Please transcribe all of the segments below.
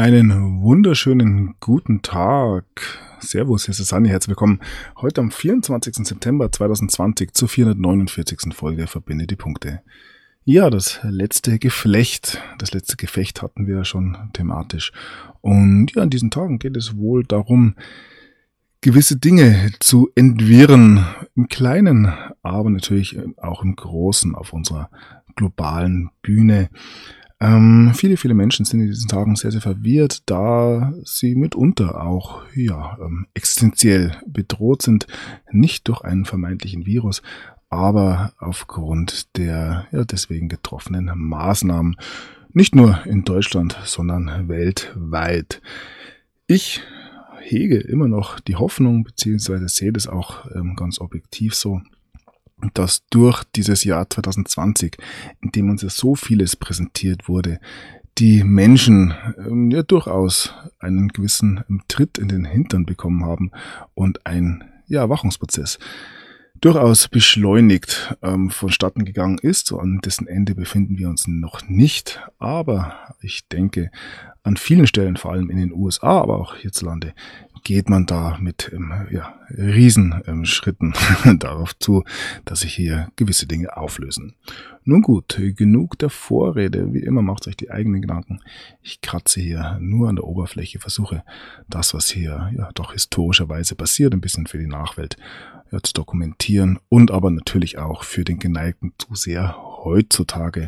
Einen wunderschönen guten Tag. Servus, hier ist Susanne, herzlich willkommen. Heute am 24. September 2020 zur 449. Folge Verbinde die Punkte. Ja, das letzte Gefecht hatten wir schon thematisch. Und ja, in diesen Tagen geht es wohl darum, gewisse Dinge zu entwirren, im Kleinen, aber natürlich auch im Großen auf unserer globalen Bühne. Viele Menschen sind in diesen Tagen sehr, sehr verwirrt, da sie mitunter auch existenziell bedroht sind, nicht durch einen vermeintlichen Virus, aber aufgrund der deswegen getroffenen Maßnahmen, nicht nur in Deutschland, sondern weltweit. Ich hege immer noch die Hoffnung, beziehungsweise sehe das auch ganz objektiv so, dass durch dieses Jahr 2020, in dem uns ja so vieles präsentiert wurde, die Menschen durchaus einen gewissen Tritt in den Hintern bekommen haben und ein Erwachungsprozess durchaus beschleunigt vonstatten gegangen ist. An dessen Ende befinden wir uns noch nicht, aber ich denke, an vielen Stellen, vor allem in den USA, aber auch hierzulande, geht man da mit Riesenschritten darauf zu, dass sich hier gewisse Dinge auflösen. Nun gut, genug der Vorrede. Wie immer macht euch die eigenen Gedanken. Ich kratze hier nur an der Oberfläche, versuche das, was hier doch historischerweise passiert, ein bisschen für die Nachwelt zu dokumentieren und aber natürlich auch für den geneigten Zuseher heutzutage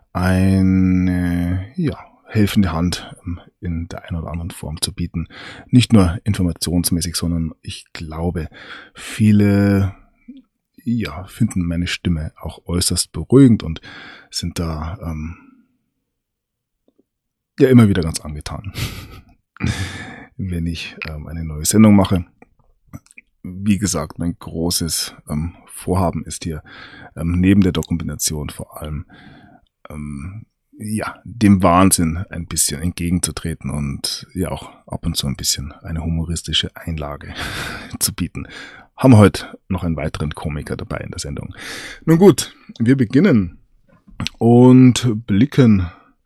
eine helfende Hand in der einen oder anderen Form zu bieten. Nicht nur informationsmäßig, sondern ich glaube, viele finden meine Stimme auch äußerst beruhigend und sind da immer wieder ganz angetan, wenn ich eine neue Sendung mache. Wie gesagt, mein großes Vorhaben ist hier neben der Dokumentation vor allem dem Wahnsinn ein bisschen entgegenzutreten und auch ab und zu ein bisschen eine humoristische Einlage zu bieten. Haben wir heute noch einen weiteren Komiker dabei in der Sendung. Nun gut, wir beginnen und blicken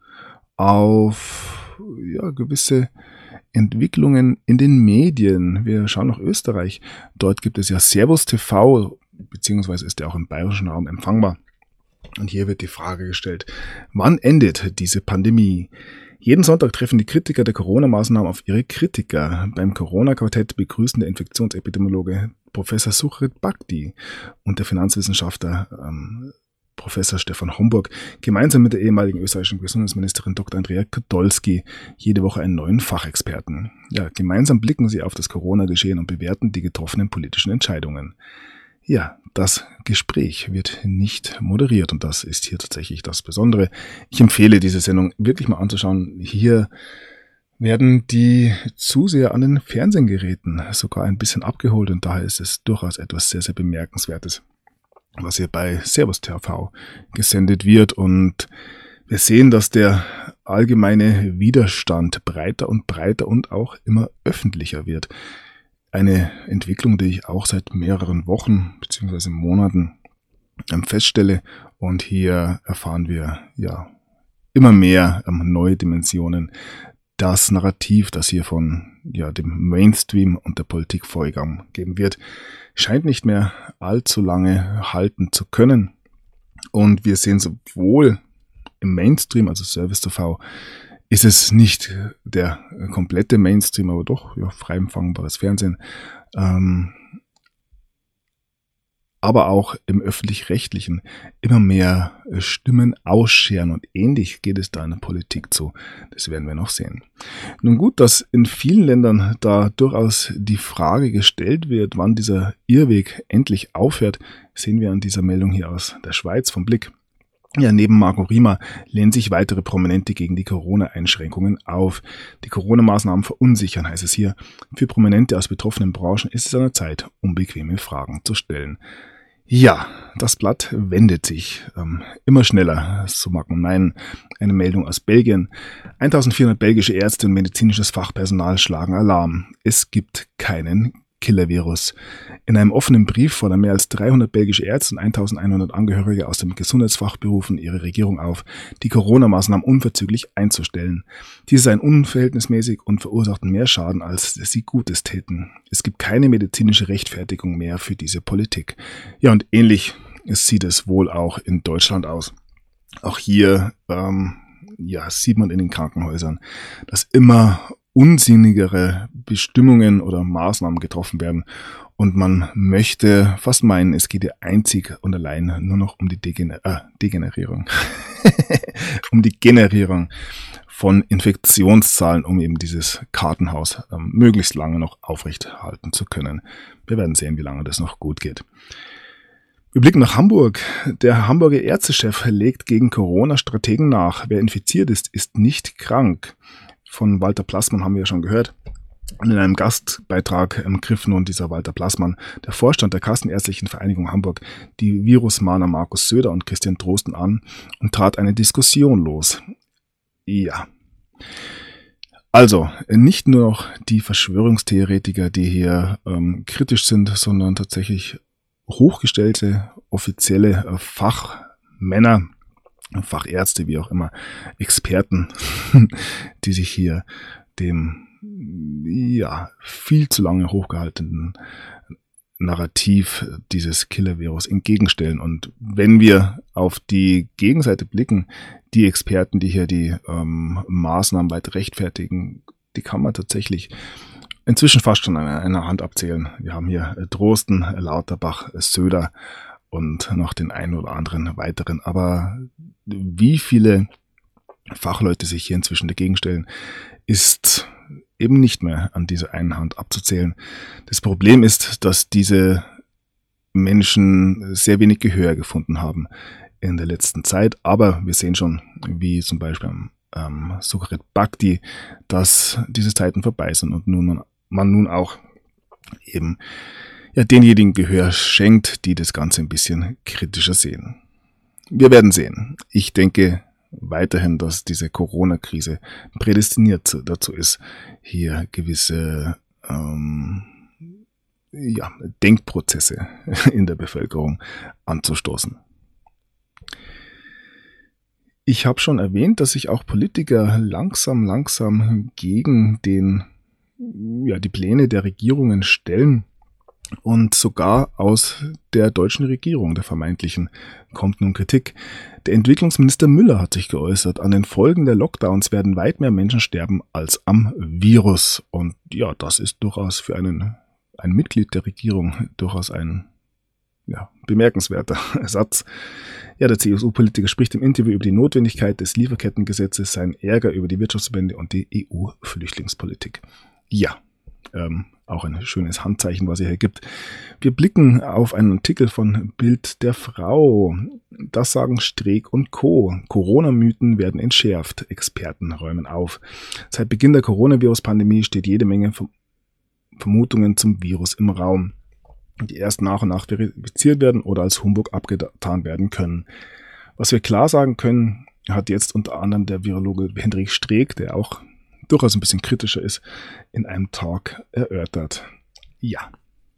auf gewisse Entwicklungen in den Medien. Wir schauen nach Österreich. Dort gibt es ja Servus TV, beziehungsweise ist er auch im bayerischen Raum empfangbar. Und hier wird die Frage gestellt, wann endet diese Pandemie? Jeden Sonntag treffen die Kritiker der Corona-Maßnahmen auf ihre Kritiker. Beim Corona-Quartett begrüßen der Infektionsepidemiologe Professor Suchrit Bhakdi und der Finanzwissenschaftler Professor Stefan Homburg gemeinsam mit der ehemaligen österreichischen Gesundheitsministerin Dr. Andrea Podolski jede Woche einen neuen Fachexperten. Gemeinsam blicken sie auf das Corona-Geschehen und bewerten die getroffenen politischen Entscheidungen. Das Gespräch wird nicht moderiert und das ist hier tatsächlich das Besondere. Ich empfehle, diese Sendung wirklich mal anzuschauen. Hier werden die Zuseher an den Fernsehgeräten sogar ein bisschen abgeholt und daher ist es durchaus etwas sehr, sehr Bemerkenswertes, was hier bei Servus TV gesendet wird. Und wir sehen, dass der allgemeine Widerstand breiter und breiter und auch immer öffentlicher wird. Eine Entwicklung, die ich auch seit mehreren Wochen bzw. Monaten feststelle. Und hier erfahren wir immer mehr neue Dimensionen. Das Narrativ, das hier von dem Mainstream und der Politik vorgegeben wird, scheint nicht mehr allzu lange halten zu können. Und wir sehen sowohl im Mainstream, also Service TV, ist es nicht der komplette Mainstream, aber doch frei empfangbares Fernsehen, aber auch im Öffentlich-Rechtlichen immer mehr Stimmen ausscheren und ähnlich geht es da in der Politik zu. Das werden wir noch sehen. Nun gut, dass in vielen Ländern da durchaus die Frage gestellt wird, wann dieser Irrweg endlich aufhört, sehen wir an dieser Meldung hier aus der Schweiz vom Blick. Neben Marco Rima lehnen sich weitere Prominente gegen die Corona-Einschränkungen auf. Die Corona-Maßnahmen verunsichern, heißt es hier. Für Prominente aus betroffenen Branchen ist es an der Zeit, unbequeme Fragen zu stellen. Das Blatt wendet sich immer schneller, so mag man meinen. Eine Meldung aus Belgien. 1400 belgische Ärzte und medizinisches Fachpersonal schlagen Alarm. Es gibt keinen Killer-Virus. In einem offenen Brief fordern mehr als 300 belgische Ärzte und 1100 Angehörige aus dem Gesundheitsfachberufen ihre Regierung auf, die Corona-Maßnahmen unverzüglich einzustellen. Diese seien unverhältnismäßig und verursachten mehr Schaden, als sie Gutes täten. Es gibt keine medizinische Rechtfertigung mehr für diese Politik. Ja, und ähnlich sieht es wohl auch in Deutschland aus. Auch hier sieht man in den Krankenhäusern, dass immer unsinnigere Bestimmungen oder Maßnahmen getroffen werden und man möchte fast meinen, es geht ja einzig und allein nur noch um die Degenerierung, um die Generierung von Infektionszahlen, um eben dieses Kartenhaus möglichst lange noch aufrechthalten zu können. Wir werden sehen, wie lange das noch gut geht. Wir blicken nach Hamburg. Der Hamburger Ärztechef legt gegen Corona-Strategen nach. Wer infiziert ist, ist nicht krank. Von Walter Plassmann haben wir ja schon gehört. Und in einem Gastbeitrag griff nun dieser Walter Plassmann, der Vorstand der Kassenärztlichen Vereinigung Hamburg, die Virusmahner Markus Söder und Christian Drosten an und trat eine Diskussion los. Ja. Also, nicht nur noch die Verschwörungstheoretiker, die hier kritisch sind, sondern tatsächlich hochgestellte, offizielle Fachmänner, Fachärzte, wie auch immer, Experten, die sich hier dem viel zu lange hochgehaltenen Narrativ dieses Killer-Virus entgegenstellen. Und wenn wir auf die Gegenseite blicken, die Experten, die hier die Maßnahmen weit rechtfertigen, die kann man tatsächlich inzwischen fast schon an einer Hand abzählen. Wir haben hier Drosten, Lauterbach, Söder und noch den einen oder anderen weiteren. Aber wie viele Fachleute sich hier inzwischen dagegen stellen, ist eben nicht mehr an dieser einen Hand abzuzählen. Das Problem ist, dass diese Menschen sehr wenig Gehör gefunden haben in der letzten Zeit. Aber wir sehen schon, wie zum Beispiel Sucharit Bhakdi, dass diese Zeiten vorbei sind und man nun auch eben denjenigen Gehör schenkt, die das Ganze ein bisschen kritischer sehen. Wir werden sehen. Ich denke weiterhin, dass diese Corona-Krise prädestiniert dazu ist, hier gewisse Denkprozesse in der Bevölkerung anzustoßen. Ich habe schon erwähnt, dass sich auch Politiker langsam gegen die Pläne der Regierungen stellen. Und sogar aus der deutschen Regierung, der vermeintlichen, kommt nun Kritik. Der Entwicklungsminister Müller hat sich geäußert, an den Folgen der Lockdowns werden weit mehr Menschen sterben als am Virus. Und ja, das ist durchaus für ein Mitglied der Regierung durchaus ein bemerkenswerter Satz. Ja, der CSU-Politiker spricht im Interview über die Notwendigkeit des Lieferkettengesetzes, seinen Ärger über die Wirtschaftsverbände und die EU-Flüchtlingspolitik. Ja, auch ein schönes Handzeichen, was er hier gibt. Wir blicken auf einen Artikel von Bild der Frau. Das sagen Streeck und Co. Corona-Mythen werden entschärft. Experten räumen auf. Seit Beginn der Coronavirus-Pandemie steht jede Menge Vermutungen zum Virus im Raum, die erst nach und nach verifiziert werden oder als Humbug abgetan werden können. Was wir klar sagen können, hat jetzt unter anderem der Virologe Hendrik Streeck, der auch durchaus ein bisschen kritischer ist, in einem Talk erörtert. Ja.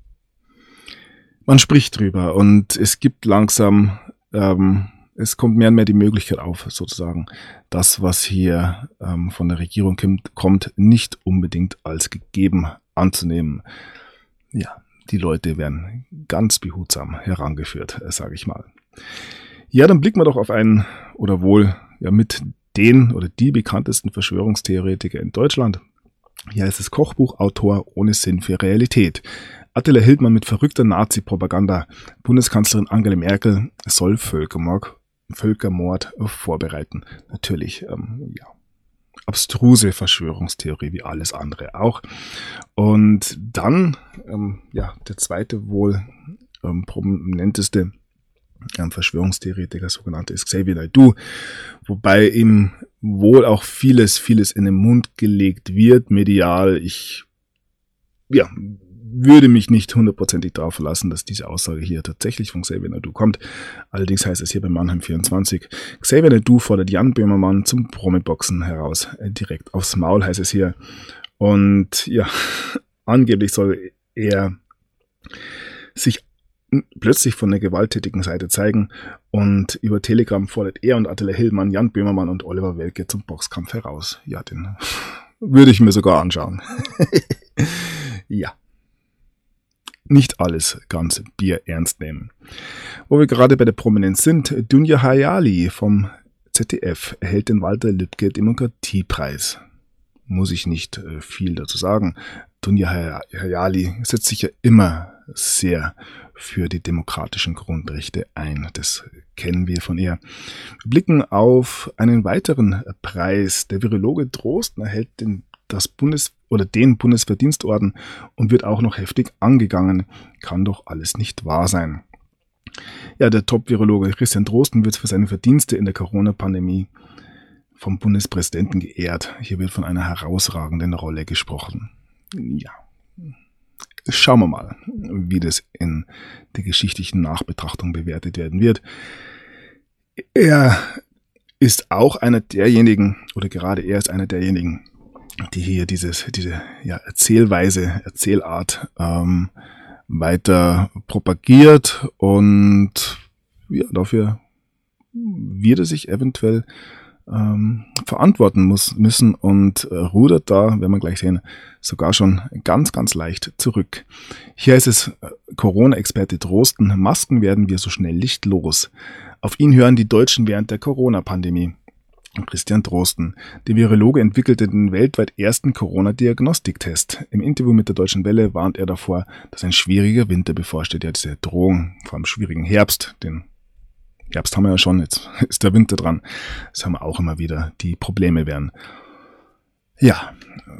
Man spricht drüber und es gibt langsam, es kommt mehr und mehr die Möglichkeit auf, sozusagen, das, was hier von der Regierung kommt, nicht unbedingt als gegeben anzunehmen. Ja, die Leute werden ganz behutsam herangeführt, sage ich mal. Ja, dann blicken wir doch auf einen, oder wohl mit den oder die bekanntesten Verschwörungstheoretiker in Deutschland. Hier heißt es Kochbuchautor ohne Sinn für Realität. Attila Hildmann mit verrückter Nazi-Propaganda. Bundeskanzlerin Angela Merkel soll Völkermord vorbereiten. Natürlich, abstruse Verschwörungstheorie wie alles andere auch. Und dann, der zweite wohl prominenteste Verschwörungstheoretiker, sogenannte, ist Xavier Naidoo, wobei ihm wohl auch vieles in den Mund gelegt wird, medial. Ich würde mich nicht hundertprozentig darauf verlassen, dass diese Aussage hier tatsächlich von Xavier Naidoo kommt. Allerdings heißt es hier bei Mannheim 24, Xavier Naidoo fordert Jan Böhmermann zum Promi-Boxen heraus. Direkt aufs Maul heißt es hier. Und ja, angeblich soll er sich plötzlich von der gewalttätigen Seite zeigen und über Telegram fordert er und Attila Hildmann, Jan Böhmermann und Oliver Welke zum Boxkampf heraus. Ja, den würde ich mir sogar anschauen. Ja. Nicht alles ganz bierernst nehmen. Wo wir gerade bei der Prominenz sind, Dunja Hayali vom ZDF erhält den Walter Lübcke Demokratiepreis. Muss ich nicht viel dazu sagen. Dunja Hayali setzt sich ja immer sehr für die demokratischen Grundrechte ein. Das kennen wir von ihr. Wir blicken auf einen weiteren Preis. Der Virologe Drosten erhält den Bundesverdienstorden und wird auch noch heftig angegangen. Kann doch alles nicht wahr sein. Ja, der Top-Virologe Christian Drosten wird für seine Verdienste in der Corona-Pandemie vom Bundespräsidenten geehrt. Hier wird von einer herausragenden Rolle gesprochen. Ja, schauen wir mal, wie das in der geschichtlichen Nachbetrachtung bewertet werden wird. Er ist auch einer derjenigen, oder gerade er ist einer derjenigen, die hier diese Erzählart weiter propagiert, und ja, dafür wird er sich eventuell verantworten müssen und rudert da, werden wir gleich sehen, sogar schon ganz, ganz leicht zurück. Hier ist es Corona-Experte Drosten: Masken werden wir so schnell nicht los. Auf ihn hören die Deutschen während der Corona-Pandemie. Christian Drosten. Der Virologe entwickelte den weltweit ersten Corona-Diagnostiktest. Im Interview mit der Deutschen Welle warnt er davor, dass ein schwieriger Winter bevorsteht. Ja, diese Drohung vor einem schwierigen Herbst. Den Herbst haben wir ja schon, jetzt ist der Winter dran. Das haben wir auch immer wieder, die Probleme werden. Ja,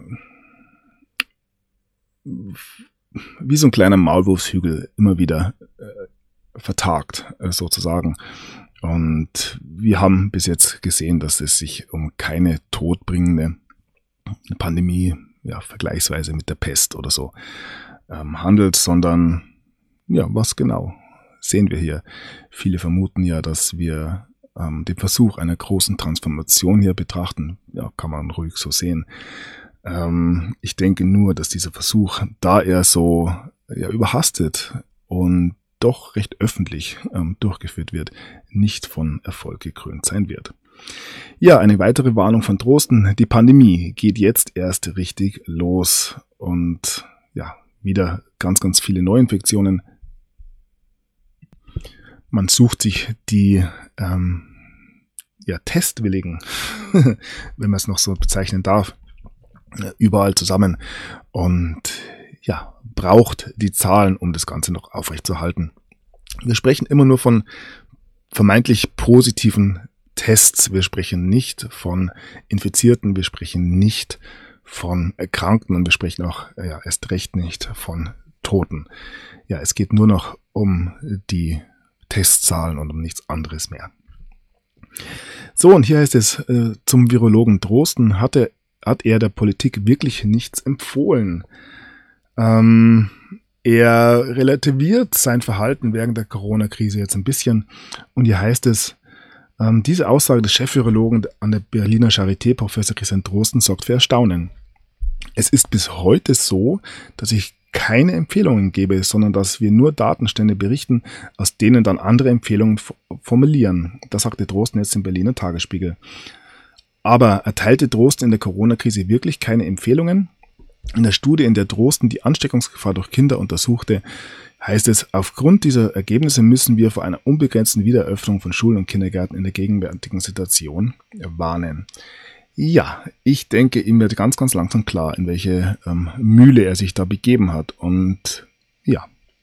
wie so ein kleiner Maulwurfshügel immer wieder vertagt, sozusagen. Und wir haben bis jetzt gesehen, dass es sich um keine todbringende Pandemie, ja, vergleichsweise mit der Pest oder so, handelt, sondern, ja, was genau sehen wir hier? Viele vermuten ja, dass wir den Versuch einer großen Transformation hier betrachten. Ja, kann man ruhig so sehen. Ich denke nur, dass dieser Versuch, da er so überhastet und doch recht öffentlich durchgeführt wird, nicht von Erfolg gekrönt sein wird. Ja, eine weitere Warnung von Drosten: Die Pandemie geht jetzt erst richtig los, und ja, wieder ganz, ganz viele Neuinfektionen. Man sucht sich die Testwilligen, wenn man es noch so bezeichnen darf, überall zusammen und ja, braucht die Zahlen, um das Ganze noch aufrechtzuerhalten. Wir sprechen immer nur von vermeintlich positiven Tests. Wir sprechen nicht von Infizierten, wir sprechen nicht von Erkrankten und wir sprechen auch erst recht nicht von Toten. Ja, es geht nur noch um die Testzahlen und um nichts anderes mehr. So, und hier heißt es, zum Virologen Drosten hat er der Politik wirklich nichts empfohlen. Er relativiert sein Verhalten während der Corona-Krise jetzt ein bisschen, und hier heißt es, diese Aussage des Chefvirologen an der Berliner Charité, Professor Christian Drosten, sorgt für Erstaunen. Es ist bis heute so, dass ich keine Empfehlungen gebe, sondern dass wir nur Datenstände berichten, aus denen dann andere Empfehlungen formulieren. Das sagte Drosten jetzt im Berliner Tagesspiegel. Aber erteilte Drosten in der Corona-Krise wirklich keine Empfehlungen? In der Studie, in der Drosten die Ansteckungsgefahr durch Kinder untersuchte, heißt es, aufgrund dieser Ergebnisse müssen wir vor einer unbegrenzten Wiedereröffnung von Schulen und Kindergärten in der gegenwärtigen Situation warnen. Ja, ich denke, ihm wird ganz, ganz langsam klar, in welche Mühle er sich da begeben hat. Und ja,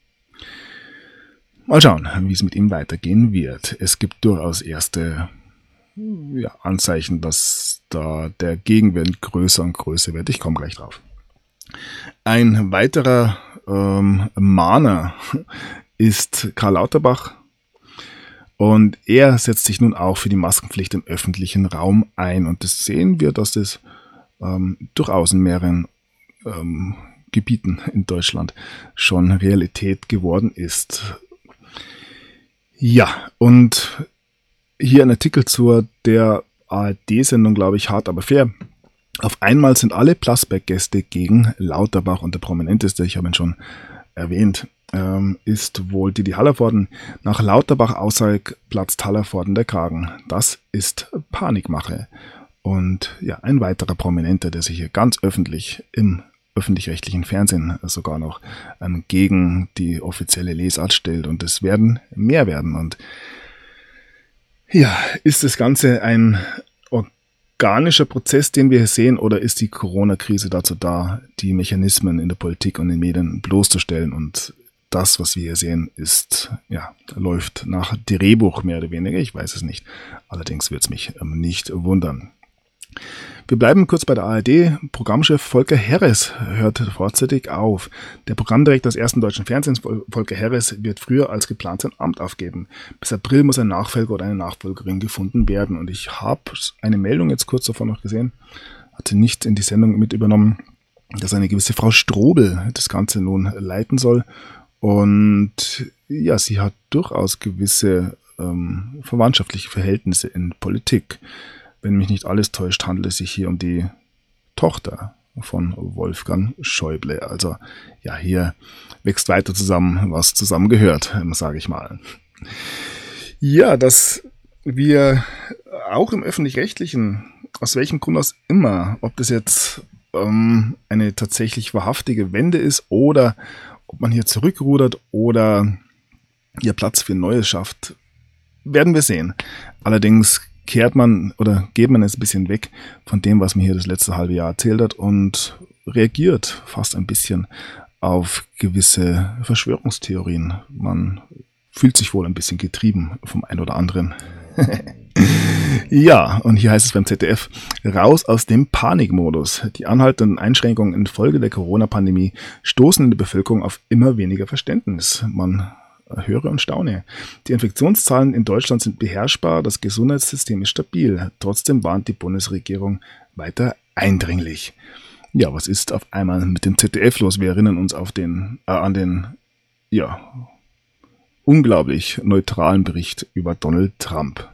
mal schauen, wie es mit ihm weitergehen wird. Es gibt durchaus erste Anzeichen, dass da der Gegenwind größer und größer wird. Ich komme gleich drauf. Ein weiterer Mahner ist Karl Lauterbach. Und er setzt sich nun auch für die Maskenpflicht im öffentlichen Raum ein. Und das sehen wir, dass das durchaus in mehreren Gebieten in Deutschland schon Realität geworden ist. Ja, und hier ein Artikel zur der ARD-Sendung, glaube ich, Hart aber fair. Auf einmal sind alle Plasberg-Gäste gegen Lauterbach und der prominenteste, ich habe ihn schon erwähnt, ist wohl Didi Hallervorden. Nach Lauterbach Aussage platzt Hallervorden der Kragen. Das ist Panikmache. Und ja, ein weiterer Prominenter, der sich hier ganz öffentlich im öffentlich-rechtlichen Fernsehen sogar noch gegen die offizielle Lesart stellt. Und es werden mehr werden. Und ja, ist das Ganze ein organischer Prozess, den wir hier sehen, oder ist die Corona-Krise dazu da, die Mechanismen in der Politik und den Medien bloßzustellen? Und das, was wir hier sehen, läuft nach Drehbuch mehr oder weniger. Ich weiß es nicht. Allerdings wird es mich nicht wundern. Wir bleiben kurz bei der ARD. Programmchef Volker Herres hört vorzeitig auf. Der Programmdirektor des ersten deutschen Fernsehens, Volker Herres, wird früher als geplant sein Amt aufgeben. Bis April muss ein Nachfolger oder eine Nachfolgerin gefunden werden. Und ich habe eine Meldung jetzt kurz davor noch gesehen, hatte nicht in die Sendung mit übernommen, dass eine gewisse Frau Strobel das Ganze nun leiten soll. Und ja, sie hat durchaus gewisse verwandtschaftliche Verhältnisse in Politik. Wenn mich nicht alles täuscht, handelt es sich hier um die Tochter von Wolfgang Schäuble. Also ja, hier wächst weiter zusammen, was zusammengehört, sage ich mal. Ja, dass wir auch im Öffentlich-Rechtlichen, aus welchem Grund aus immer, ob das jetzt eine tatsächlich wahrhaftige Wende ist oder ob man hier zurückrudert oder hier Platz für Neues schafft, werden wir sehen. Allerdings geht man jetzt ein bisschen weg von dem, was mir hier das letzte halbe Jahr erzählt hat und reagiert fast ein bisschen auf gewisse Verschwörungstheorien. Man fühlt sich wohl ein bisschen getrieben vom einen oder anderen. Ja, und hier heißt es beim ZDF, raus aus dem Panikmodus. Die anhaltenden Einschränkungen infolge der Corona-Pandemie stoßen in der Bevölkerung auf immer weniger Verständnis. Man höre und staune. Die Infektionszahlen in Deutschland sind beherrschbar, das Gesundheitssystem ist stabil. Trotzdem warnt die Bundesregierung weiter eindringlich. Ja, was ist auf einmal mit dem ZDF los? Wir erinnern uns an den unglaublich neutralen Bericht über Donald Trump.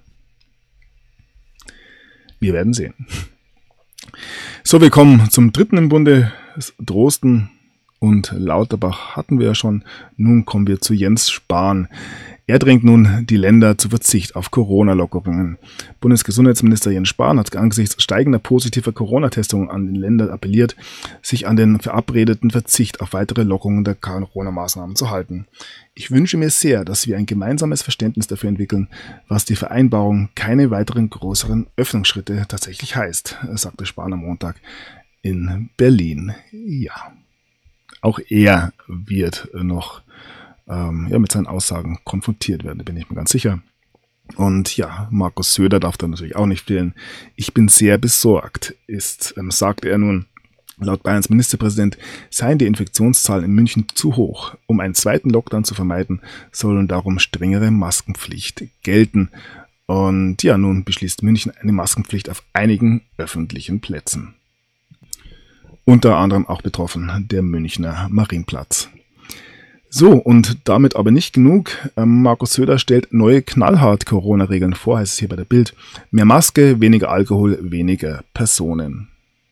Wir werden sehen. So, wir kommen zum dritten im Bunde, Drosten und Lauterbach hatten wir ja schon. Nun kommen wir zu Jens Spahn. Er drängt nun die Länder zu Verzicht auf Corona-Lockerungen. Bundesgesundheitsminister Jens Spahn hat angesichts steigender positiver Corona-Testungen an die Länder appelliert, sich an den verabredeten Verzicht auf weitere Lockerungen der Corona-Maßnahmen zu halten. Ich wünsche mir sehr, dass wir ein gemeinsames Verständnis dafür entwickeln, was die Vereinbarung keine weiteren größeren Öffnungsschritte tatsächlich heißt, sagte Spahn am Montag in Berlin. Ja. Auch er wird noch mit seinen Aussagen konfrontiert werden, da bin ich mir ganz sicher. Und ja, Markus Söder darf da natürlich auch nicht fehlen. Ich bin sehr besorgt, sagte er nun. Laut Bayerns Ministerpräsident seien die Infektionszahlen in München zu hoch. Um einen zweiten Lockdown zu vermeiden, sollen darum strengere Maskenpflicht gelten. Und ja, nun beschließt München eine Maskenpflicht auf einigen öffentlichen Plätzen. Unter anderem auch betroffen der Münchner Marienplatz. So, und damit aber nicht genug. Markus Söder stellt neue knallhart Corona-Regeln vor, heißt es hier bei der Bild. Mehr Maske, weniger Alkohol, weniger Personen.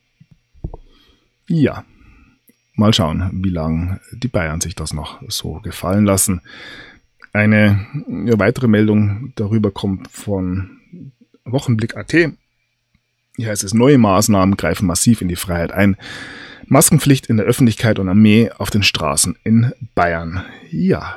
Ja, mal schauen, wie lange die Bayern sich das noch so gefallen lassen. Eine weitere Meldung darüber kommt von Wochenblick.at. Hier heißt es, neue Maßnahmen greifen massiv in die Freiheit ein. Maskenpflicht in der Öffentlichkeit und Armee auf den Straßen in Bayern. Ja,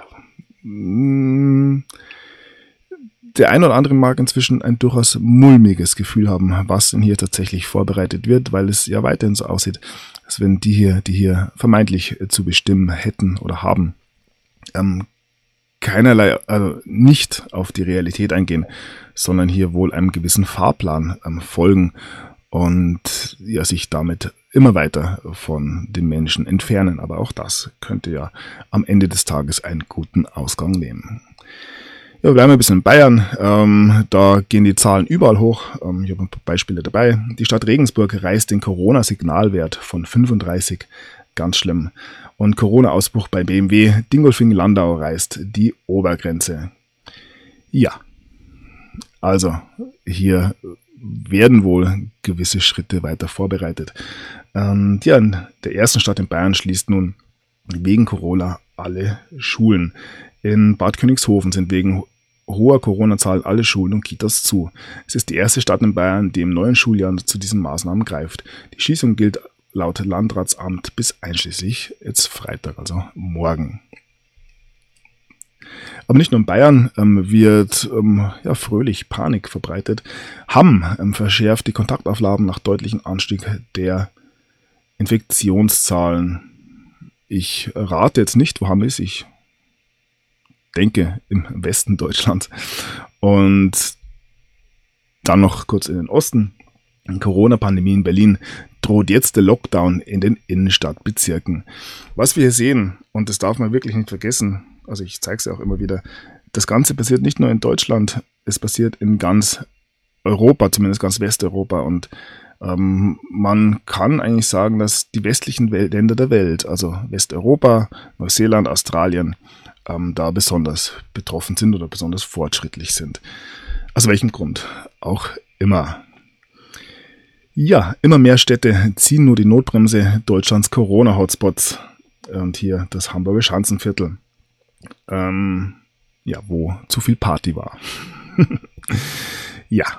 der ein oder andere mag inzwischen ein durchaus mulmiges Gefühl haben, was denn hier tatsächlich vorbereitet wird, weil es ja weiterhin so aussieht, als wenn die hier vermeintlich zu bestimmen hätten oder haben, keinerlei, also nicht auf die Realität eingehen, sondern hier wohl einem gewissen Fahrplan folgen und ja, sich damit immer weiter von den Menschen entfernen. Aber auch das könnte ja am Ende des Tages einen guten Ausgang nehmen. Ja, wir bleiben ein bisschen in Bayern. Da gehen die Zahlen überall hoch. Ich habe ein paar Beispiele dabei. Die Stadt Regensburg reißt den Corona-Signalwert von 35. Ganz schlimm. Und Corona-Ausbruch bei BMW. Dingolfing-Landau reißt die Obergrenze. Ja, also hier werden wohl gewisse Schritte weiter vorbereitet. In der ersten Stadt in Bayern schließt nun wegen Corona alle Schulen. In Bad Königshofen sind wegen hoher Corona-Zahl alle Schulen und Kitas zu. Es ist die erste Stadt in Bayern, die im neuen Schuljahr zu diesen Maßnahmen greift. Die Schließung gilt laut Landratsamt bis einschließlich jetzt Freitag, also morgen. Aber nicht nur in Bayern wird fröhlich Panik verbreitet. Hamm verschärft die Kontaktauflagen nach deutlichem Anstieg der Infektionszahlen. Ich rate jetzt nicht, wo Hamm ist. Ich denke im Westen Deutschlands. Und dann noch kurz in den Osten. Corona-Pandemie in Berlin droht jetzt der Lockdown in den Innenstadtbezirken. Was wir hier sehen, und das darf man wirklich nicht vergessen, also ich zeige es ja auch immer wieder, das Ganze passiert nicht nur in Deutschland, es passiert in ganz Europa, zumindest ganz Westeuropa. Und man kann eigentlich sagen, dass die westlichen Länder der Welt, also Westeuropa, Neuseeland, Australien, da besonders betroffen sind oder besonders fortschrittlich sind. Aus welchem Grund auch immer. Ja, immer mehr Städte ziehen nur die Notbremse Deutschlands Corona-Hotspots. Und hier das Hamburger Schanzenviertel, wo zu viel Party war. Ja.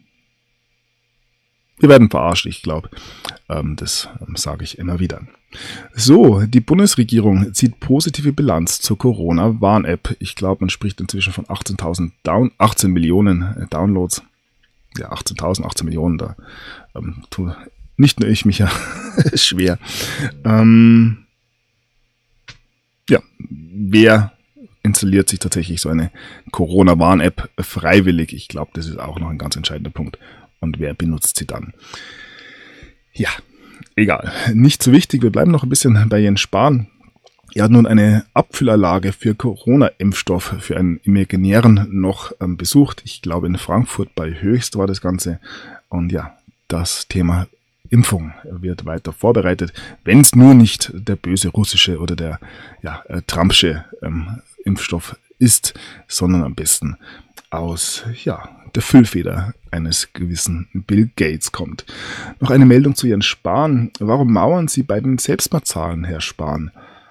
Wir werden verarscht, ich glaube. Das sage ich immer wieder. So, die Bundesregierung zieht positive Bilanz zur Corona-Warn-App. Ich glaube, man spricht inzwischen von 18 Millionen Downloads. Ja, 18 Millionen, da tue nicht nur ich mich ja schwer. Wer installiert sich tatsächlich so eine Corona-Warn-App freiwillig? Ich glaube, das ist auch noch ein ganz entscheidender Punkt. Und wer benutzt sie dann? Ja, egal. Nicht so wichtig. Wir bleiben noch ein bisschen bei Jens Spahn. Er hat nun eine Abfüllanlage für Corona-Impfstoff für einen Imaginären noch besucht. Ich glaube in Frankfurt bei Höchst war das Ganze. Und ja, das Thema Impfung wird weiter vorbereitet, wenn es nur nicht der böse russische oder der Trumpsche Impfstoff ist, sondern am besten aus der Füllfeder eines gewissen Bill Gates kommt. Noch eine Meldung zu Jens Spahn. Warum mauern Sie bei den Selbstmordzahlen, Herr Spahn?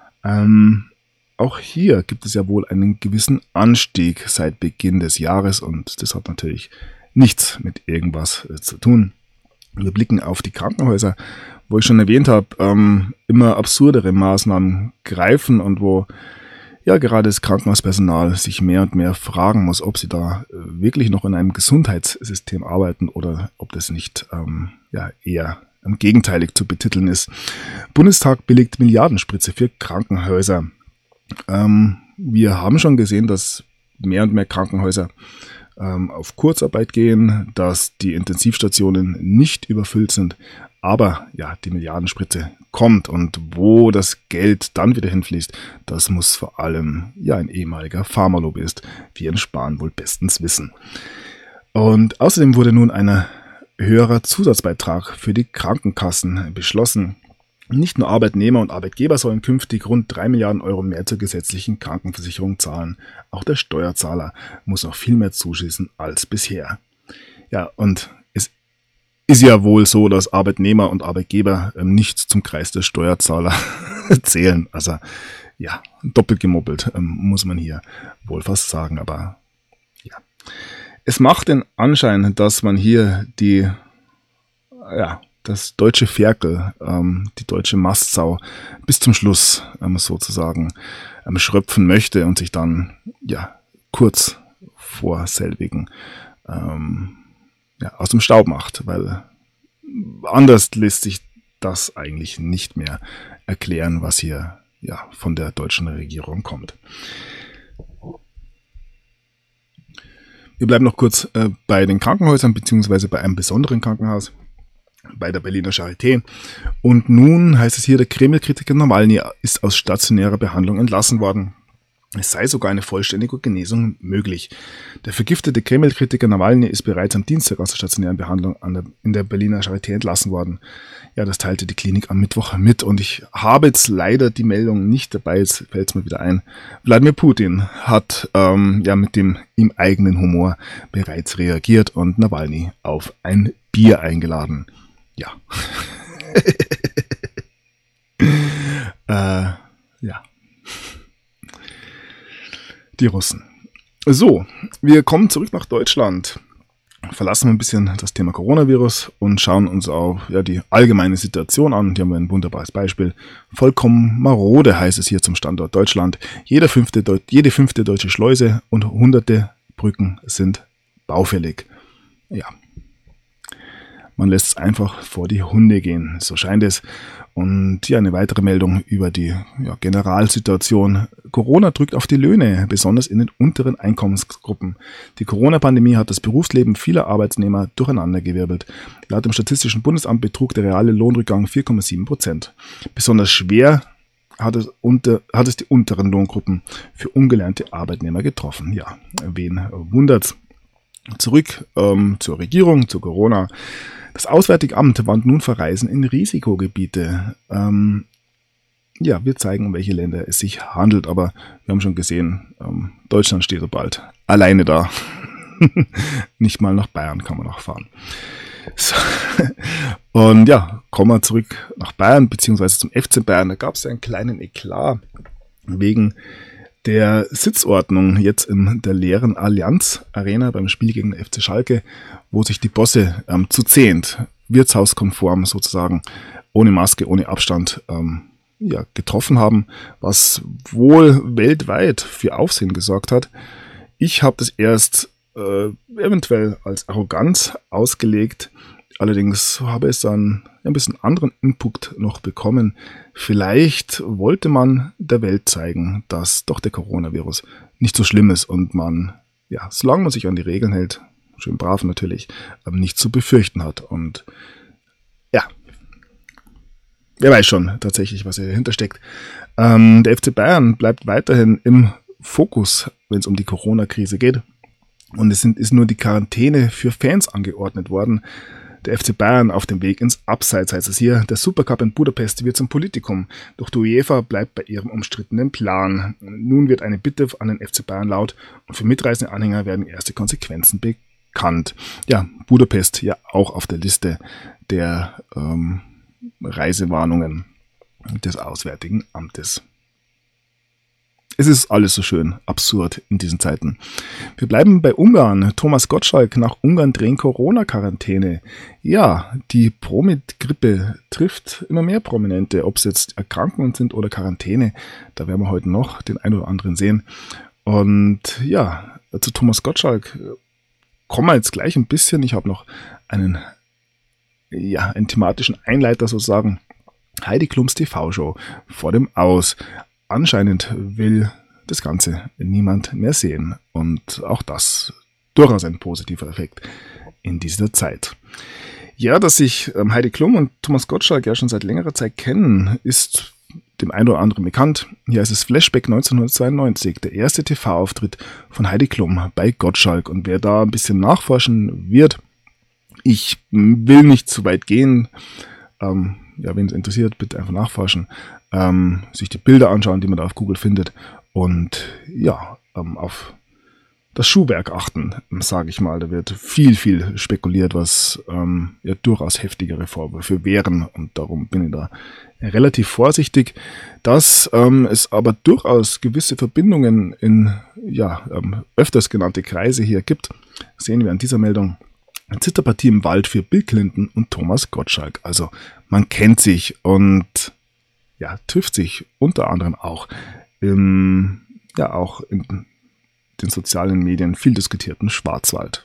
Auch hier gibt es ja wohl einen gewissen Anstieg seit Beginn des Jahres und das hat natürlich nichts mit irgendwas zu tun. Wir blicken auf die Krankenhäuser, wo ich schon erwähnt habe, immer absurdere Maßnahmen greifen und wo gerade das Krankenhauspersonal sich mehr und mehr fragen muss, ob sie da wirklich noch in einem Gesundheitssystem arbeiten oder ob das nicht eher gegenteilig zu betiteln ist. Bundestag billigt Milliardenspritze für Krankenhäuser. Wir haben schon gesehen, dass mehr und mehr Krankenhäuser auf Kurzarbeit gehen, dass die Intensivstationen nicht überfüllt sind. Aber die Milliardenspritze kommt und wo das Geld dann wieder hinfließt, das muss vor allem ein ehemaliger Pharmalobbyist wie Jens Spahn wohl bestens wissen. Und außerdem wurde nun ein höherer Zusatzbeitrag für die Krankenkassen beschlossen. Nicht nur Arbeitnehmer und Arbeitgeber sollen künftig rund 3 Milliarden Euro mehr zur gesetzlichen Krankenversicherung zahlen. Auch der Steuerzahler muss noch viel mehr zuschießen als bisher. Ja, und es ist ja wohl so, dass Arbeitnehmer und Arbeitgeber nicht zum Kreis der Steuerzahler zählen. Also doppelt gemoppelt muss man hier wohl fast sagen. Aber es macht den Anschein, dass man hier das deutsche Ferkel, die deutsche Mastsau bis zum Schluss sozusagen schröpfen möchte und sich dann kurz vor selbigen aus dem Staub macht, weil anders lässt sich das eigentlich nicht mehr erklären, was hier von der deutschen Regierung kommt. Wir bleiben noch kurz bei den Krankenhäusern beziehungsweise bei einem besonderen Krankenhaus, bei der Berliner Charité. Und nun heißt es hier, der Kreml-Kritiker Nawalny ist aus stationärer Behandlung entlassen worden. Es sei sogar eine vollständige Genesung möglich. Der vergiftete Kreml-Kritiker Nawalny ist bereits am Dienstag aus der stationären Behandlung in der Berliner Charité entlassen worden. Ja, das teilte die Klinik am Mittwoch mit und ich habe jetzt leider die Meldung nicht dabei, jetzt fällt es mir wieder ein. Wladimir Putin hat mit dem ihm eigenen Humor bereits reagiert und Nawalny auf ein Bier eingeladen. Ja. Ja. Die Russen. So, wir kommen zurück nach Deutschland. Verlassen wir ein bisschen das Thema Coronavirus und schauen uns auch die allgemeine Situation an. Hier haben wir ein wunderbares Beispiel. Vollkommen marode heißt es hier zum Standort Deutschland. Jede fünfte deutsche Schleuse und hunderte Brücken sind baufällig. Ja, man lässt es einfach vor die Hunde gehen, so scheint es. Und ja, eine weitere Meldung über die Generalsituation. Corona drückt auf die Löhne, besonders in den unteren Einkommensgruppen. Die Corona-Pandemie hat das Berufsleben vieler Arbeitnehmer durcheinandergewirbelt. Laut dem Statistischen Bundesamt betrug der reale Lohnrückgang 4,7%. Besonders schwer hat es die unteren Lohngruppen für ungelernte Arbeitnehmer getroffen. Ja, wen wundert's? Zurück zur Regierung, zu Corona. Das Auswärtige Amt warnt nun vor Reisen in Risikogebiete. Wir zeigen, um welche Länder es sich handelt, aber wir haben schon gesehen, Deutschland steht so bald alleine da. Nicht mal nach Bayern kann man noch fahren. So. Und ja, kommen wir zurück nach Bayern, beziehungsweise zum FC Bayern. Da gab es einen kleinen Eklat wegen der Sitzordnung jetzt in der leeren Allianz Arena beim Spiel gegen den FC Schalke, wo sich die Bosse zu 10 wirtshauskonform sozusagen, ohne Maske, ohne Abstand getroffen haben, was wohl weltweit für Aufsehen gesorgt hat. Ich habe das erst eventuell als Arroganz ausgelegt, allerdings habe es dann ein bisschen anderen Input noch bekommen. Vielleicht wollte man der Welt zeigen, dass doch der Coronavirus nicht so schlimm ist und man, solange man sich an die Regeln hält, schön brav natürlich, nichts zu befürchten hat. Und ja, wer weiß schon tatsächlich, was dahinter steckt. Der FC Bayern bleibt weiterhin im Fokus, wenn es um die Corona-Krise geht. Und es ist nur die Quarantäne für Fans angeordnet worden. Der FC Bayern auf dem Weg ins Abseits, heißt es hier. Der Supercup in Budapest wird zum Politikum. Doch die UEFA bleibt bei ihrem umstrittenen Plan. Nun wird eine Bitte an den FC Bayern laut und für mitreisende Anhänger werden erste Konsequenzen bekannt. Ja, Budapest ja auch auf der Liste der Reisewarnungen des Auswärtigen Amtes. Es ist alles so schön absurd in diesen Zeiten. Wir bleiben bei Ungarn. Thomas Gottschalk nach Ungarn drehen Corona-Quarantäne. Ja, die Promit-Grippe trifft immer mehr Prominente, ob es jetzt Erkrankungen sind oder Quarantäne. Da werden wir heute noch den einen oder anderen sehen. Und ja, zu Thomas Gottschalk kommen wir jetzt gleich ein bisschen. Ich habe noch einen thematischen Einleiter sozusagen. Heidi Klums TV-Show vor dem Aus. Anscheinend will das Ganze niemand mehr sehen und auch das durchaus ein positiver Effekt in dieser Zeit. Ja, dass sich Heidi Klum und Thomas Gottschalk ja schon seit längerer Zeit kennen, ist dem einen oder anderen bekannt. Hier ist es Flashback 1992, der erste TV-Auftritt von Heidi Klum bei Gottschalk. Und wer da ein bisschen nachforschen wird, ich will nicht zu weit gehen, wen es interessiert, bitte einfach nachforschen, sich die Bilder anschauen, die man da auf Google findet und auf das Schuhwerk achten, sage ich mal. Da wird viel spekuliert, was durchaus heftigere Vorwürfe wären und darum bin ich da relativ vorsichtig. Dass es aber durchaus gewisse Verbindungen in öfters genannte Kreise hier gibt, sehen wir an dieser Meldung. Eine Zitterpartie im Wald für Bill Clinton und Thomas Gottschalk. Also man kennt sich und trifft sich unter anderem auch in den sozialen Medien viel diskutierten Schwarzwald.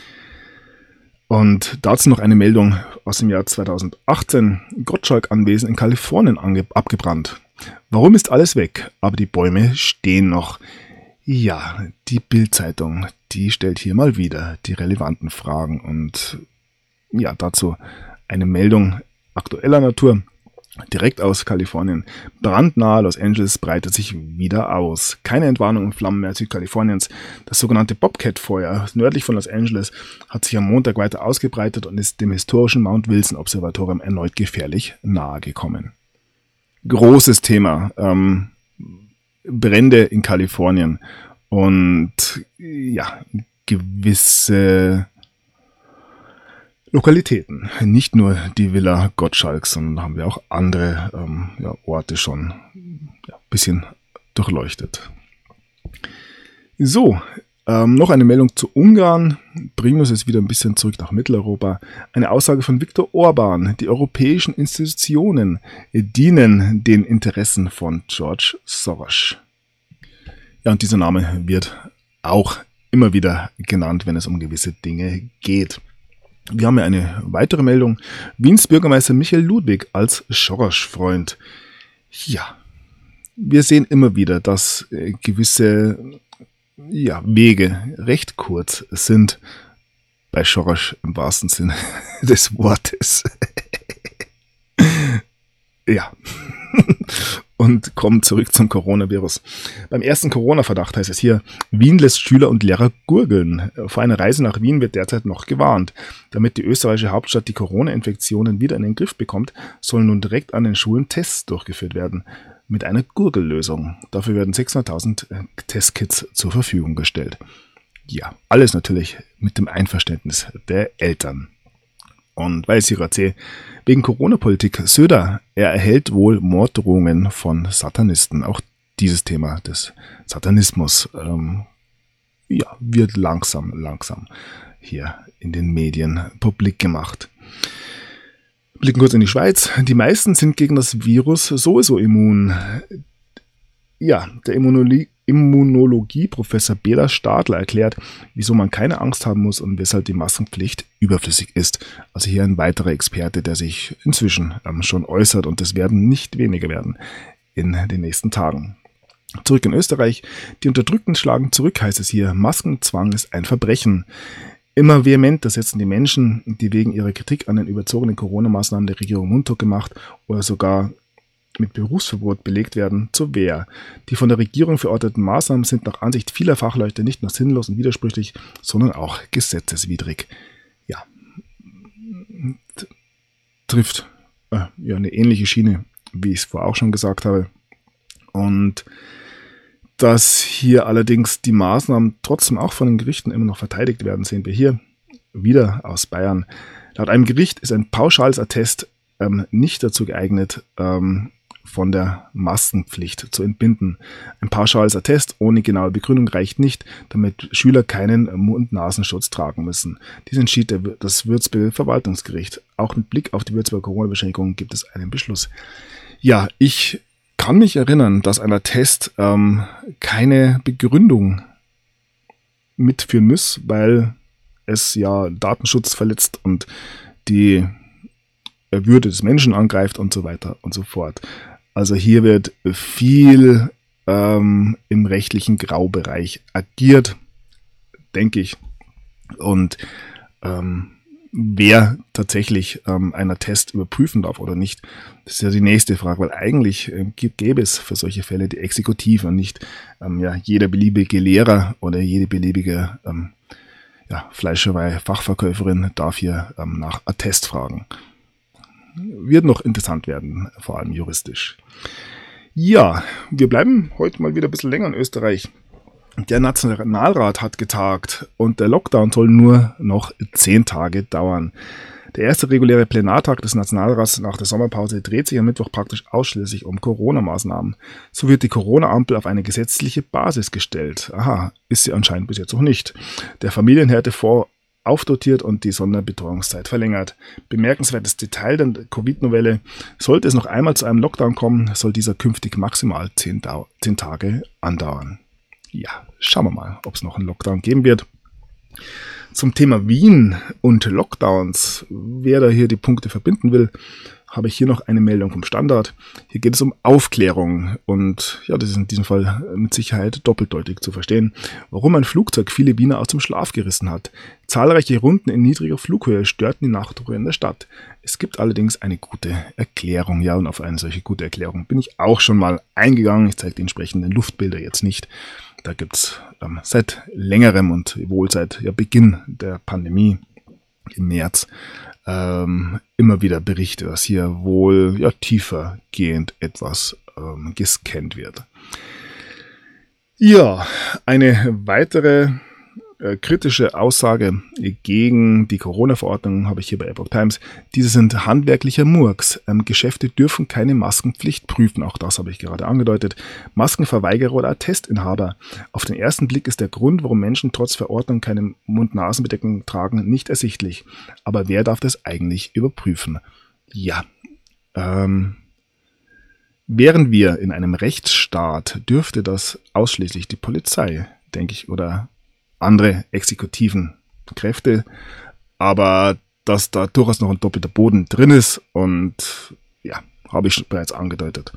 Und dazu noch eine Meldung aus dem Jahr 2018. Gottschalk-Anwesen in Kalifornien abgebrannt. Warum ist alles weg, aber die Bäume stehen noch? Ja, die Bild-Zeitung, die stellt hier mal wieder die relevanten Fragen und dazu eine Meldung aktueller Natur. direkt aus Kalifornien. Brandnahe Los Angeles breitet sich wieder aus. Keine Entwarnung im Flammenmeer Südkaliforniens. Das sogenannte Bobcat-Feuer nördlich von Los Angeles hat sich am Montag weiter ausgebreitet und ist dem historischen Mount Wilson Observatorium erneut gefährlich nahe gekommen. Großes Thema. Brände in Kalifornien und ja, gewisse Lokalitäten, nicht nur die Villa Gottschalk, sondern haben wir auch andere Orte schon ein bisschen durchleuchtet. So, noch eine Meldung zu Ungarn, bringen uns jetzt wieder ein bisschen zurück nach Mitteleuropa. Eine Aussage von Viktor Orbán, die europäischen Institutionen dienen den Interessen von George Soros. Ja, und dieser Name wird auch immer wieder genannt, wenn es um gewisse Dinge geht. Wir haben ja eine weitere Meldung. Wiens Bürgermeister Michael Ludwig als Soros-Freund. Ja, wir sehen immer wieder, dass gewisse Wege recht kurz sind. Bei Soros im wahrsten Sinne des Wortes. Ja. Und kommen zurück zum Coronavirus. Beim ersten Corona-Verdacht heißt es hier, Wien lässt Schüler und Lehrer gurgeln. Vor einer Reise nach Wien wird derzeit noch gewarnt. Damit die österreichische Hauptstadt die Corona-Infektionen wieder in den Griff bekommt, sollen nun direkt an den Schulen Tests durchgeführt werden. Mit einer Gurgellösung. Dafür werden 600.000 Testkits zur Verfügung gestellt. Ja, alles natürlich mit dem Einverständnis der Eltern. Und weil Sie gerade sehen, wegen Corona-Politik, Söder, er erhält wohl Morddrohungen von Satanisten. Auch dieses Thema des Satanismus wird langsam hier in den Medien publik gemacht. Blicken kurz in die Schweiz. Die meisten sind gegen das Virus sowieso immun. Ja, der Immunologie-Professor Bela Stadler erklärt, wieso man keine Angst haben muss und weshalb die Maskenpflicht überflüssig ist. Also hier ein weiterer Experte, der sich inzwischen schon äußert und es werden nicht weniger werden in den nächsten Tagen. Zurück in Österreich. Die Unterdrückten schlagen zurück, heißt es hier. Maskenzwang ist ein Verbrechen. Immer vehementer setzen die Menschen, die wegen ihrer Kritik an den überzogenen Corona-Maßnahmen der Regierung mundtot gemacht oder sogar mit Berufsverbot belegt werden, zur Wehr. Die von der Regierung verordneten Maßnahmen sind nach Ansicht vieler Fachleute nicht nur sinnlos und widersprüchlich, sondern auch gesetzeswidrig. Ja, trifft eine ähnliche Schiene, wie ich es vorher auch schon gesagt habe. Und dass hier allerdings die Maßnahmen trotzdem auch von den Gerichten immer noch verteidigt werden, sehen wir hier wieder aus Bayern. Laut einem Gericht ist ein pauschales Attest nicht dazu geeignet, von der Maskenpflicht zu entbinden. Ein pauschales Attest ohne genaue Begründung reicht nicht, damit Schüler keinen Mund-Nasenschutz tragen müssen. Dies entschied das Würzburger Verwaltungsgericht. Auch mit Blick auf die Würzburger Corona-Beschränkungen gibt es einen Beschluss. Ja, ich kann mich erinnern, dass ein Attest keine Begründung mitführen muss, weil es ja Datenschutz verletzt und die Würde des Menschen angreift und so weiter und so fort. Also hier wird viel im rechtlichen Graubereich agiert, denke ich. Und wer tatsächlich ein Attest überprüfen darf oder nicht, das ist ja die nächste Frage, weil eigentlich gäbe es für solche Fälle die Exekutive und nicht jeder beliebige Lehrer oder jede beliebige Fleischerei-Fachverkäuferin darf hier nach Attest fragen. Wird noch interessant werden, vor allem juristisch. Ja, wir bleiben heute mal wieder ein bisschen länger in Österreich. Der Nationalrat hat getagt und der Lockdown soll nur noch 10 Tage dauern. Der erste reguläre Plenartag des Nationalrats nach der Sommerpause dreht sich am Mittwoch praktisch ausschließlich um Corona-Maßnahmen. So wird die Corona-Ampel auf eine gesetzliche Basis gestellt. Aha, ist sie anscheinend bis jetzt noch nicht. Der Familienhärtefonds aufdotiert und die Sonderbetreuungszeit verlängert. Bemerkenswertes Detail der Covid-Novelle: Sollte es noch einmal zu einem Lockdown kommen, soll dieser künftig maximal 10 Tage andauern. Ja, schauen wir mal, ob es noch einen Lockdown geben wird. Zum Thema Wien und Lockdowns, wer da hier die Punkte verbinden will, habe ich hier noch eine Meldung vom Standard. Hier geht es um Aufklärung und ja, das ist in diesem Fall mit Sicherheit doppeldeutig zu verstehen, warum ein Flugzeug viele Wiener aus dem Schlaf gerissen hat. Zahlreiche Runden in niedriger Flughöhe störten die Nachtruhe in der Stadt. Es gibt allerdings eine gute Erklärung, ja, und auf eine solche gute Erklärung bin ich auch schon mal eingegangen. Ich zeige die entsprechenden Luftbilder jetzt nicht. Da gibt es seit längerem und wohl seit Beginn der Pandemie im März immer wieder Berichte, dass hier wohl tiefer gehend etwas gescannt wird. Ja, eine weitere kritische Aussage gegen die Corona-Verordnung habe ich hier bei Epoch Times. Diese sind handwerklicher Murks. Geschäfte dürfen keine Maskenpflicht prüfen. Auch das habe ich gerade angedeutet. Maskenverweigerer oder Attestinhaber. Auf den ersten Blick ist der Grund, warum Menschen trotz Verordnung keine Mund-Nasen-Bedeckung tragen, nicht ersichtlich. Aber wer darf das eigentlich überprüfen? Ja, wären wir in einem Rechtsstaat, dürfte das ausschließlich die Polizei, denke ich, oder andere exekutiven Kräfte, aber dass da durchaus noch ein doppelter Boden drin ist und ja, habe ich bereits angedeutet.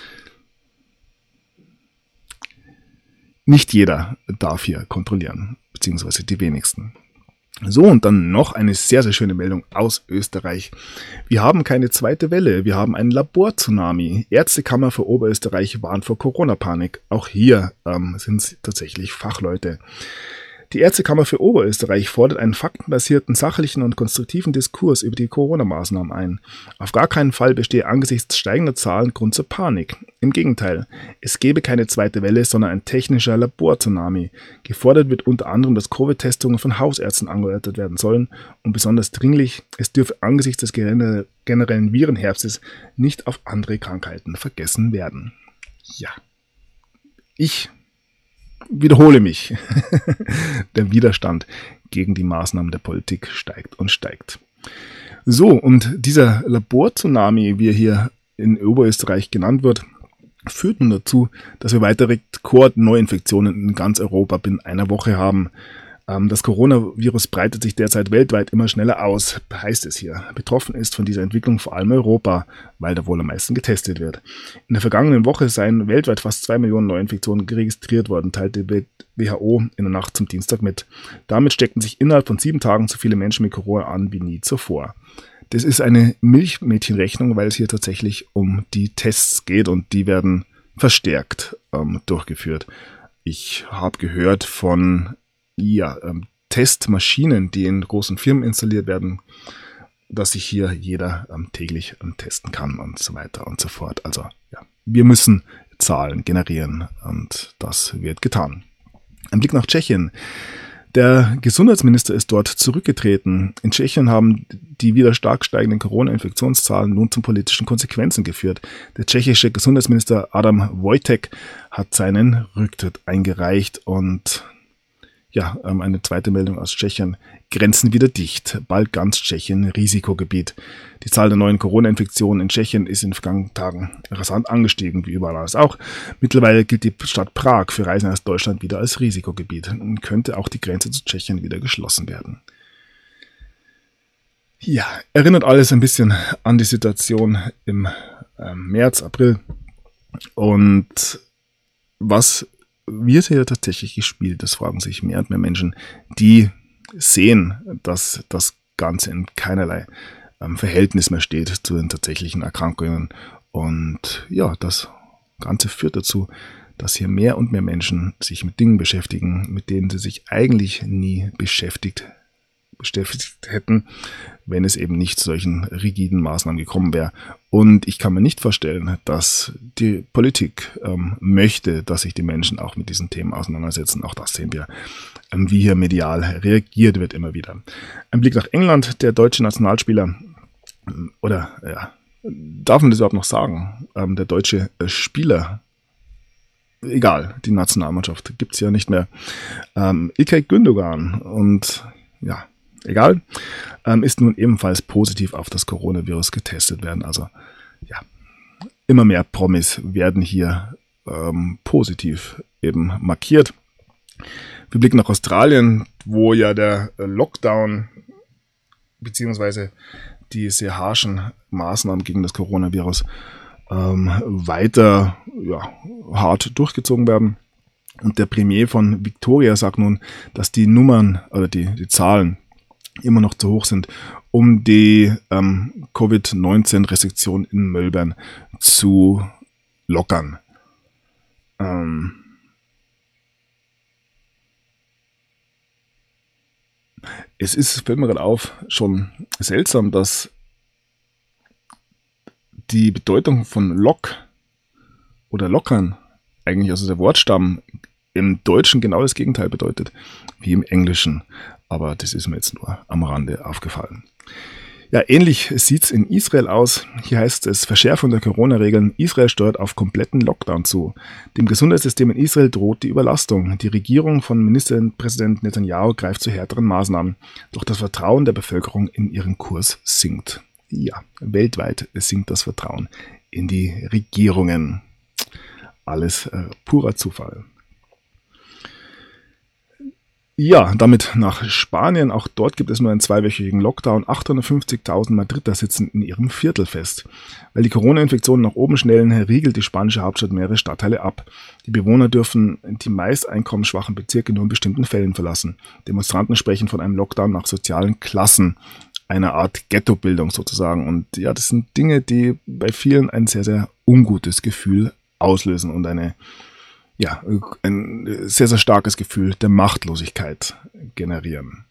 Nicht jeder darf hier kontrollieren, beziehungsweise die wenigsten. So, und dann noch eine sehr, sehr schöne Meldung aus Österreich. Wir haben keine zweite Welle, wir haben einen Labortsunami. Ärztekammer für Oberösterreich warnt vor Corona-Panik. Auch hier sind es tatsächlich Fachleute. Die Ärztekammer für Oberösterreich fordert einen faktenbasierten, sachlichen und konstruktiven Diskurs über die Corona-Maßnahmen ein. Auf gar keinen Fall bestehe angesichts steigender Zahlen Grund zur Panik. Im Gegenteil, es gebe keine zweite Welle, sondern ein technischer Labortsunami. Gefordert wird unter anderem, dass Covid-Testungen von Hausärzten angeordnet werden sollen und besonders dringlich, es dürfe angesichts des generellen Virenherbstes nicht auf andere Krankheiten vergessen werden. Ja, ich wiederhole mich. Der Widerstand gegen die Maßnahmen der Politik steigt und steigt. So, und dieser Labortsunami, wie er hier in Oberösterreich genannt wird, führt nun dazu, dass wir weitere Rekordneuinfektionen in ganz Europa binnen einer Woche haben. Das Coronavirus breitet sich derzeit weltweit immer schneller aus, heißt es hier. Betroffen ist von dieser Entwicklung vor allem Europa, weil da wohl am meisten getestet wird. In der vergangenen Woche seien weltweit fast 2 Millionen Neuinfektionen registriert worden, teilte die WHO in der Nacht zum Dienstag mit. Damit steckten sich innerhalb von 7 Tagen so viele Menschen mit Corona an wie nie zuvor. Das ist eine Milchmädchenrechnung, weil es hier tatsächlich um die Tests geht und die werden verstärkt durchgeführt. Ich habe gehört von Testmaschinen, die in großen Firmen installiert werden, dass sich hier jeder täglich testen kann und so weiter und so fort. Also ja, wir müssen Zahlen generieren und das wird getan. Ein Blick nach Tschechien. Der Gesundheitsminister ist dort zurückgetreten. In Tschechien haben die wieder stark steigenden Corona-Infektionszahlen nun zu politischen Konsequenzen geführt. Der tschechische Gesundheitsminister Adam Vojtěch hat seinen Rücktritt eingereicht und ja, eine zweite Meldung aus Tschechien. Grenzen wieder dicht. Bald ganz Tschechien Risikogebiet. Die Zahl der neuen Corona-Infektionen in Tschechien ist in den vergangenen Tagen rasant angestiegen, wie überall anders auch. Mittlerweile gilt die Stadt Prag für Reisende aus Deutschland wieder als Risikogebiet und könnte auch die Grenze zu Tschechien wieder geschlossen werden. Ja, erinnert alles ein bisschen an die Situation im März, April. Und was wird hier tatsächlich gespielt? Das fragen sich mehr und mehr Menschen, die sehen, dass das Ganze in keinerlei Verhältnis mehr steht zu den tatsächlichen Erkrankungen. Und ja, das Ganze führt dazu, dass hier mehr und mehr Menschen sich mit Dingen beschäftigen, mit denen sie sich eigentlich nie beschäftigt hätten, wenn es eben nicht zu solchen rigiden Maßnahmen gekommen wäre. Und ich kann mir nicht vorstellen, dass die Politik möchte, dass sich die Menschen auch mit diesen Themen auseinandersetzen. Auch das sehen wir, wie hier medial reagiert wird immer wieder. Ein Blick nach England, der deutsche Nationalspieler, oder ja, darf man das überhaupt noch sagen? Der deutsche Spieler, egal, die Nationalmannschaft gibt es ja nicht mehr. İlkay Gündoğan und ja, egal, ist nun ebenfalls positiv auf das Coronavirus getestet werden. Also ja, immer mehr Promis werden hier positiv eben markiert. Wir blicken nach Australien, wo ja der Lockdown beziehungsweise diese harschen Maßnahmen gegen das Coronavirus weiter hart durchgezogen werden. Und der Premier von Victoria sagt nun, dass die Nummern oder die Zahlen immer noch zu hoch sind, um die Covid-19-Restriktionen in Melbourne zu lockern. Es ist, fällt mir gerade auf, schon seltsam, dass die Bedeutung von Lock oder lockern eigentlich, also der Wortstamm, im Deutschen genau das Gegenteil bedeutet wie im Englischen. Aber das ist mir jetzt nur am Rande aufgefallen. Ja, ähnlich sieht es in Israel aus. Hier heißt es Verschärfung der Corona-Regeln. Israel steuert auf kompletten Lockdown zu. Dem Gesundheitssystem in Israel droht die Überlastung. Die Regierung von Ministerpräsident Netanyahu greift zu härteren Maßnahmen. Doch das Vertrauen der Bevölkerung in ihren Kurs sinkt. Ja, weltweit sinkt das Vertrauen in die Regierungen. Alles purer Zufall. Ja, damit nach Spanien. Auch dort gibt es nur einen 2-wöchigen Lockdown. 850.000 Madrider sitzen in ihrem Viertel fest. Weil die Corona-Infektionen nach oben schnellen, riegelt die spanische Hauptstadt mehrere Stadtteile ab. Die Bewohner dürfen die meist einkommensschwachen Bezirke nur in bestimmten Fällen verlassen. Demonstranten sprechen von einem Lockdown nach sozialen Klassen. Eine Art Ghettobildung sozusagen. Und ja, das sind Dinge, die bei vielen ein sehr, sehr ungutes Gefühl auslösen und ein sehr, sehr starkes Gefühl der Machtlosigkeit generieren.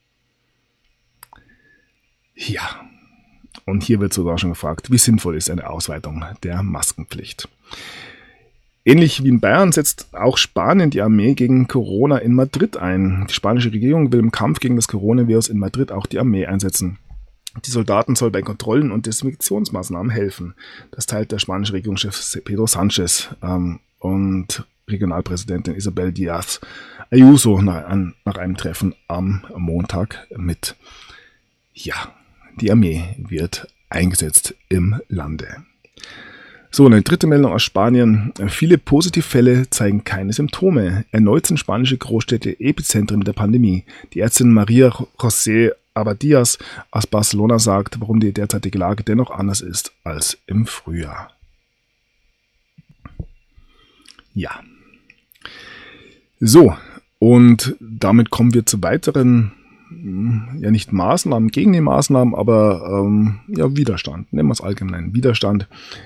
Ja, und hier wird sogar schon gefragt, wie sinnvoll ist eine Ausweitung der Maskenpflicht. Ähnlich wie in Bayern setzt auch Spanien die Armee gegen Corona in Madrid ein. Die spanische Regierung will im Kampf gegen das Coronavirus in Madrid auch die Armee einsetzen. Die Soldaten soll bei Kontrollen und Desinfektionsmaßnahmen helfen. Das teilt der spanische Regierungschef Pedro Sánchez und Regionalpräsidentin Isabel Díaz Ayuso nach einem Treffen am Montag mit. Ja, die Armee wird eingesetzt im Lande. So, eine dritte Meldung aus Spanien. Viele Positivfälle zeigen keine Symptome. Erneut sind spanische Großstädte Epizentren der Pandemie. Die Ärztin Maria José Abadías aus Barcelona sagt, warum die derzeitige Lage dennoch anders ist als im Frühjahr. Ja. So, und damit kommen wir zu weiteren, ja nicht Maßnahmen, gegen die Maßnahmen, aber Widerstand, nennen wir es allgemein, Widerstand.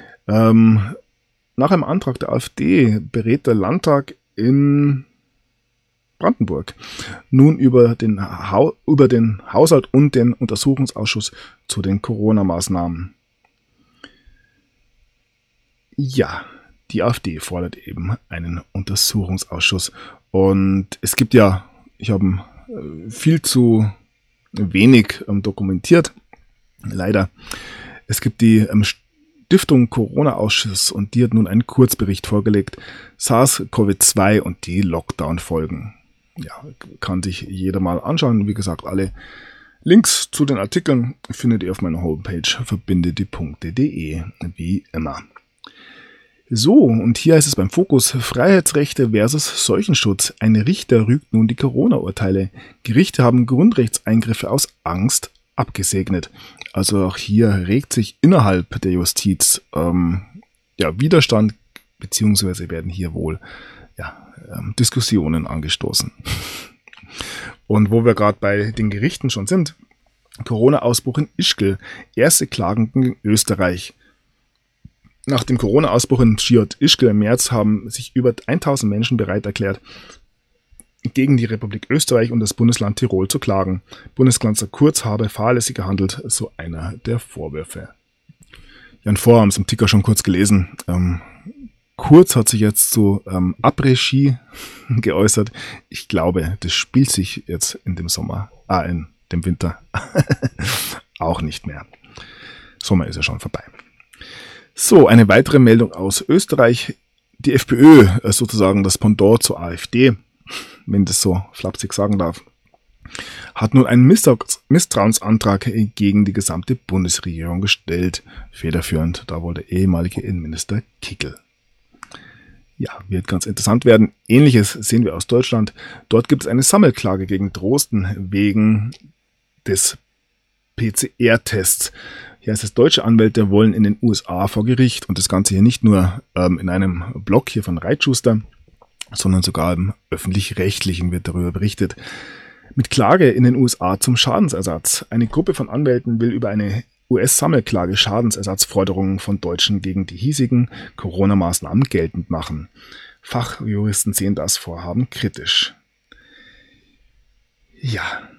Nach einem Antrag der AfD berät der Landtag in Brandenburg nun über den Haushalt und den Untersuchungsausschuss zu den Corona-Maßnahmen. Ja, die AfD fordert eben einen Untersuchungsausschuss. Und es gibt ja, ich habe viel zu wenig dokumentiert, leider. Es gibt die Stiftung Corona-Ausschuss und die hat nun einen Kurzbericht vorgelegt, SARS-CoV-2 und die Lockdown-Folgen. Ja, kann sich jeder mal anschauen. Wie gesagt, alle Links zu den Artikeln findet ihr auf meiner Homepage verbindediepunkte.de, wie immer. So, und hier heißt es beim Fokus Freiheitsrechte versus Seuchenschutz. Ein Richter rügt nun die Corona-Urteile. Gerichte haben Grundrechtseingriffe aus Angst abgesegnet. Also auch hier regt sich innerhalb der Justiz Widerstand, beziehungsweise werden hier wohl Diskussionen angestoßen. Und wo wir gerade bei den Gerichten schon sind, Corona-Ausbruch in Ischgl, erste Klagen gegen Österreich. Nach dem Corona-Ausbruch in Ischgl im März haben sich über 1000 Menschen bereit erklärt, gegen die Republik Österreich und das Bundesland Tirol zu klagen. Bundeskanzler Kurz habe fahrlässig gehandelt, so einer der Vorwürfe. Jan Vorher haben es im Ticker schon kurz gelesen. Kurz hat sich jetzt zu Après-Ski geäußert. Ich glaube, das spielt sich jetzt in dem Winter auch nicht mehr. Sommer ist ja schon vorbei. So, eine weitere Meldung aus Österreich. Die FPÖ, sozusagen das Pendant zur AfD, wenn das so flapsig sagen darf, hat nun einen Misstrauensantrag gegen die gesamte Bundesregierung gestellt. Federführend, da wohl der ehemalige Innenminister Kickl. Ja, wird ganz interessant werden. Ähnliches sehen wir aus Deutschland. Dort gibt es eine Sammelklage gegen Drosten wegen des PCR-Tests. Hier heißt es, deutsche Anwälte wollen in den USA vor Gericht und das Ganze hier nicht nur in einem Blog hier von Reitschuster, sondern sogar im Öffentlich-Rechtlichen wird darüber berichtet. Mit Klage in den USA zum Schadensersatz. Eine Gruppe von Anwälten will über eine US-Sammelklage Schadensersatzforderungen von Deutschen gegen die hiesigen Corona-Maßnahmen geltend machen. Fachjuristen sehen das Vorhaben kritisch. Ja.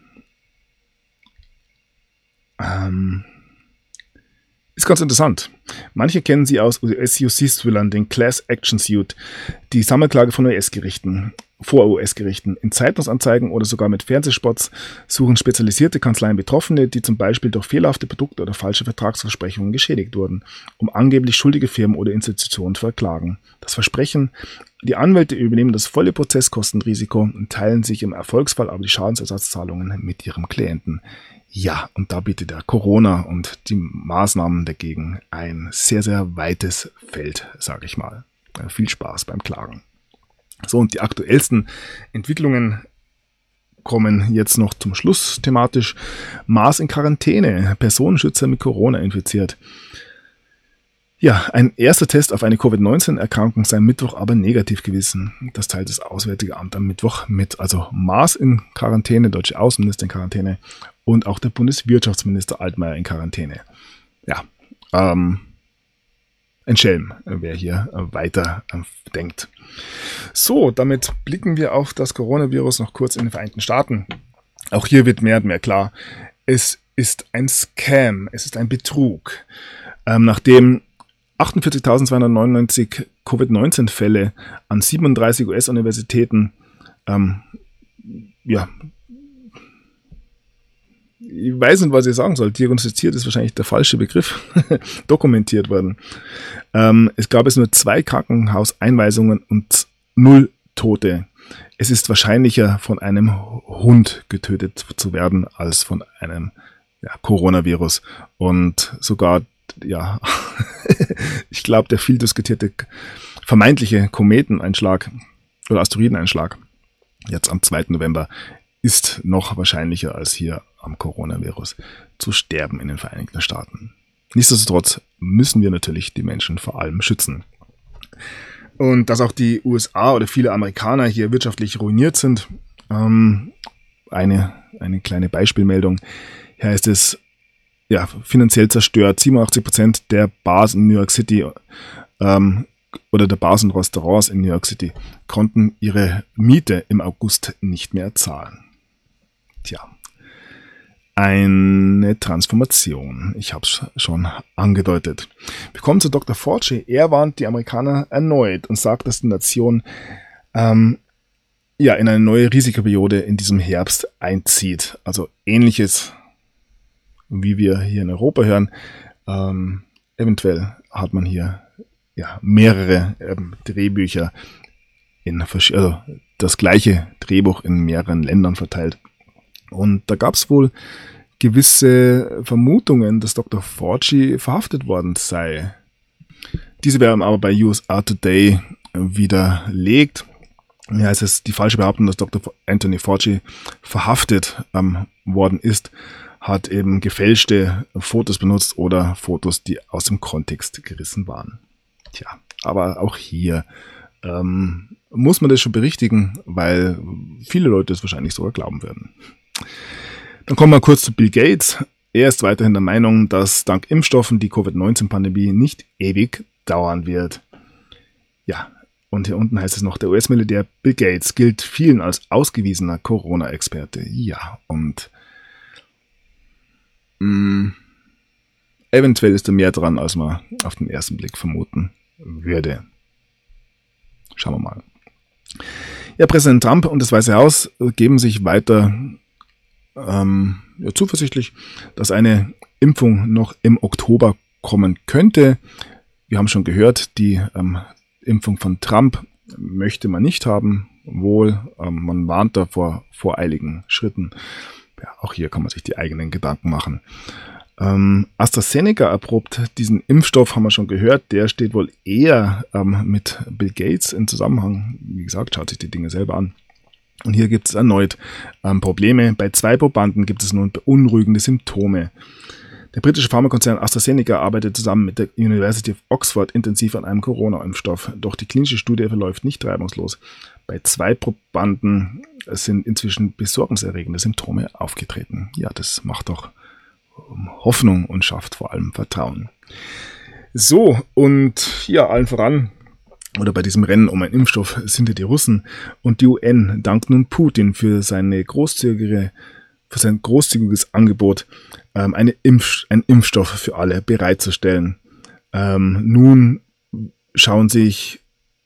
Ist ganz interessant. Manche kennen sie aus US-Justizthrillern, den Class Action Suit, die Sammelklage von US-Gerichten, vor US-Gerichten. In Zeitungsanzeigen oder sogar mit Fernsehspots suchen spezialisierte Kanzleien Betroffene, die zum Beispiel durch fehlerhafte Produkte oder falsche Vertragsversprechungen geschädigt wurden, um angeblich schuldige Firmen oder Institutionen zu verklagen. Das Versprechen, die Anwälte übernehmen das volle Prozesskostenrisiko und teilen sich im Erfolgsfall aber die Schadensersatzzahlungen mit ihrem Klienten. Ja, und da bietet der Corona und die Maßnahmen dagegen ein sehr, sehr weites Feld, sage ich mal. Viel Spaß beim Klagen. So, und die aktuellsten Entwicklungen kommen jetzt noch zum Schluss thematisch. Maas in Quarantäne, Personenschützer mit Corona infiziert. Ja, ein erster Test auf eine Covid-19-Erkrankung sei Mittwoch aber negativ gewesen. Das teilt das Auswärtige Amt am Mittwoch mit. Also Maas in Quarantäne, deutsche Außenminister in Quarantäne und auch der Bundeswirtschaftsminister Altmaier in Quarantäne. Ja, ein Schelm, wer hier weiter denkt. So, damit blicken wir auf das Coronavirus noch kurz in den Vereinigten Staaten. Auch hier wird mehr und mehr klar, es ist ein Scam, es ist ein Betrug. Nachdem 48.299 Covid-19-Fälle an 37 US-Universitäten ich weiß nicht, was ich sagen soll. Diagnostiziert ist wahrscheinlich der falsche Begriff. Dokumentiert worden. Es gab nur 2 Krankenhauseinweisungen und 0 Tote. Es ist wahrscheinlicher, von einem Hund getötet zu werden, als von einem Coronavirus. Und sogar, ich glaube, der viel diskutierte vermeintliche Kometeneinschlag oder Asteroideneinschlag jetzt am 2. November ist noch wahrscheinlicher als hier am Coronavirus zu sterben in den Vereinigten Staaten. Nichtsdestotrotz müssen wir natürlich die Menschen vor allem schützen. Und dass auch die USA oder viele Amerikaner hier wirtschaftlich ruiniert sind, eine kleine Beispielmeldung. Hier heißt es, finanziell zerstört. 87% der Bars in New York City oder der Bars und Restaurants in New York City konnten ihre Miete im August nicht mehr zahlen. Tja, eine Transformation. Ich habe es schon angedeutet. Wir kommen zu Dr. Fauci. Er warnt die Amerikaner erneut und sagt, dass die Nation in eine neue Risikoperiode in diesem Herbst einzieht. Also ähnliches, wie wir hier in Europa hören. Eventuell hat man hier mehrere Drehbücher also das gleiche Drehbuch in mehreren Ländern verteilt. Und da gab es wohl gewisse Vermutungen, dass Dr. Fauci verhaftet worden sei. Diese werden aber bei USA Today widerlegt. Hier heißt es, die falsche Behauptung, dass Dr. Anthony Fauci verhaftet worden ist, hat eben gefälschte Fotos benutzt oder Fotos, die aus dem Kontext gerissen waren. Tja, aber auch hier muss man das schon berichtigen, weil viele Leute es wahrscheinlich sogar glauben werden. Dann kommen wir kurz zu Bill Gates. Er ist weiterhin der Meinung, dass dank Impfstoffen die Covid-19-Pandemie nicht ewig dauern wird. Ja, und hier unten heißt es noch, der US-Milliardär Bill Gates gilt vielen als ausgewiesener Corona-Experte. Ja, und eventuell ist da mehr dran, als man auf den ersten Blick vermuten würde. Schauen wir mal. Ja, Präsident Trump und das Weiße Haus geben sich weiter zuversichtlich, dass eine Impfung noch im Oktober kommen könnte. Wir haben schon gehört, die Impfung von Trump möchte man nicht haben. Wohl, man warnt da vor voreiligen Schritten. Ja, auch hier kann man sich die eigenen Gedanken machen. AstraZeneca erprobt diesen Impfstoff, haben wir schon gehört, der steht wohl eher mit Bill Gates in Zusammenhang. Wie gesagt, schaut sich die Dinge selber an. Und hier gibt es erneut Probleme. Bei 2 Probanden gibt es nun beunruhigende Symptome. Der britische Pharmakonzern AstraZeneca arbeitet zusammen mit der University of Oxford intensiv an einem Corona-Impfstoff. Doch die klinische Studie verläuft nicht reibungslos. Bei 2 Probanden sind inzwischen besorgniserregende Symptome aufgetreten. Ja, das macht doch Hoffnung und schafft vor allem Vertrauen. So, und ja, allen voran, oder bei diesem Rennen um einen Impfstoff sind ja die Russen, und die UN dankt nun Putin für sein großzügiges Angebot, einen Impfstoff für alle bereitzustellen. Nun schauen sich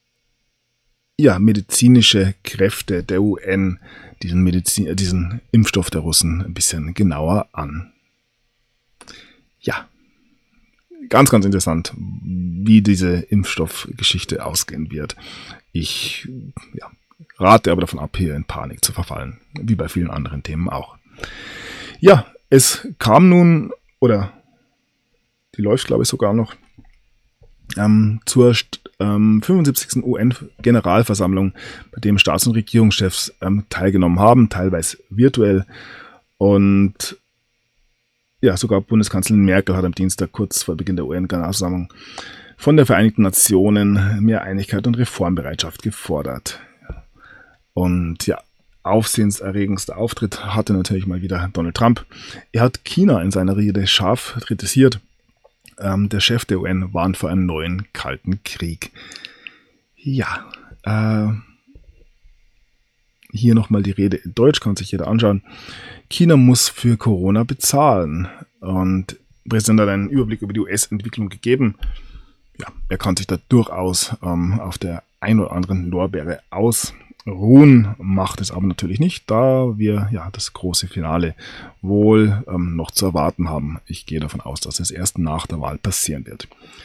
medizinische Kräfte der UN diesen Impfstoff der Russen ein bisschen genauer an. Ja, ganz, ganz interessant, wie diese Impfstoffgeschichte ausgehen wird. Ich rate aber davon ab, hier in Panik zu verfallen, wie bei vielen anderen Themen auch. Ja, es kam nun, oder die läuft, glaube ich, sogar noch, zur 75. UN-Generalversammlung, bei dem Staats- und Regierungschefs teilgenommen haben, teilweise virtuell. Und ja, sogar Bundeskanzlerin Merkel hat am Dienstag kurz vor Beginn der UN-Generalversammlung von der Vereinigten Nationen mehr Einigkeit und Reformbereitschaft gefordert. Und ja, aufsehenserregendster Auftritt hatte natürlich mal wieder Donald Trump. Er hat China in seiner Rede scharf kritisiert. Der Chef der UN warnt vor einem neuen Kalten Krieg. Ja, hier nochmal die Rede in Deutsch, kann sich jeder anschauen. China muss für Corona bezahlen. Und der Präsident hat einen Überblick über die US-Entwicklung gegeben. Ja, er kann sich da durchaus auf der ein oder anderen Lorbeere ausruhen, macht es aber natürlich nicht, da wir das große Finale wohl noch zu erwarten haben. Ich gehe davon aus, dass es erst nach der Wahl passieren wird.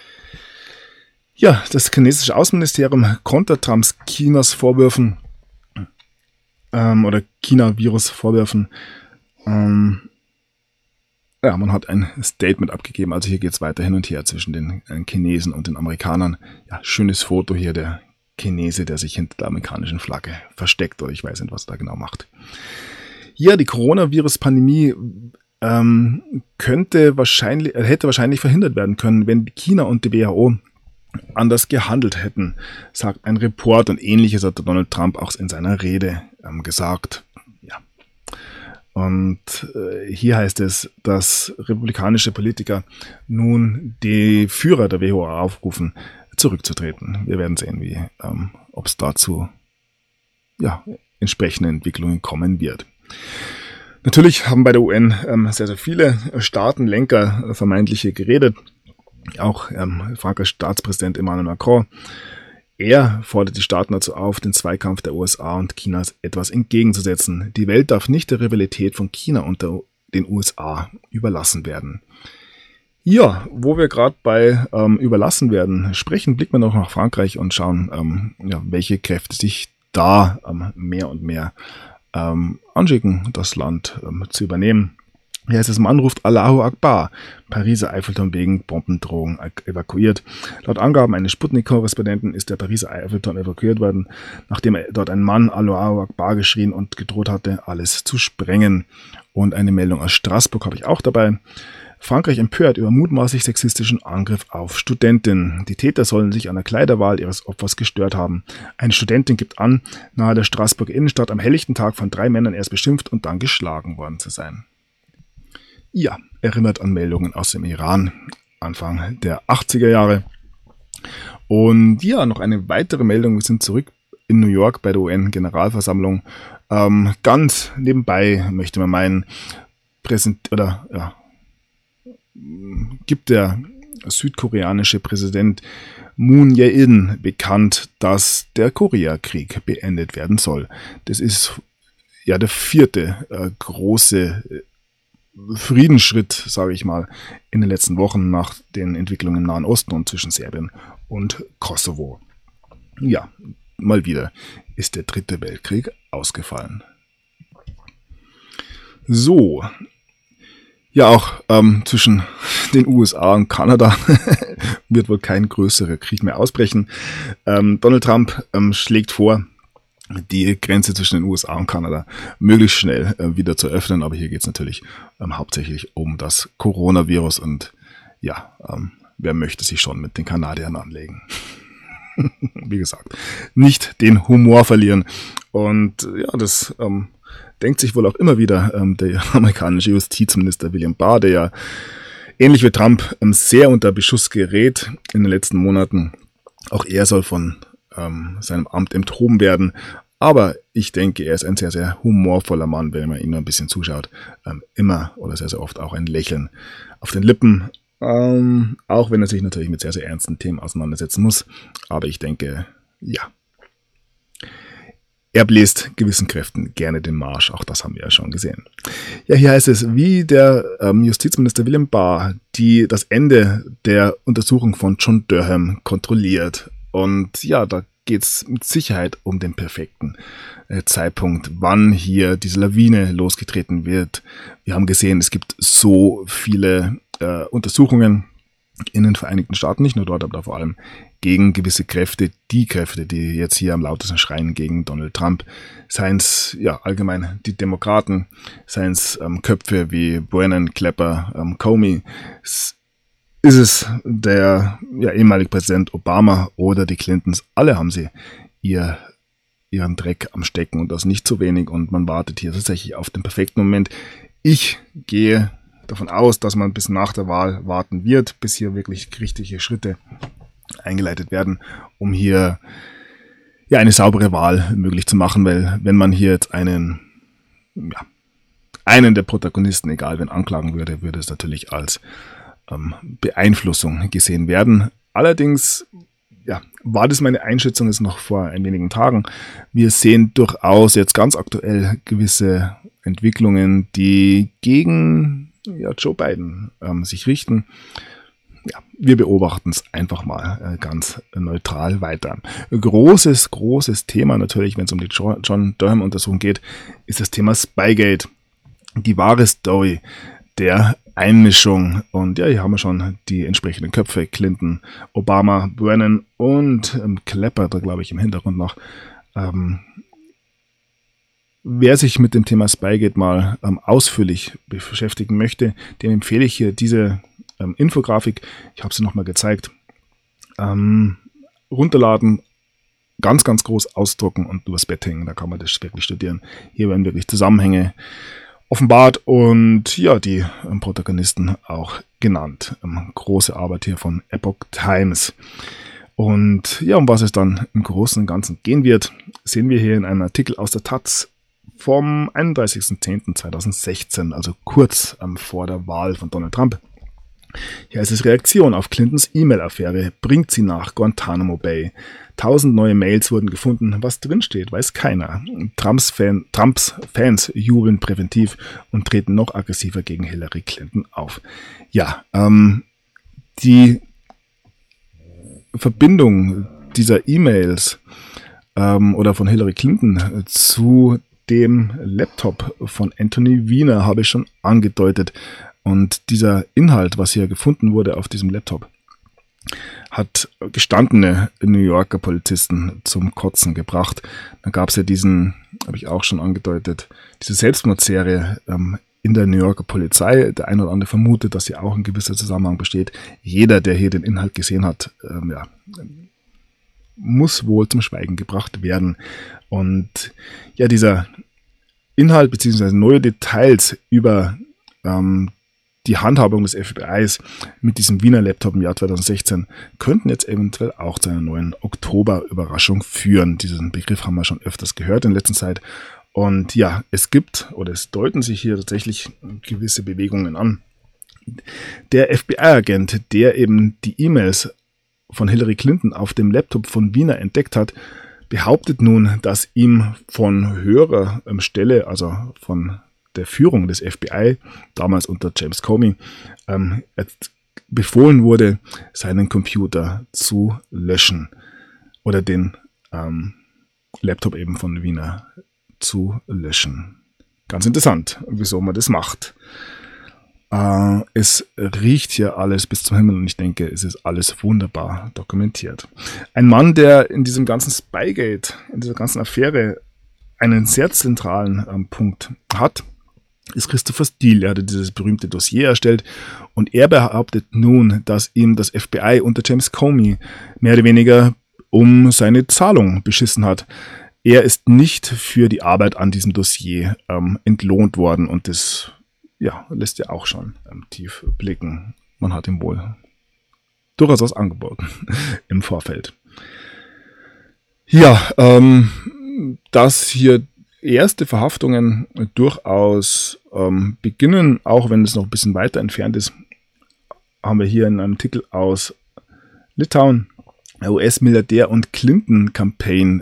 Ja, das chinesische Außenministerium kontert Trumps Chinas-Vorwürfen oder China-Virus-Vorwürfen. Man hat ein Statement abgegeben, also hier geht es weiter hin und her zwischen den Chinesen und den Amerikanern. Ja, schönes Foto hier, der Chinese, der sich hinter der amerikanischen Flagge versteckt, oder ich weiß nicht, was er da genau macht. Ja, die Coronavirus-Pandemie hätte wahrscheinlich verhindert werden können, wenn China und die WHO anders gehandelt hätten, sagt ein Report, und Ähnliches hat Donald Trump auch in seiner Rede gesagt. Ja. Und hier heißt es, dass republikanische Politiker nun die Führer der WHO aufrufen, zurückzutreten. Wir werden sehen, ob es dazu entsprechende Entwicklungen kommen wird. Natürlich haben bei der UN sehr, sehr viele Staatenlenker, vermeintliche, geredet. Auch Frankreichs Staatspräsident Emmanuel Macron. Er fordert die Staaten dazu auf, den Zweikampf der USA und Chinas etwas entgegenzusetzen. Die Welt darf nicht der Rivalität von China und den USA überlassen werden. Ja, wo wir gerade bei überlassen werden sprechen, blicken wir noch nach Frankreich und schauen, welche Kräfte sich da mehr und mehr anschicken, das Land zu übernehmen. Hier heißt es, Mann ruft Allahu Akbar. Pariser Eiffelturm wegen Bombendrohung evakuiert. Laut Angaben eines Sputnik-Korrespondenten ist der Pariser Eiffelturm evakuiert worden, nachdem dort ein Mann Allahu Akbar geschrien und gedroht hatte, alles zu sprengen. Und eine Meldung aus Straßburg habe ich auch dabei. Frankreich empört über mutmaßlich sexistischen Angriff auf Studentin. Die Täter sollen sich an der Kleiderwahl ihres Opfers gestört haben. Eine Studentin gibt an, nahe der Straßburger Innenstadt am helllichten Tag von 3 Männern erst beschimpft und dann geschlagen worden zu sein. Ja, erinnert an Meldungen aus dem Iran, Anfang der 80er Jahre. Und ja, noch eine weitere Meldung. Wir sind zurück in New York bei der UN-Generalversammlung. Ganz nebenbei möchte man meinen, gibt der südkoreanische Präsident Moon Jae-in bekannt, dass der Koreakrieg beendet werden soll. Das ist ja der 4. große Friedensschritt, sage ich mal, in den letzten Wochen nach den Entwicklungen im Nahen Osten und zwischen Serbien und Kosovo. Ja, mal wieder ist der 3. Weltkrieg ausgefallen. So, ja, auch zwischen den USA und Kanada wird wohl kein größerer Krieg mehr ausbrechen. Donald Trump schlägt vor, die Grenze zwischen den USA und Kanada möglichst schnell wieder zu öffnen. Aber hier geht es natürlich hauptsächlich um das Coronavirus und ja, wer möchte sich schon mit den Kanadiern anlegen? Wie gesagt, nicht den Humor verlieren. Und ja, das denkt sich wohl auch immer wieder der amerikanische Justizminister William Barr, der ja ähnlich wie Trump sehr unter Beschuss gerät in den letzten Monaten. Auch er soll von seinem Amt enthoben werden. Aber ich denke, er ist ein sehr, sehr humorvoller Mann, wenn man ihm nur ein bisschen zuschaut. Immer oder sehr, sehr oft auch ein Lächeln auf den Lippen. Auch wenn er sich natürlich mit sehr, sehr ernsten Themen auseinandersetzen muss. Aber ich denke, ja. Er bläst gewissen Kräften gerne den Marsch. Auch das haben wir ja schon gesehen. Ja, hier heißt es, wie der Justizminister William Barr das Ende der Untersuchung von John Durham kontrolliert. Und ja, da geht es mit Sicherheit um den perfekten Zeitpunkt, wann hier diese Lawine losgetreten wird. Wir haben gesehen, es gibt so viele Untersuchungen in den Vereinigten Staaten, nicht nur dort, aber vor allem gegen gewisse Kräfte, die jetzt hier am lautesten schreien gegen Donald Trump, seien es ja allgemein die Demokraten, seien es Köpfe wie Brennan, Clapper, Comey, ist es der ehemalige Präsident Obama oder die Clintons. Alle haben sie ihren Dreck am Stecken und das nicht zu wenig und man wartet hier tatsächlich auf den perfekten Moment. Ich gehe davon aus, dass man bis nach der Wahl warten wird, bis hier wirklich richtige Schritte eingeleitet werden, um hier eine saubere Wahl möglich zu machen, weil wenn man hier jetzt einen der Protagonisten, egal wen, anklagen würde, würde es natürlich als Beeinflussung gesehen werden. Allerdings war das meine Einschätzung jetzt noch vor ein wenigen Tagen. Wir sehen durchaus jetzt ganz aktuell gewisse Entwicklungen, die gegen Joe Biden sich richten. Ja, wir beobachten es einfach mal ganz neutral weiter. Großes Thema natürlich, wenn es um die John Durham-Untersuchung geht, ist das Thema Spygate. Die wahre Story der Einmischung. Und ja, hier haben wir schon die entsprechenden Köpfe, Clinton, Obama, Brennan und Clapper, da glaube ich im Hintergrund noch. Wer sich mit dem Thema Spygate mal ausführlich beschäftigen möchte, dem empfehle ich hier diese Infografik. Ich habe sie nochmal gezeigt. Runterladen, ganz groß ausdrucken und übers Bett hängen. Da kann man das wirklich studieren. Hier werden wirklich Zusammenhänge offenbart und ja, die Protagonisten auch genannt. Große Arbeit hier von Epoch Times. Und ja, um was es dann im Großen und Ganzen gehen wird, sehen wir hier in einem Artikel aus der Taz vom 31.10.2016, also kurz vor der Wahl von Donald Trump. Hier ist es: Reaktion auf Clintons E-Mail-Affäre bringt sie nach Guantanamo Bay. 1000 neue Mails wurden gefunden. Was drinsteht, weiß keiner. Trumps Fans jubeln präventiv und treten noch aggressiver gegen Hillary Clinton auf. Ja, die Verbindung dieser E-Mails oder von Hillary Clinton zu dem Laptop von Anthony Weiner habe ich schon angedeutet. Und dieser Inhalt, was hier gefunden wurde auf diesem Laptop, hat gestandene New Yorker Polizisten zum Kotzen gebracht. Dann gab es ja habe ich auch schon angedeutet, diese Selbstmordserie in der New Yorker Polizei. Der eine oder andere vermutet, dass hier auch ein gewisser Zusammenhang besteht. Jeder, der hier den Inhalt gesehen hat, muss wohl zum Schweigen gebracht werden. Und ja, dieser Inhalt bzw. neue Details über die Handhabung des FBIs mit diesem Wiener Laptop im Jahr 2016 könnten jetzt eventuell auch zu einer neuen Oktober-Überraschung führen. Diesen Begriff haben wir schon öfters gehört in letzter Zeit. Und ja, es deuten sich hier tatsächlich gewisse Bewegungen an. Der FBI-Agent, der eben die E-Mails von Hillary Clinton auf dem Laptop von Weiner entdeckt hat, behauptet nun, dass ihm von höherer Stelle, also von der Führung des FBI, damals unter James Comey, befohlen wurde, seinen Computer zu löschen oder den Laptop eben von Weiner zu löschen. Ganz interessant, wieso man das macht. Es riecht hier alles bis zum Himmel und ich denke, es ist alles wunderbar dokumentiert. Ein Mann, der in diesem ganzen Spygate, in dieser ganzen Affäre einen sehr zentralen Punkt hat, ist Christopher Steele. Er hatte dieses berühmte Dossier erstellt und er behauptet nun, dass ihm das FBI unter James Comey mehr oder weniger um seine Zahlung beschissen hat. Er ist nicht für die Arbeit an diesem Dossier entlohnt worden und das lässt ja auch schon tief blicken. Man hat ihm wohl durchaus was angeboten im Vorfeld. Ja, dass hier erste Verhaftungen durchaus beginnen, auch wenn es noch ein bisschen weiter entfernt ist, haben wir hier in einem Artikel aus Litauen. US-Milliardär und Clinton-Campaign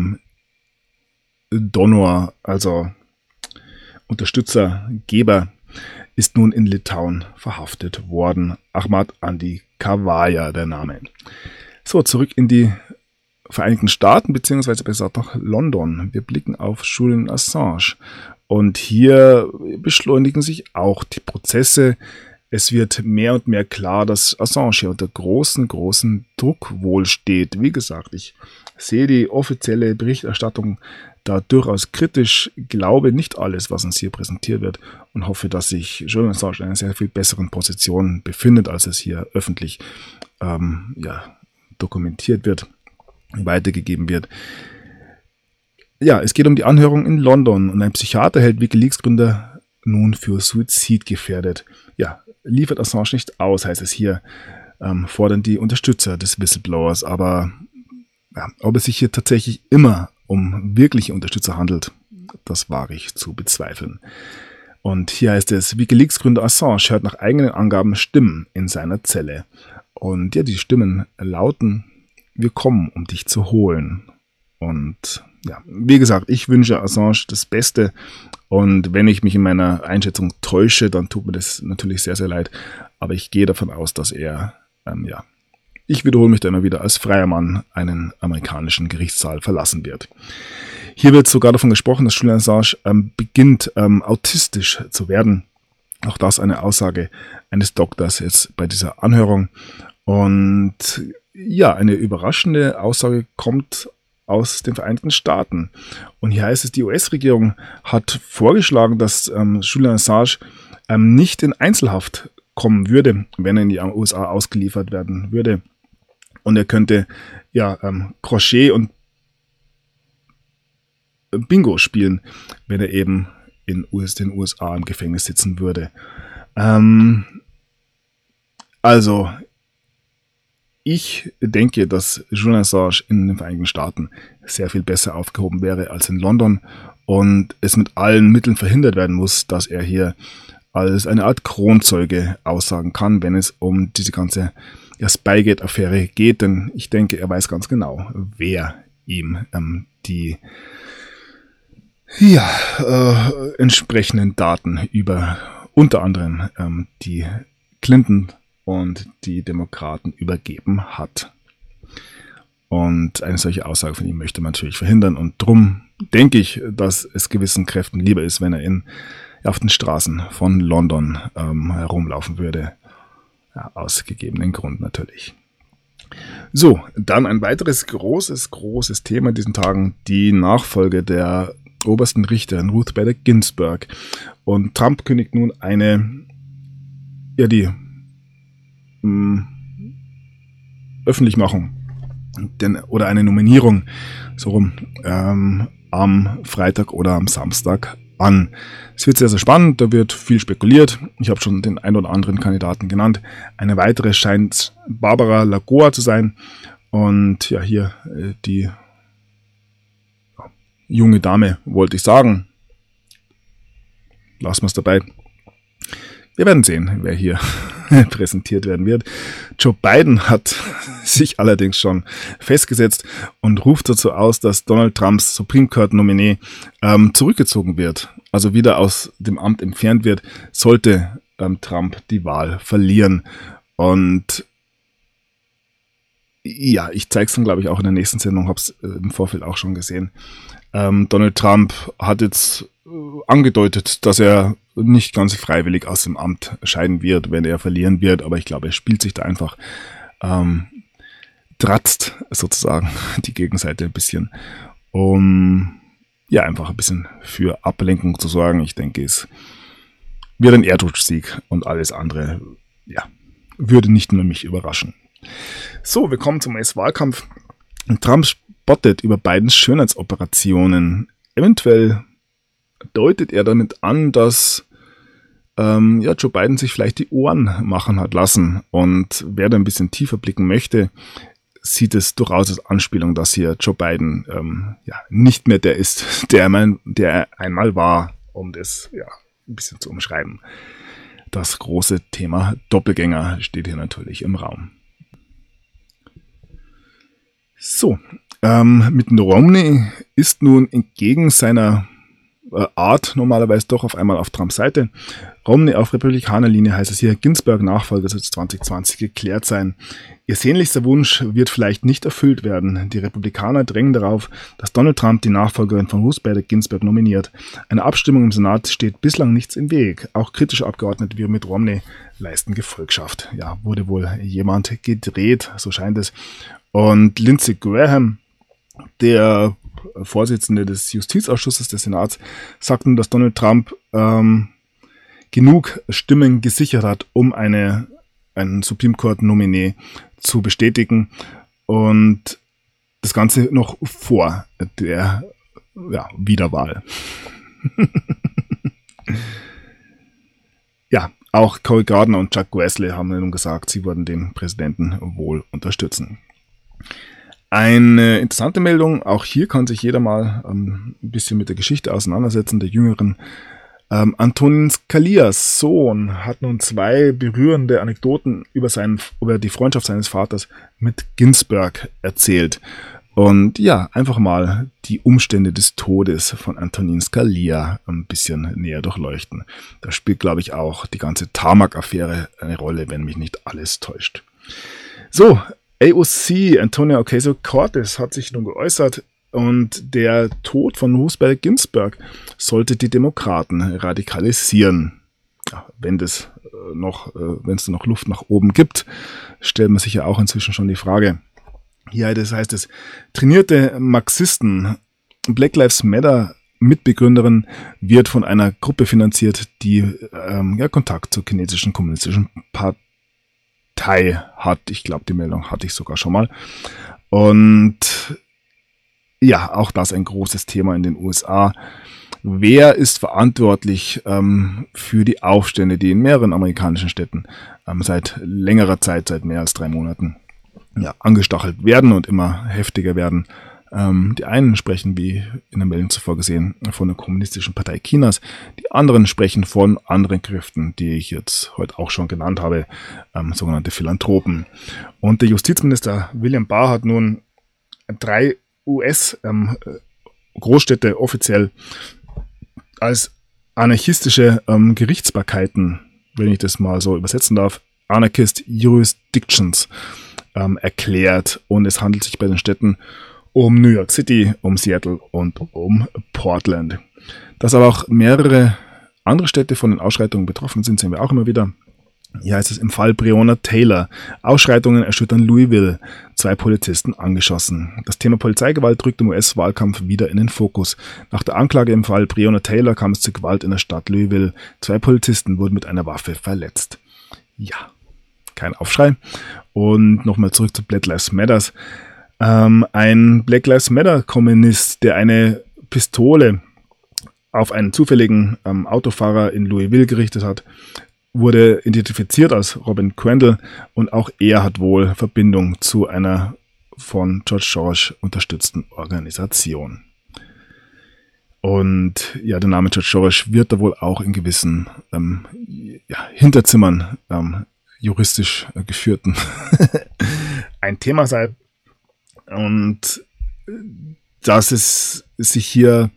Donor, also Unterstützer, Geber, ist nun in Litauen verhaftet worden. Ahmad Andi Kavaja, der Name. So, zurück in die Vereinigten Staaten, beziehungsweise besser nach London. Wir blicken auf Julian Assange. Und hier beschleunigen sich auch die Prozesse. Es wird mehr und mehr klar, dass Assange hier unter großen Druck wohl steht. Wie gesagt, ich sehe die offizielle Berichterstattung da durchaus kritisch, glaube nicht alles, was uns hier präsentiert wird und hoffe, dass sich Julian Assange in einer sehr viel besseren Position befindet, als es hier öffentlich dokumentiert wird, weitergegeben wird. Ja, es geht um die Anhörung in London und ein Psychiater hält WikiLeaks-Gründer nun für Suizid gefährdet. Ja, liefert Assange nicht aus, heißt es hier, fordern die Unterstützer des Whistleblowers, aber ob es sich hier tatsächlich immer um wirkliche Unterstützer handelt, das wage ich zu bezweifeln. Und hier heißt es, WikiLeaks-Gründer Assange hört nach eigenen Angaben Stimmen in seiner Zelle. Und ja, die Stimmen lauten, wir kommen, um dich zu holen. Und ja, wie gesagt, ich wünsche Assange das Beste. Und wenn ich mich in meiner Einschätzung täusche, dann tut mir das natürlich sehr, sehr leid. Aber ich gehe davon aus, dass er, ich wiederhole mich da immer wieder, als freier Mann einen amerikanischen Gerichtssaal verlassen wird. Hier wird sogar davon gesprochen, dass Julian Assange beginnt, autistisch zu werden. Auch das eine Aussage eines Doktors jetzt bei dieser Anhörung. Und ja, eine überraschende Aussage kommt aus den Vereinigten Staaten. Und hier heißt es, die US-Regierung hat vorgeschlagen, dass Julian Assange nicht in Einzelhaft kommen würde, wenn er in die USA ausgeliefert werden würde. Und er könnte Crochet und Bingo spielen, wenn er eben in den USA im Gefängnis sitzen würde. Also, ich denke, dass Julian Assange in den Vereinigten Staaten sehr viel besser aufgehoben wäre als in London und es mit allen Mitteln verhindert werden muss, dass er hier als eine Art Kronzeuge aussagen kann, wenn es um diese ganze Spygate-Affäre geht, denn ich denke, er weiß ganz genau, wer ihm die entsprechenden Daten über unter anderem die Clinton und die Demokraten übergeben hat. Und eine solche Aussage von ihm möchte man natürlich verhindern. Und drum denke ich, dass es gewissen Kräften lieber ist, wenn er auf den Straßen von London herumlaufen würde. Ja, aus gegebenen Grund natürlich. So, dann ein weiteres großes Thema in diesen Tagen, die Nachfolge der obersten Richterin Ruth Bader Ginsburg. Und Trump kündigt nun die Öffentlichmachung oder eine Nominierung so rum am Freitag oder am Samstag an. Es wird sehr, sehr spannend, da wird viel spekuliert. Ich habe schon den ein oder anderen Kandidaten genannt. Eine weitere scheint Barbara Lagoa zu sein. Und ja, hier die junge Dame, wollte ich sagen. Lassen wir es dabei. Wir werden sehen, wer hier präsentiert werden wird. Joe Biden hat sich allerdings schon festgesetzt und ruft dazu aus, dass Donald Trumps Supreme Court Nominee zurückgezogen wird, also wieder aus dem Amt entfernt wird, sollte Trump die Wahl verlieren. Und ja, ich zeige es dann, glaube ich, auch in der nächsten Sendung, habe es im Vorfeld auch schon gesehen. Donald Trump hat jetzt angedeutet, dass er nicht ganz freiwillig aus dem Amt scheiden wird, wenn er verlieren wird, aber ich glaube, er spielt sich da einfach, tratzt sozusagen die Gegenseite ein bisschen, um ja einfach ein bisschen für Ablenkung zu sorgen. Ich denke, es wird ein Erdrutschsieg und alles andere, ja, würde nicht nur mich überraschen. So, wir kommen zum US-Wahlkampf. Trump spottet über Bidens Schönheitsoperationen. Eventuell deutet er damit an, dass Joe Biden sich vielleicht die Ohren machen hat lassen. Und wer da ein bisschen tiefer blicken möchte, sieht es durchaus als Anspielung, dass hier Joe Biden nicht mehr der ist, der einmal war, um das ein bisschen zu umschreiben. Das große Thema Doppelgänger steht hier natürlich im Raum. So, mit Romney ist nun entgegen seiner Art normalerweise doch auf einmal auf Trumps Seite. Romney auf Republikanerlinie, heißt es hier, Ginsburg Nachfolger soll 2020 geklärt sein. Ihr sehnlichster Wunsch wird vielleicht nicht erfüllt werden. Die Republikaner drängen darauf, dass Donald Trump die Nachfolgerin von Ruth Bader Ginsburg nominiert. Eine Abstimmung im Senat steht bislang nichts im Weg. Auch kritische Abgeordnete wie mit Romney leisten Gefolgschaft. Ja, wurde wohl jemand gedreht, so scheint es. Und Lindsey Graham, der Vorsitzende des Justizausschusses des Senats, sagten, dass Donald Trump genug Stimmen gesichert hat, um einen Supreme Court Nominee zu bestätigen, und das Ganze noch vor der Wiederwahl. Ja, auch Cory Gardner und Chuck Grassley haben nun gesagt, sie würden den Präsidenten wohl unterstützen. Eine interessante Meldung, auch hier kann sich jeder mal ein bisschen mit der Geschichte auseinandersetzen, der Jüngeren. Antonin Scalias Sohn hat nun 2 berührende Anekdoten über die Freundschaft seines Vaters mit Ginsburg erzählt. Und ja, einfach mal die Umstände des Todes von Antonin Scalia ein bisschen näher durchleuchten. Da spielt, glaube ich, auch die ganze Tarmac-Affäre eine Rolle, wenn mich nicht alles täuscht. So, AOC, Antonia Ocasio-Cortez, hat sich nun geäußert, und der Tod von Ruth Bader Ginsburg sollte die Demokraten radikalisieren. Ja, wenn es noch Luft nach oben gibt, stellt man sich ja auch inzwischen schon die Frage. Hier, das heißt es, trainierte Marxisten, Black Lives Matter Mitbegründerin, wird von einer Gruppe finanziert, die Kontakt zur chinesischen kommunistischen Partei hat. Ich glaube, die Meldung hatte ich sogar schon mal. Und ja, auch das ein großes Thema in den USA. Wer ist verantwortlich für die Aufstände, die in mehreren amerikanischen Städten seit längerer Zeit, seit mehr als 3 Monaten, angestachelt werden und immer heftiger werden? Die einen sprechen, wie in der Meldung zuvor gesehen, von der Kommunistischen Partei Chinas. Die anderen sprechen von anderen Kräften, die ich jetzt heute auch schon genannt habe, sogenannte Philanthropen. Und der Justizminister William Barr hat nun 3 US-Großstädte offiziell als anarchistische Gerichtsbarkeiten, wenn ich das mal so übersetzen darf, Anarchist Jurisdictions erklärt. Und es handelt sich bei den Städten um New York City, um Seattle und um Portland. Dass aber auch mehrere andere Städte von den Ausschreitungen betroffen sind, sehen wir auch immer wieder. Hier heißt es im Fall Breonna Taylor: Ausschreitungen erschüttern Louisville, 2 Polizisten angeschossen. Das Thema Polizeigewalt rückt im US-Wahlkampf wieder in den Fokus. Nach der Anklage im Fall Breonna Taylor kam es zu Gewalt in der Stadt Louisville. 2 Polizisten wurden mit einer Waffe verletzt. Ja, kein Aufschrei. Und nochmal zurück zu Black Lives Matter. Ein Black Lives Matter Kommunist, der eine Pistole auf einen zufälligen Autofahrer in Louisville gerichtet hat, wurde identifiziert als Robin Crandall, und auch er hat wohl Verbindung zu einer von George Soros unterstützten Organisation. Und ja, der Name George Soros wird da wohl auch in gewissen Hinterzimmern juristisch geführten ein Thema sei. Und dass es sich hier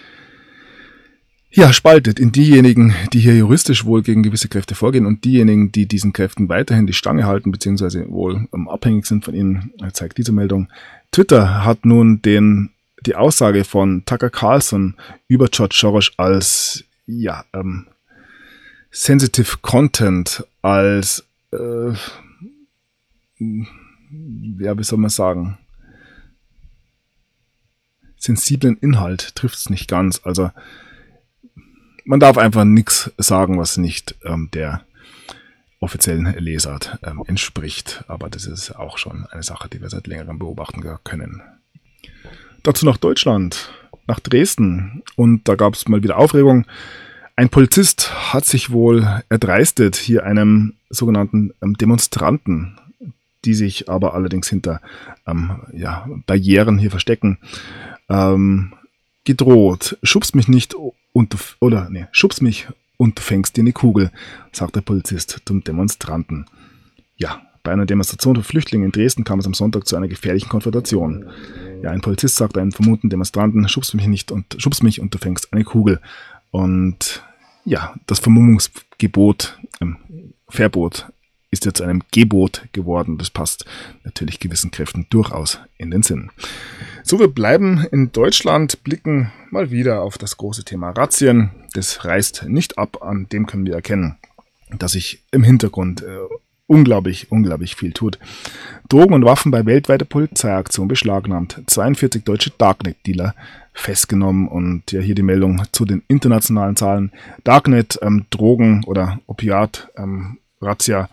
spaltet in diejenigen, die hier juristisch wohl gegen gewisse Kräfte vorgehen, und diejenigen, die diesen Kräften weiterhin die Stange halten, beziehungsweise wohl abhängig sind von ihnen, zeigt diese Meldung. Twitter hat nun die Aussage von Tucker Carlson über George Soros als Sensitive Content als, wie soll man sagen, sensiblen Inhalt trifft es nicht ganz. Also man darf einfach nichts sagen, was nicht der offiziellen Lesart entspricht. Aber das ist auch schon eine Sache, die wir seit längerem beobachten können. Dazu nach Deutschland, nach Dresden. Und da gab es mal wieder Aufregung. Ein Polizist hat sich wohl erdreistet, hier einem sogenannten Demonstranten, die sich aber allerdings hinter Barrieren hier verstecken, gedroht. Schubst mich und du fängst dir eine Kugel, sagt der Polizist zum Demonstranten. Ja, bei einer Demonstration für Flüchtlinge in Dresden kam es am Sonntag zu einer gefährlichen Konfrontation. Ja, ein Polizist sagt einem vermuteten Demonstranten, schubst mich und du fängst eine Kugel. Und ja, das Verbot ist jetzt einem Gebot geworden. Das passt natürlich gewissen Kräften durchaus in den Sinn. So, wir bleiben in Deutschland, blicken mal wieder auf das große Thema Razzien. Das reißt nicht ab, an dem können wir erkennen, dass sich im Hintergrund unglaublich viel tut. Drogen und Waffen bei weltweiter Polizeiaktion beschlagnahmt. 42 deutsche Darknet-Dealer festgenommen. Und ja, hier die Meldung zu den internationalen Zahlen. Darknet, Drogen oder Razzia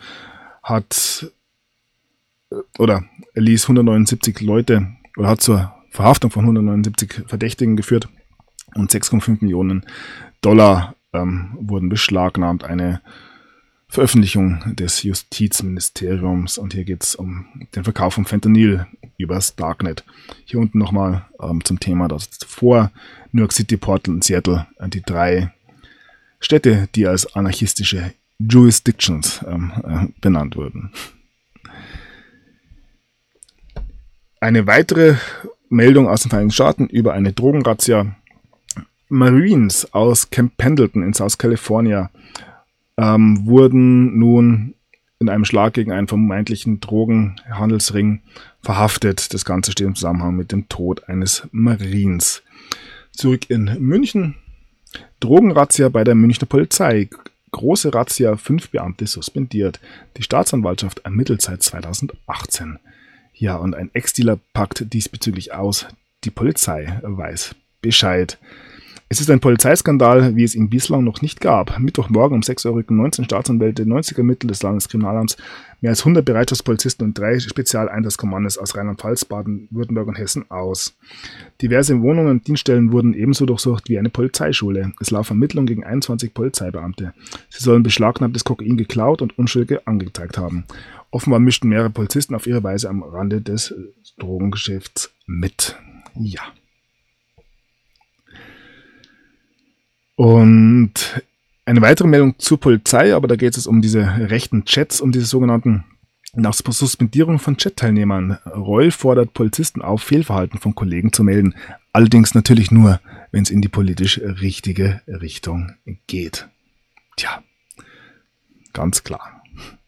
ließ 179 Leute oder hat zur Verhaftung von 179 Verdächtigen geführt und 6,5 Millionen Dollar wurden beschlagnahmt. Eine Veröffentlichung des Justizministeriums, und hier geht es um den Verkauf von Fentanyl übers Darknet. Hier unten nochmal zum Thema, dass vor New York City, Portland und Seattle die 3 Städte, die als anarchistische Jurisdictions benannt wurden. Eine weitere Meldung aus den Vereinigten Staaten über eine Drogenrazzia. Marines aus Camp Pendleton in South California wurden nun in einem Schlag gegen einen vermeintlichen Drogenhandelsring verhaftet. Das Ganze steht im Zusammenhang mit dem Tod eines Marines. Zurück in München. Drogenrazzia bei der Münchner Polizei. Große Razzia, 5 Beamte suspendiert. Die Staatsanwaltschaft ermittelt seit 2018. Ja, und ein Ex-Dealer packt diesbezüglich aus. Die Polizei weiß Bescheid. Es ist ein Polizeiskandal, wie es ihn bislang noch nicht gab. Mittwochmorgen um 6 Uhr rücken 19 Staatsanwälte, 90er Mittel des Landeskriminalamts, mehr als 100 Bereitschaftspolizisten und 3 Spezialeinsatzkommandos aus Rheinland-Pfalz, Baden-Württemberg und Hessen aus. Diverse Wohnungen und Dienststellen wurden ebenso durchsucht wie eine Polizeischule. Es laufen Ermittlungen gegen 21 Polizeibeamte. Sie sollen beschlagnahmtes Kokain geklaut und Unschuldige angezeigt haben. Offenbar mischten mehrere Polizisten auf ihre Weise am Rande des Drogengeschäfts mit. Ja. Und eine weitere Meldung zur Polizei, aber da geht es um diese rechten Chats, um diese sogenannten nach Suspendierung von Chat-Teilnehmern. Reul fordert Polizisten auf, Fehlverhalten von Kollegen zu melden. Allerdings natürlich nur, wenn es in die politisch richtige Richtung geht. Tja, ganz klar.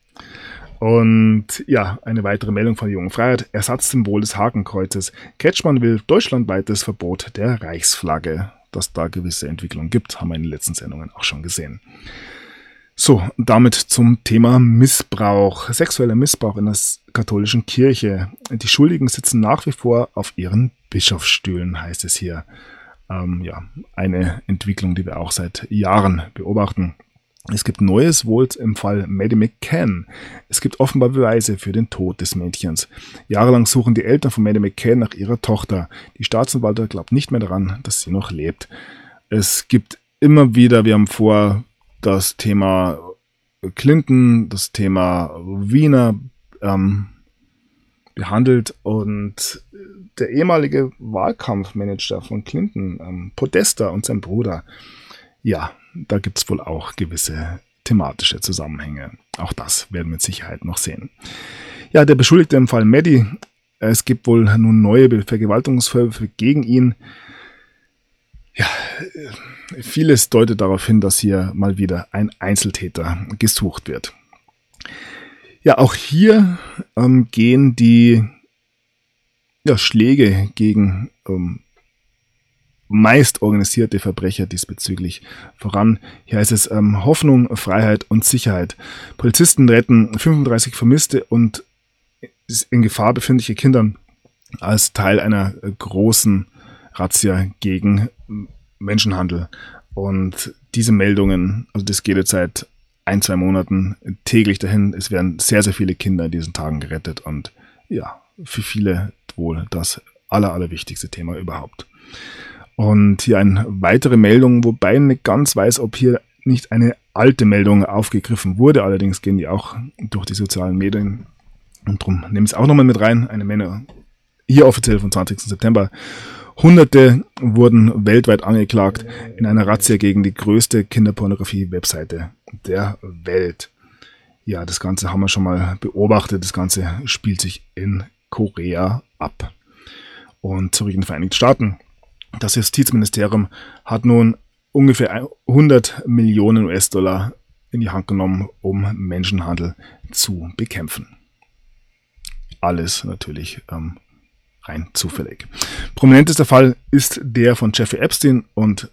Und ja, eine weitere Meldung von der Jungen Freiheit. Ersatzsymbol des Hakenkreuzes. Kretschmann will deutschlandweites Verbot der Reichsflagge. Dass da gewisse Entwicklungen gibt, haben wir in den letzten Sendungen auch schon gesehen. So, damit zum Thema Missbrauch. Sexueller Missbrauch in der katholischen Kirche. Die Schuldigen sitzen nach wie vor auf ihren Bischofsstühlen, heißt es hier. Eine Entwicklung, die wir auch seit Jahren beobachten. Es gibt Neues wohl im Fall Maddie McCann. Es gibt offenbar Beweise für den Tod des Mädchens. Jahrelang suchen die Eltern von Maddie McCann nach ihrer Tochter. Die Staatsanwaltschaft glaubt nicht mehr daran, dass sie noch lebt. Es gibt immer wieder, wir haben vor das Thema Clinton, das Thema Wiener behandelt, und der ehemalige Wahlkampfmanager von Clinton, Podesta, und sein Bruder, ja, da gibt es wohl auch gewisse thematische Zusammenhänge. Auch das werden wir mit Sicherheit noch sehen. Ja, der Beschuldigte im Fall Maddie. Es gibt wohl nun neue Vergewaltigungsvorwürfe gegen ihn. Ja, vieles deutet darauf hin, dass hier mal wieder ein Einzeltäter gesucht wird. Ja, auch hier gehen die Schläge gegen meist organisierte Verbrecher diesbezüglich voran. Hier heißt es Hoffnung, Freiheit und Sicherheit. Polizisten retten 35 Vermisste und in Gefahr befindliche Kinder als Teil einer großen Razzia gegen Menschenhandel. Und diese Meldungen, also das geht jetzt seit 1-2 Monaten täglich dahin. Es werden sehr, sehr viele Kinder in diesen Tagen gerettet und ja, für viele wohl das allerwichtigste Thema überhaupt. Und hier eine weitere Meldung, wobei ich nicht ganz weiß, ob hier nicht eine alte Meldung aufgegriffen wurde. Allerdings gehen die auch durch die sozialen Medien und darum nehme ich es auch nochmal mit rein. Eine Meldung hier offiziell vom 20. September. Hunderte wurden weltweit angeklagt in einer Razzia gegen die größte Kinderpornografie-Webseite der Welt. Ja, das Ganze haben wir schon mal beobachtet. Das Ganze spielt sich in Korea ab. Und zurück in die Vereinigten Staaten. Das Justizministerium hat nun ungefähr 100 Millionen US-Dollar in die Hand genommen, um Menschenhandel zu bekämpfen. Alles natürlich rein zufällig. Prominentester Fall ist der von Jeffrey Epstein und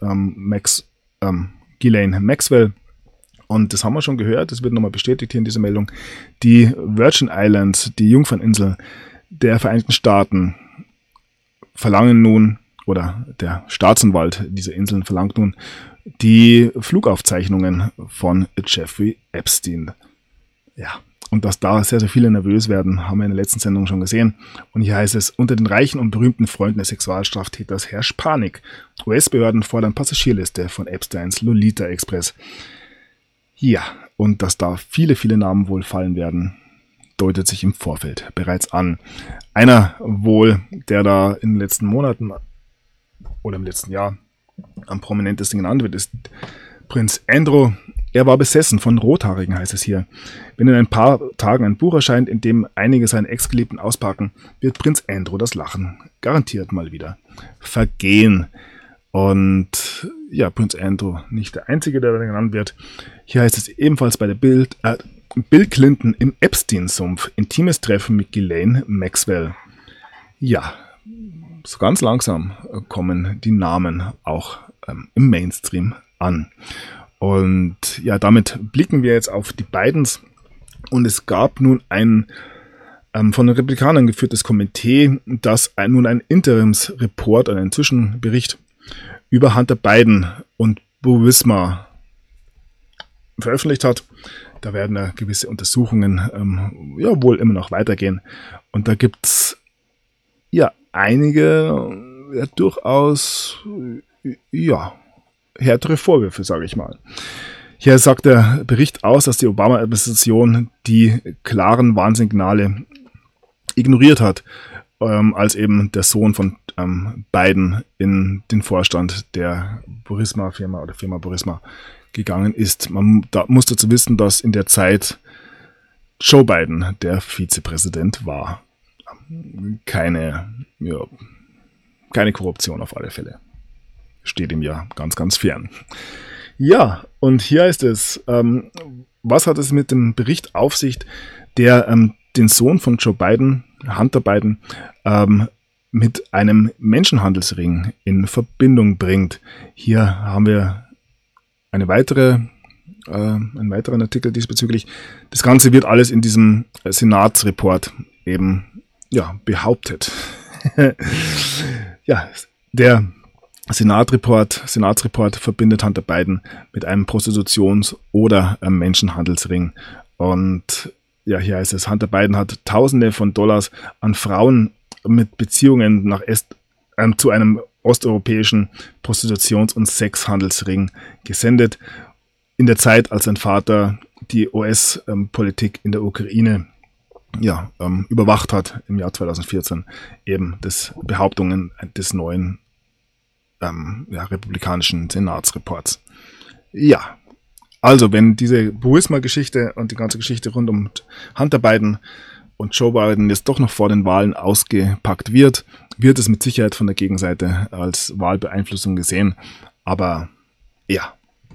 Ghislaine Maxwell. Und das haben wir schon gehört, das wird nochmal bestätigt hier in dieser Meldung. Die Virgin Islands, die Jungferninsel der Vereinigten Staaten, verlangen nun, oder der Staatsanwalt dieser Inseln verlangt nun, die Flugaufzeichnungen von Jeffrey Epstein. Ja, und dass da sehr, sehr viele nervös werden, haben wir in der letzten Sendung schon gesehen. Und hier heißt es, unter den reichen und berühmten Freunden des Sexualstraftäters herrscht Panik. US-Behörden fordern Passagierliste von Epsteins Lolita Express. Ja, und dass da viele, viele Namen wohl fallen werden, deutet sich im Vorfeld bereits an. Einer wohl, der da in den letzten Monaten oder im letzten Jahr am prominentesten genannt wird, ist Prinz Andrew. Er war besessen von Rothaarigen, heißt es hier. Wenn in ein paar Tagen ein Buch erscheint, in dem einige seinen Ex-Geliebten auspacken, wird Prinz Andrew das Lachen garantiert mal wieder vergehen. Und ja, Prinz Andrew nicht der Einzige, der genannt wird. Hier heißt es ebenfalls bei der Bill Clinton im Epstein-Sumpf. Intimes Treffen mit Ghislaine Maxwell. Ja, so ganz langsam kommen die Namen auch im Mainstream an. Und ja, damit blicken wir jetzt auf die Bidens. Und es gab nun ein von den Republikanern geführtes Komitee, das nun einen Interimsreport, einen Zwischenbericht über Hunter Biden und Burisma veröffentlicht hat. Da werden ja gewisse Untersuchungen ja wohl immer noch weitergehen. Und da gibt es ja einige durchaus härtere Vorwürfe, sage ich mal. Hier sagt der Bericht aus, dass die Obama-Administration die klaren Warnsignale ignoriert hat, als eben der Sohn von Biden in den Vorstand der Burisma-Firma oder Firma Burisma gegangen ist. Man muss dazu wissen, dass in der Zeit Joe Biden der Vizepräsident war. Keine Korruption auf alle Fälle. Steht ihm ja ganz, ganz fern. Ja, und hier heißt es, was hat es mit dem Bericht auf sich, der den Sohn von Joe Biden, Hunter Biden, mit einem Menschenhandelsring in Verbindung bringt. Hier haben wir einen weiteren Artikel diesbezüglich. Das Ganze wird alles in diesem Senatsreport eben behauptet. Ja, der Senatsreport verbindet Hunter Biden mit einem Prostitutions- oder Menschenhandelsring. Und ja, hier heißt es, Hunter Biden hat Tausende von Dollars an Frauen mit Beziehungen zu einem osteuropäischen Prostitutions- und Sexhandelsring gesendet. In der Zeit, als sein Vater die US-Politik in der Ukraine überwacht hat, im Jahr 2014, eben des Behauptungen des neuen republikanischen Senatsreports. Ja, also wenn diese Burisma-Geschichte und die ganze Geschichte rund um Hunter Biden und Joe Biden jetzt doch noch vor den Wahlen ausgepackt wird es mit Sicherheit von der Gegenseite als Wahlbeeinflussung gesehen. Aber ja.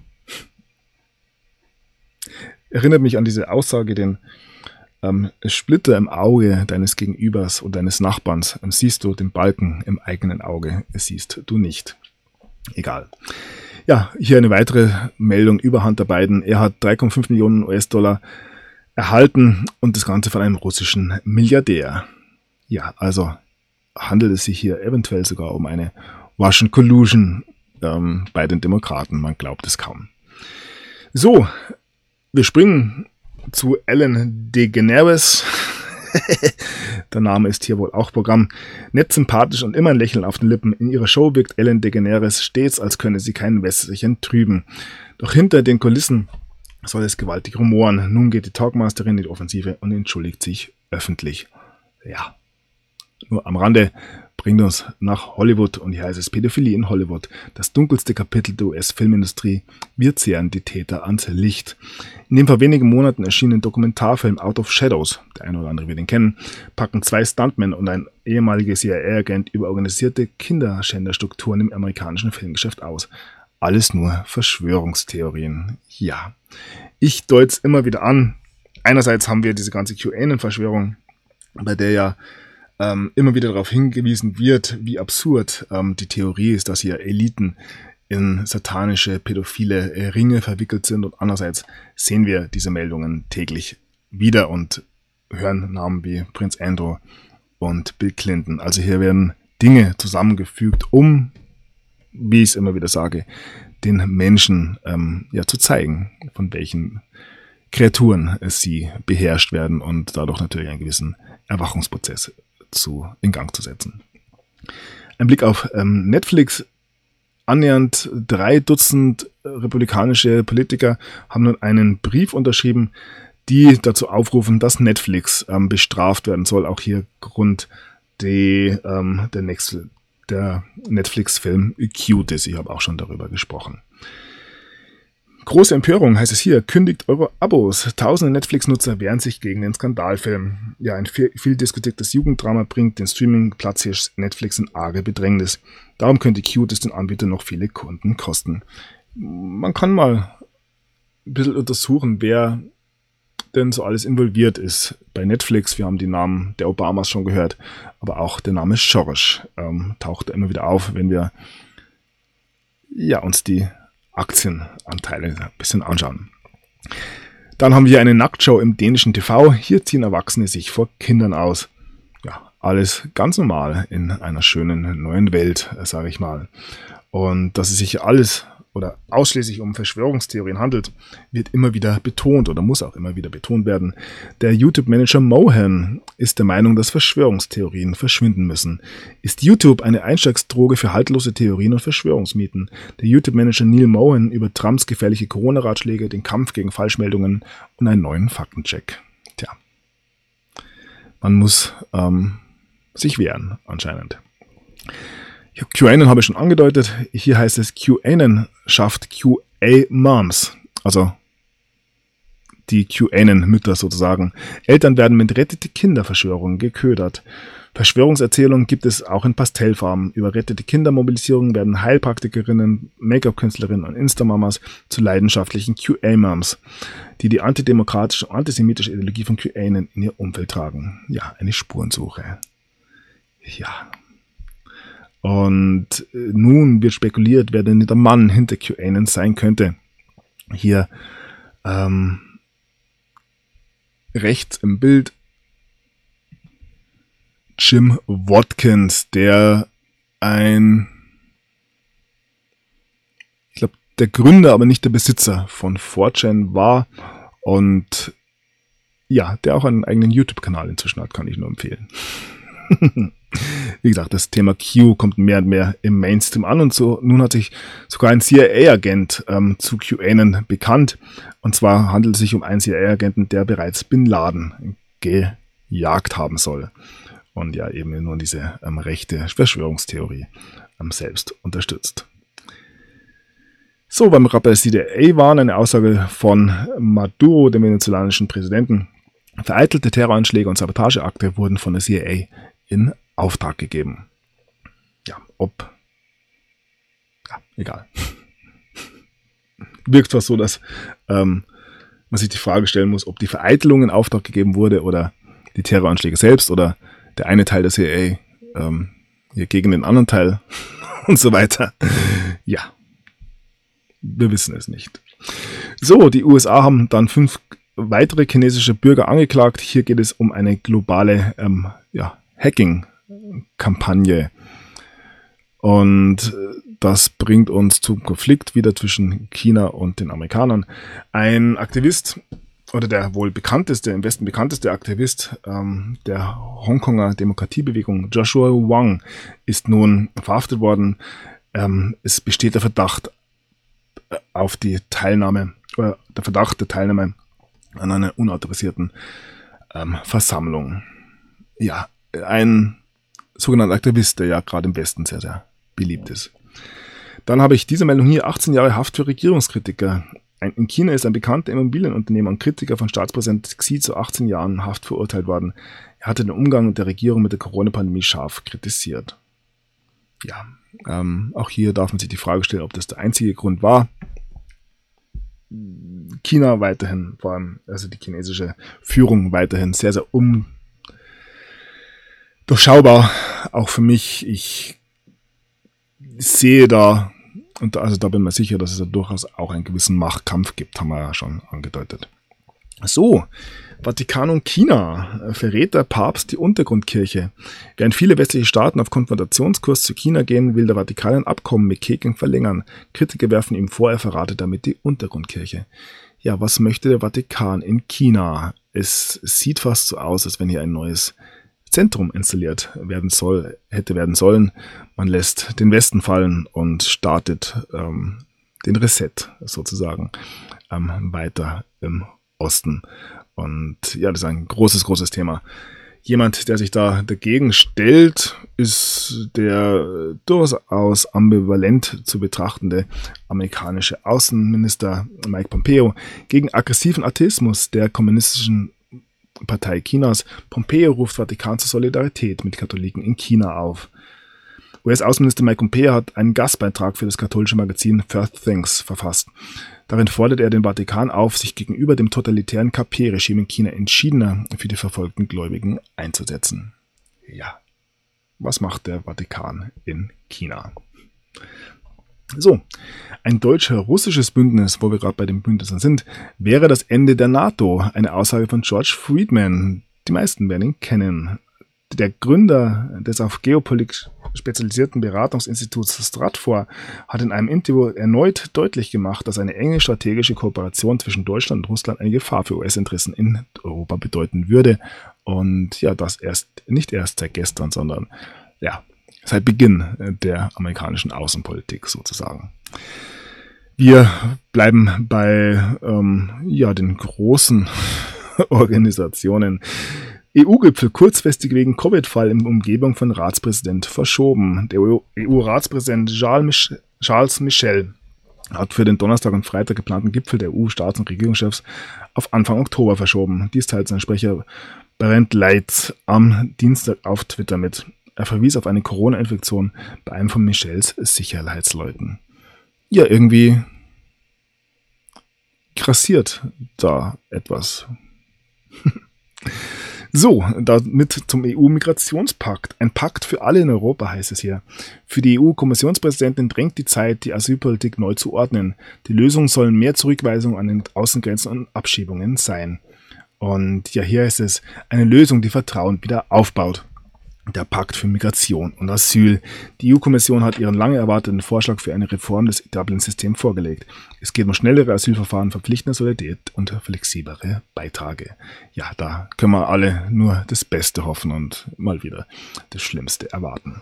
Erinnert mich an diese Aussage, den Splitter im Auge deines Gegenübers oder deines Nachbarns siehst du, den Balken im eigenen Auge siehst du nicht. Egal. Ja, hier eine weitere Meldung über Hunter Biden. Er hat 3,5 Millionen US-Dollar erhalten und das Ganze von einem russischen Milliardär. Ja, also handelt es sich hier eventuell sogar um eine Russian Collusion bei den Demokraten. Man glaubt es kaum. So, wir springen zu Ellen DeGeneres. Der Name ist hier wohl auch Programm. Nett, sympathisch und immer ein Lächeln auf den Lippen. In ihrer Show wirkt Ellen DeGeneres stets, als könne sie kein Wässerchen trüben. Doch hinter den Kulissen soll es gewaltig rumoren. Nun geht die Talkmasterin in die Offensive und entschuldigt sich öffentlich. Ja, nur am Rande bringt uns nach Hollywood und hier heißt es Pädophilie in Hollywood. Das dunkelste Kapitel der US-Filmindustrie. Wir zehren die Täter ans Licht. In dem vor wenigen Monaten erschienenen Dokumentarfilm Out of Shadows, der eine oder andere wird ihn kennen, packen 2 Stuntmen und ein ehemaliger CIA-Agent über organisierte Kinderschänderstrukturen im amerikanischen Filmgeschäft aus. Alles nur Verschwörungstheorien. Ja, ich deute es immer wieder an. Einerseits haben wir diese ganze QAnon-Verschwörung, bei der ja immer wieder darauf hingewiesen wird, wie absurd die Theorie ist, dass hier Eliten in satanische, pädophile Ringe verwickelt sind. Und andererseits sehen wir diese Meldungen täglich wieder und hören Namen wie Prinz Andrew und Bill Clinton. Also hier werden Dinge zusammengefügt, um, wie ich es immer wieder sage, den Menschen zu zeigen, von welchen Kreaturen sie beherrscht werden und dadurch natürlich einen gewissen Erwachungsprozess in Gang zu setzen. Ein Blick auf Netflix. Annähernd 3 Dutzend republikanische Politiker haben nun einen Brief unterschrieben, die dazu aufrufen, dass Netflix bestraft werden soll. Auch hier Grund der Netflix-Film Cuties. Ich habe auch schon darüber gesprochen. Große Empörung heißt es hier, kündigt eure Abos. Tausende Netflix-Nutzer wehren sich gegen den Skandalfilm. Ja, ein viel diskutiertes Jugenddrama bringt den Streaming-Platz hier Netflix in arge Bedrängnis. Darum könnte Cuties den Anbieter noch viele Kunden kosten. Man kann mal ein bisschen untersuchen, wer denn so alles involviert ist bei Netflix. Wir haben die Namen der Obamas schon gehört, aber auch der Name Soros taucht immer wieder auf, wenn wir uns die Aktienanteile ein bisschen anschauen. Dann haben wir eine Nacktshow im dänischen TV. Hier ziehen Erwachsene sich vor Kindern aus. Ja, alles ganz normal in einer schönen neuen Welt, sage ich mal. Und dass es sich alles oder ausschließlich um Verschwörungstheorien handelt, wird immer wieder betont oder muss auch immer wieder betont werden. Der YouTube-Manager Mohan ist der Meinung, dass Verschwörungstheorien verschwinden müssen. Ist YouTube eine Einstiegsdroge für haltlose Theorien und Verschwörungsmythen? Der YouTube-Manager Neil Mohan über Trumps gefährliche Corona-Ratschläge, den Kampf gegen Falschmeldungen und einen neuen Faktencheck. Tja, man muss sich wehren anscheinend. QAnon habe ich schon angedeutet. Hier heißt es, QAnon schafft QA-Moms. Also die QAnon-Mütter sozusagen. Eltern werden mit rettete Kinder-Verschwörungen geködert. Verschwörungserzählungen gibt es auch in Pastellfarben. Über rettete Kinder-Mobilisierungen werden Heilpraktikerinnen, Make-up-Künstlerinnen und Instamamas zu leidenschaftlichen QA-Moms, die antidemokratische und antisemitische Ideologie von QAnon in ihr Umfeld tragen. Ja, eine Spurensuche. Ja. Und nun wird spekuliert, wer denn der Mann hinter QAnon sein könnte. Hier rechts im Bild Jim Watkins, der der Gründer, aber nicht der Besitzer von 4chan war und ja, der auch einen eigenen YouTube-Kanal inzwischen hat, kann ich nur empfehlen. Wie gesagt, das Thema Q kommt mehr und mehr im Mainstream an und so. Nun hat sich sogar ein CIA-Agent zu QAnon bekannt. Und zwar handelt es sich um einen CIA-Agenten, der bereits Bin Laden gejagt haben soll. Und ja, eben nur diese rechte Verschwörungstheorie selbst unterstützt. So, beim Rappel CIA waren eine Aussage von Maduro, dem venezolanischen Präsidenten. Vereitelte Terroranschläge und Sabotageakte wurden von der CIA in Auftrag gegeben. Ja, egal. Wirkt fast so, dass man sich die Frage stellen muss, ob die Vereitelung in Auftrag gegeben wurde oder die Terroranschläge selbst oder der eine Teil der CIA hier gegen den anderen Teil und so weiter. Ja, wir wissen es nicht. So, die USA haben dann 5 weitere chinesische Bürger angeklagt. Hier geht es um eine globale Hacking-Kampagne. Und das bringt uns zum Konflikt wieder zwischen China und den Amerikanern. Ein Aktivist, oder der wohl bekannteste, im Westen bekannteste Aktivist der Hongkonger Demokratiebewegung, Joshua Wong, ist nun verhaftet worden. Es besteht der Verdacht auf die Teilnahme, oder der Verdacht der Teilnahme an einer unautorisierten Versammlung. Ja, ein sogenannter Aktivist, der ja gerade im Westen sehr, sehr beliebt ist. Dann habe ich diese Meldung hier, 18 Jahre Haft für Regierungskritiker. In China ist ein bekannter Immobilienunternehmer und Kritiker von Staatspräsident Xi zu 18 Jahren Haft verurteilt worden. Er hatte den Umgang der Regierung mit der Corona-Pandemie scharf kritisiert. Ja, auch hier darf man sich die Frage stellen, ob das der einzige Grund war. China weiterhin, vor allem also die chinesische Führung weiterhin sehr, sehr undurchschaubar. Auch für mich, ich sehe da, und also da bin ich mir sicher, dass es da durchaus auch einen gewissen Machtkampf gibt, haben wir ja schon angedeutet. So, Vatikan und China. Verrät der Papst die Untergrundkirche? Während viele westliche Staaten auf Konfrontationskurs zu China gehen, will der Vatikan ein Abkommen mit Peking verlängern. Kritiker werfen ihm vor, er verrate damit die Untergrundkirche. Ja, was möchte der Vatikan in China? Es sieht fast so aus, als wenn hier ein neues Zentrum installiert hätte werden sollen. Man lässt den Westen fallen und startet den Reset sozusagen weiter im Osten. Und ja, das ist ein großes Thema. Jemand, der sich da dagegen stellt, ist der durchaus ambivalent zu betrachtende amerikanische Außenminister Mike Pompeo gegen aggressiven Atheismus der kommunistischen Partei Chinas. Pompeo ruft Vatikan zur Solidarität mit Katholiken in China auf. US-Außenminister Mike Pompeo hat einen Gastbeitrag für das katholische Magazin First Things verfasst. Darin fordert er den Vatikan auf, sich gegenüber dem totalitären KP-Regime in China entschiedener für die verfolgten Gläubigen einzusetzen. Ja, was macht der Vatikan in China? So, ein deutscher-russisches Bündnis, wo wir gerade bei den Bündnissen sind, wäre das Ende der NATO. Eine Aussage von George Friedman. Die meisten werden ihn kennen. Der Gründer des auf Geopolitik spezialisierten Beratungsinstituts Stratfor hat in einem Interview erneut deutlich gemacht, dass eine enge strategische Kooperation zwischen Deutschland und Russland eine Gefahr für US-Interessen in Europa bedeuten würde. Und ja, das nicht erst seit gestern, sondern ja, seit Beginn der amerikanischen Außenpolitik sozusagen. Wir bleiben bei den großen Organisationen. EU-Gipfel kurzfristig wegen Covid-Fall in Umgebung von Ratspräsident verschoben. Der EU-Ratspräsident Charles Michel hat für den Donnerstag und Freitag geplanten Gipfel der EU-Staats- und Regierungschefs auf Anfang Oktober verschoben. Dies teilt sein Sprecher Bernd Leitz am Dienstag auf Twitter mit. Er verwies auf eine Corona-Infektion bei einem von Michels Sicherheitsleuten. Ja, irgendwie grassiert da etwas. So, damit zum EU-Migrationspakt. Ein Pakt für alle in Europa, heißt es hier. Für die EU-Kommissionspräsidentin drängt die Zeit, die Asylpolitik neu zu ordnen. Die Lösung sollen mehr Zurückweisungen an den Außengrenzen und Abschiebungen sein. Und ja, hier ist es eine Lösung, die Vertrauen wieder aufbaut. Der Pakt für Migration und Asyl. Die EU-Kommission hat ihren lange erwarteten Vorschlag für eine Reform des Dublin-Systems vorgelegt. Es geht um schnellere Asylverfahren, verpflichtende Solidarität und flexiblere Beiträge. Ja, da können wir alle nur das Beste hoffen und mal wieder das Schlimmste erwarten.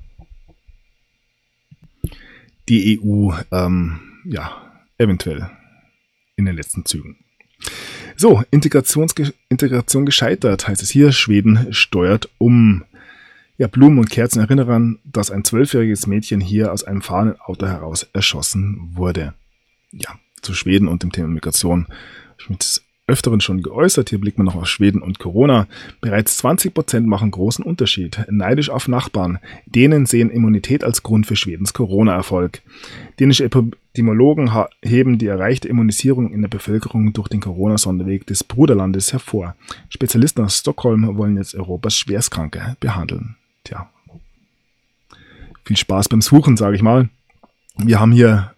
Die EU, eventuell in den letzten Zügen. So, Integration gescheitert, heißt es hier. Schweden steuert um. Ja, Blumen und Kerzen erinnern daran, dass ein 12-jähriges Mädchen hier aus einem fahrenden Auto heraus erschossen wurde. Ja, zu Schweden und dem Thema Migration habe ich mich des Öfteren schon geäußert. Hier blickt man noch auf Schweden und Corona. Bereits 20% machen großen Unterschied. Neidisch auf Nachbarn. Dänen sehen Immunität als Grund für Schwedens Corona-Erfolg. Dänische Epidemiologen heben die erreichte Immunisierung in der Bevölkerung durch den Corona-Sonderweg des Bruderlandes hervor. Spezialisten aus Stockholm wollen jetzt Europas Schwerstkranke behandeln. Tja, Viel Spaß beim Suchen, sage ich mal. Wir haben hier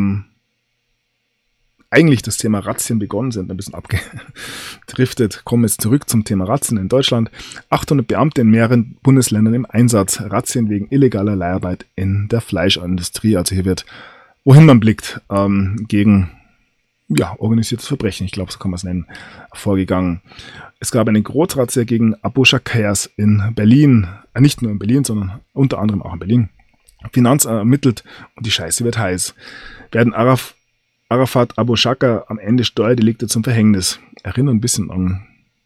eigentlich das Thema Razzien begonnen, sind ein bisschen abgedriftet. Kommen jetzt zurück zum Thema Razzien in Deutschland. 800 Beamte in mehreren Bundesländern im Einsatz. Razzien wegen illegaler Leiharbeit in der Fleischindustrie. Also hier wird, wohin man blickt, gegen organisiertes Verbrechen, ich glaube, so kann man es nennen, vorgegangen. Es gab eine Großrazzia gegen Abu Shakers in Berlin. Nicht nur in Berlin, sondern unter anderem auch in Berlin. Finanzamt ermittelt und die Scheiße wird heiß. Werden Arafat Abu Shaka am Ende Steuerdelikte zum Verhängnis. Erinnert ein bisschen an,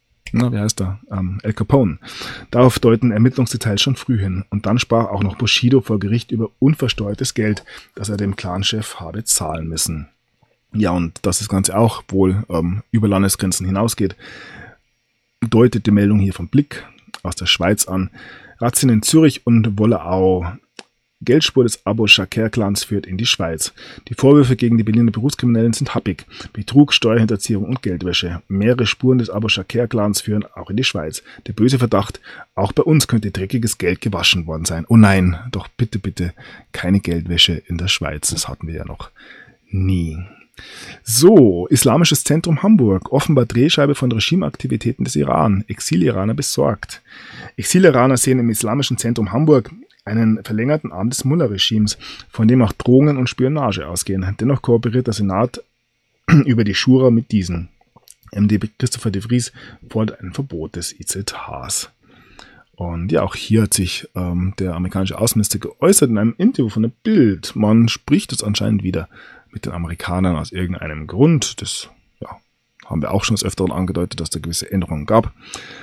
El Capone. Darauf deuten Ermittlungsdetails schon früh hin. Und dann sprach auch noch Bushido vor Gericht über unversteuertes Geld, das er dem Clanchef habe zahlen müssen. Ja, und dass das Ganze auch wohl über Landesgrenzen hinausgeht, deutet die Meldung hier vom Blick aus der Schweiz an. Razzien in Zürich und Wolleau. Geldspur des Abu Shaker-Clans führt in die Schweiz. Die Vorwürfe gegen die Berliner Berufskriminellen sind happig. Betrug, Steuerhinterziehung und Geldwäsche. Mehrere Spuren des Abu Shaker-Clans führen auch in die Schweiz. Der böse Verdacht, auch bei uns könnte dreckiges Geld gewaschen worden sein. Oh nein, doch bitte, bitte keine Geldwäsche in der Schweiz. Das hatten wir ja noch nie. So, Islamisches Zentrum Hamburg. Offenbar Drehscheibe von Regimeaktivitäten des Iran. Exil-Iraner besorgt. Exil-Iraner sehen im Islamischen Zentrum Hamburg einen verlängerten Arm des Mullah-Regimes, von dem auch Drohungen und Spionage ausgehen. Dennoch kooperiert der Senat über die Schura mit diesen. MD Christopher de Vries fordert ein Verbot des IZHs. Und ja, auch hier hat sich der amerikanische Außenminister geäußert in einem Interview von der Bild. Man spricht es anscheinend wieder mit den Amerikanern aus irgendeinem Grund. Das haben wir auch schon des Öfteren angedeutet, dass da gewisse Änderungen gab.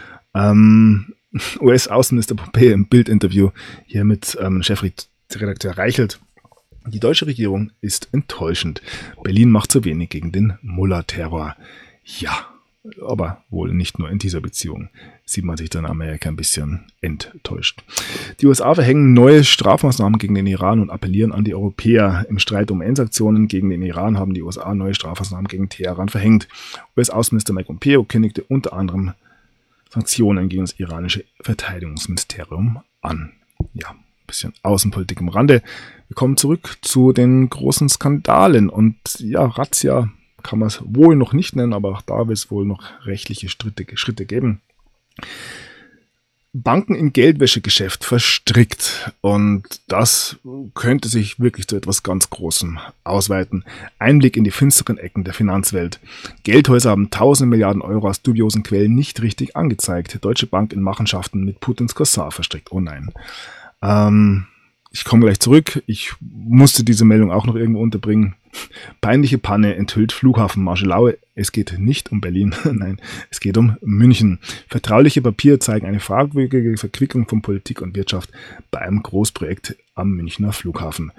US-Außenminister Pompeo im Bild-Interview hier mit Chefredakteur Reichelt. Die deutsche Regierung ist enttäuschend. Berlin macht zu wenig gegen den Mullah-Terror. Ja, aber wohl nicht nur in dieser Beziehung sieht man sich dann in Amerika ein bisschen enttäuscht. Die USA verhängen neue Strafmaßnahmen gegen den Iran und appellieren an die Europäer. Im Streit um Endsanktionen gegen den Iran haben die USA neue Strafmaßnahmen gegen Teheran verhängt. US-Außenminister Mike Pompeo kündigte unter anderem Sanktionen gegen das iranische Verteidigungsministerium an. Ja, ein bisschen Außenpolitik am Rande. Wir kommen zurück zu den großen Skandalen. Und ja, Razzia kann man es wohl noch nicht nennen, aber auch da wird es wohl noch rechtliche Schritte geben. Banken im Geldwäschegeschäft verstrickt. Und das könnte sich wirklich zu etwas ganz Großem ausweiten. Einblick in die finsteren Ecken der Finanzwelt. Geldhäuser haben tausende Milliarden Euro aus dubiosen Quellen nicht richtig angezeigt. Deutsche Bank in Machenschaften mit Putins Cousin verstrickt. Oh nein. Ich komme gleich zurück. Ich musste diese Meldung auch noch irgendwo unterbringen. Peinliche Panne enthüllt Flughafen Marschelaue. Es geht nicht um Berlin, nein, es geht um München. Vertrauliche Papiere zeigen eine fragwürdige Verquickung von Politik und Wirtschaft bei einem Großprojekt am Münchner Flughafen.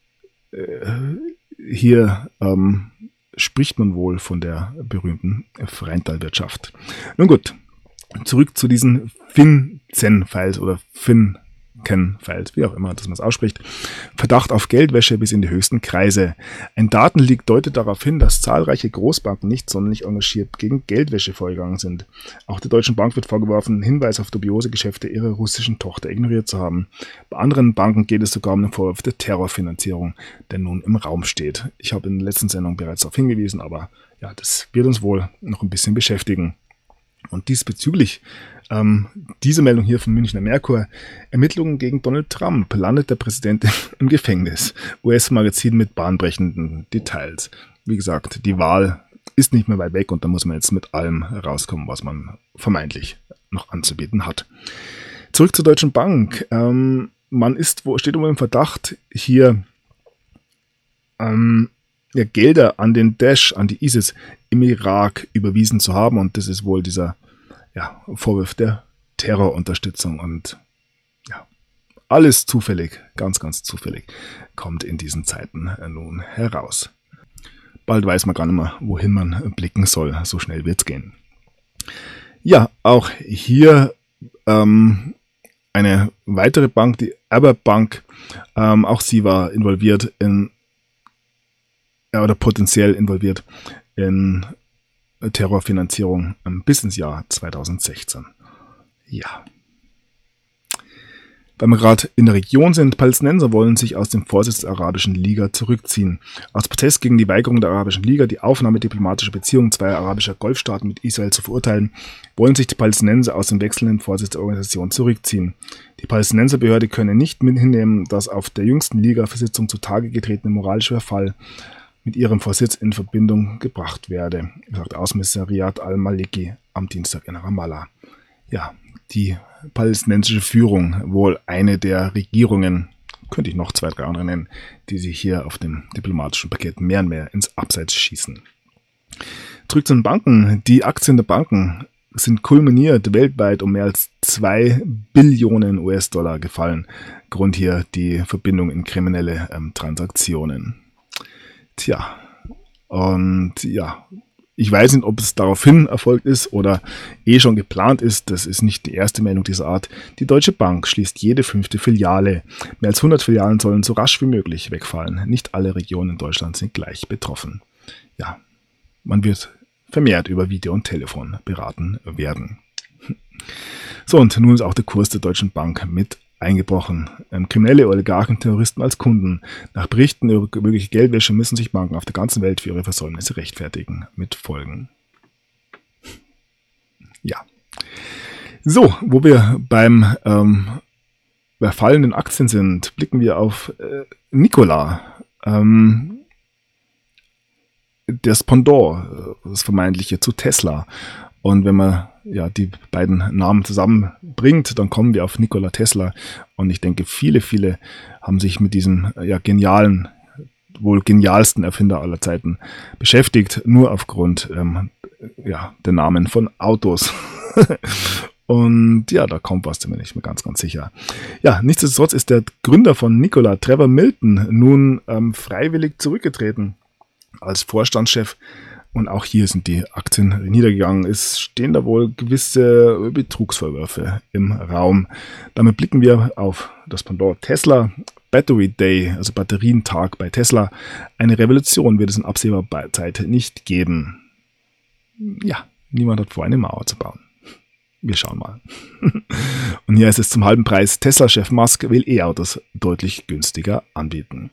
Hier spricht man wohl von der berühmten Freintalwirtschaft. Nun gut, zurück zu diesen FinCEN-Files oder FinCEN-Files, wie auch immer, dass man es ausspricht. Verdacht auf Geldwäsche bis in die höchsten Kreise. Ein Datenleak deutet darauf hin, dass zahlreiche Großbanken nicht sonderlich engagiert gegen Geldwäsche vorgegangen sind. Auch der Deutschen Bank wird vorgeworfen, Hinweis auf dubiose Geschäfte ihrer russischen Tochter ignoriert zu haben. Bei anderen Banken geht es sogar um den Vorwurf der Terrorfinanzierung, der nun im Raum steht. Ich habe in der letzten Sendung bereits darauf hingewiesen, aber ja, das wird uns wohl noch ein bisschen beschäftigen. Und diesbezüglich diese Meldung hier vom Münchner Merkur. Ermittlungen gegen Donald Trump. Landet der Präsident im Gefängnis. US-Magazin mit bahnbrechenden Details. Wie gesagt, die Wahl ist nicht mehr weit weg und da muss man jetzt mit allem rauskommen, was man vermeintlich noch anzubieten hat. Zurück zur Deutschen Bank. Man steht unter dem Verdacht, hier Gelder an den Daesh, an die ISIS im Irak überwiesen zu haben. Und das ist wohl dieser Vorwurf der Terrorunterstützung. Und ja, alles zufällig, ganz, ganz zufällig, kommt in diesen Zeiten nun heraus. Bald weiß man gar nicht mehr, wohin man blicken soll. So schnell wird's gehen. Ja, auch hier eine weitere Bank, die Aber Bank, auch sie war involviert oder potenziell involviert in Terrorfinanzierung bis ins Jahr 2016. Ja. Weil wir gerade in der Region sind, Palästinenser wollen sich aus dem Vorsitz der Arabischen Liga zurückziehen. Als Protest gegen die Weigerung der Arabischen Liga, die Aufnahme diplomatischer Beziehungen zweier arabischer Golfstaaten mit Israel zu verurteilen, wollen sich die Palästinenser aus dem wechselnden Vorsitz der Organisation zurückziehen. Die Palästinenserbehörde könne nicht mit hinnehmen, dass auf der jüngsten Liga-Sitzung zutage getretene moralische Verfall mit ihrem Vorsitz in Verbindung gebracht werde, sagt Außenminister Riyad al-Maliki am Dienstag in Ramallah. Ja, die palästinensische Führung, wohl eine der Regierungen, könnte ich noch 2, 3 andere nennen, die sich hier auf dem diplomatischen Parkett mehr und mehr ins Abseits schießen. Zurück zu den Banken. Die Aktien der Banken sind kulminiert weltweit um mehr als 2 Billionen US-Dollar gefallen. Grund hier die Verbindung in kriminelle Transaktionen. Tja, und ja, ich weiß nicht, ob es daraufhin erfolgt ist oder schon geplant ist. Das ist nicht die erste Meldung dieser Art. Die Deutsche Bank schließt jede 5. Filiale. Mehr als 100 Filialen sollen so rasch wie möglich wegfallen. Nicht alle Regionen in Deutschland sind gleich betroffen. Ja, man wird vermehrt über Video und Telefon beraten werden. So, und nun ist auch der Kurs der Deutschen Bank mit eingebrochen. Kriminelle Oligarchen, Terroristen als Kunden. Nach Berichten über mögliche Geldwäsche müssen sich Banken auf der ganzen Welt für ihre Versäumnisse rechtfertigen. Mit Folgen. Ja. So, wo wir beim bei fallenden Aktien sind, blicken wir auf Nikola. Das Pendant, das vermeintliche zu Tesla. Und wenn man ja die beiden Namen zusammenbringt, dann kommen wir auf Nikola Tesla. Und ich denke, viele haben sich mit diesem genialen, wohl genialsten Erfinder aller Zeiten beschäftigt, nur aufgrund der Namen von Autos. Und ja, da kommt was, da bin ich mir ganz sicher. Ja, nichtsdestotrotz ist der Gründer von Nikola, Trevor Milton, nun freiwillig zurückgetreten als Vorstandschef. Und auch hier sind die Aktien niedergegangen. Es stehen da wohl gewisse Betrugsvorwürfe im Raum. Damit blicken wir auf das Pendant Tesla. Battery Day, also Batterientag bei Tesla. Eine Revolution wird es in absehbarer Zeit nicht geben. Ja, niemand hat vor, eine Mauer zu bauen. Wir schauen mal. Und hier ist es zum halben Preis. Tesla-Chef Musk will E-Autos deutlich günstiger anbieten.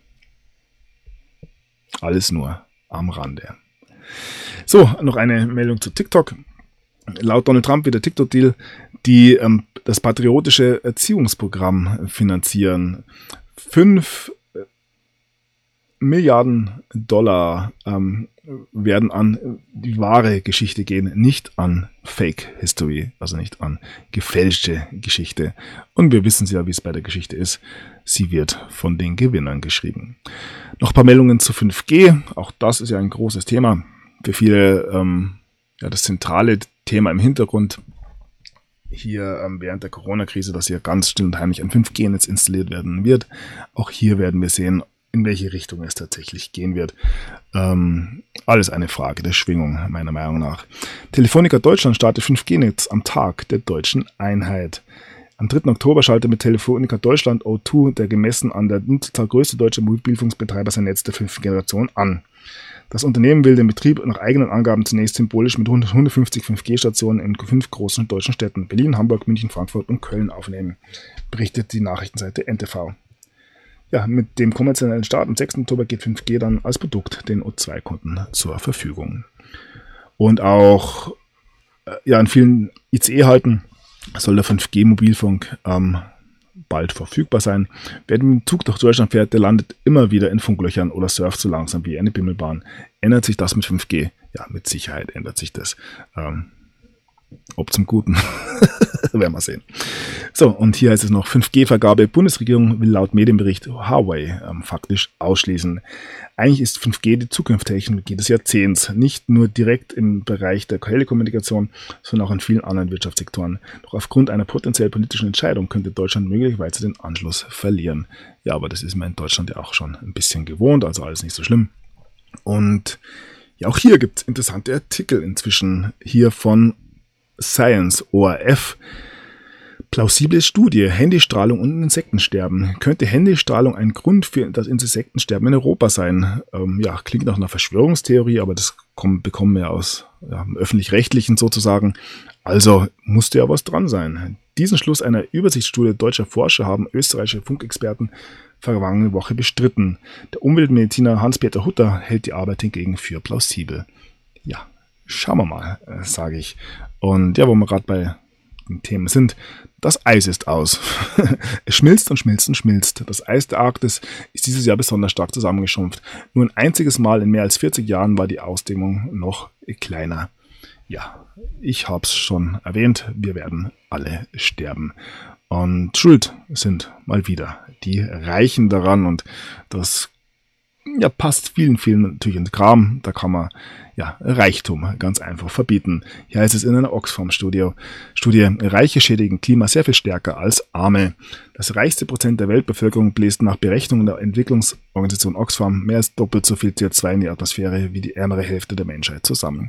Alles nur am Rande. So, noch eine Meldung zu TikTok. Laut Donald Trump wird der TikTok-Deal das patriotische Erziehungsprogramm finanzieren. 5 Milliarden Dollar werden an die wahre Geschichte gehen, nicht an Fake History, also nicht an gefälschte Geschichte. Und wir wissen ja, wie es bei der Geschichte ist. Sie wird von den Gewinnern geschrieben. Noch ein paar Meldungen zu 5G. Auch das ist ja ein großes Thema. Für viele das zentrale Thema im Hintergrund hier während der Corona-Krise, dass hier ganz still und heimlich ein 5G-Netz installiert werden wird. Auch hier werden wir sehen, in welche Richtung es tatsächlich gehen wird. Alles eine Frage der Schwingung, meiner Meinung nach. Telefonica Deutschland startet 5G-Netz am Tag der deutschen Einheit. Am 3. Oktober schaltet mit Telefonica Deutschland O2, der gemessen an der Nutzerzahl größte deutsche Mobilfunkbetreiber, sein Netz der 5. Generation an. Das Unternehmen will den Betrieb nach eigenen Angaben zunächst symbolisch mit 150 5G-Stationen in 5 großen deutschen Städten Berlin, Hamburg, München, Frankfurt und Köln aufnehmen, berichtet die Nachrichtenseite NTV. Ja, mit dem kommerziellen Start am 6. Oktober geht 5G dann als Produkt den O2-Kunden zur Verfügung. Und auch in vielen ICE-Halten soll der 5G-Mobilfunk bald verfügbar sein. Wer mit dem Zug durch Deutschland fährt, der landet immer wieder in Funklöchern oder surft so langsam wie eine Bimmelbahn. Ändert sich das mit 5G? Ja, mit Sicherheit ändert sich das. Ob zum Guten, werden wir sehen. So, und hier heißt es noch 5G-Vergabe. Bundesregierung will laut Medienbericht Huawei faktisch ausschließen. Eigentlich ist 5G die Zukunftstechnologie des Jahrzehnts. Nicht nur direkt im Bereich der Telekommunikation, sondern auch in vielen anderen Wirtschaftssektoren. Doch aufgrund einer potenziell politischen Entscheidung könnte Deutschland möglicherweise den Anschluss verlieren. Ja, aber das ist man in Deutschland ja auch schon ein bisschen gewohnt, also alles nicht so schlimm. Und ja, auch hier gibt es interessante Artikel inzwischen hier von Science, ORF. Plausible Studie, Handystrahlung und Insektensterben. Könnte Handystrahlung ein Grund für das Insektensterben in Europa sein? Klingt nach einer Verschwörungstheorie, aber das bekommen wir aus dem Öffentlich-Rechtlichen sozusagen. Also musste ja was dran sein. Diesen Schluss einer Übersichtsstudie deutscher Forscher haben österreichische Funkexperten vergangene Woche bestritten. Der Umweltmediziner Hans-Peter Hutter hält die Arbeit hingegen für plausibel. Ja, schauen wir mal, sage ich. Und ja, wo wir gerade bei den Themen sind, das Eis ist aus. Es schmilzt und schmilzt und schmilzt. Das Eis der Arktis ist dieses Jahr besonders stark zusammengeschrumpft. Nur ein einziges Mal in mehr als 40 Jahren war die Ausdehnung noch kleiner. Ja, ich habe es schon erwähnt, wir werden alle sterben. Und schuld sind mal wieder die Reichen daran und das ja, passt vielen natürlich in den Kram. Da kann man ja Reichtum ganz einfach verbieten. Hier heißt es in einer Oxfam-Studie, Reiche schädigen Klima sehr viel stärker als Arme. Das reichste Prozent der Weltbevölkerung bläst nach Berechnungen der Entwicklungsorganisation Oxfam mehr als doppelt so viel CO2 in die Atmosphäre wie die ärmere Hälfte der Menschheit zusammen.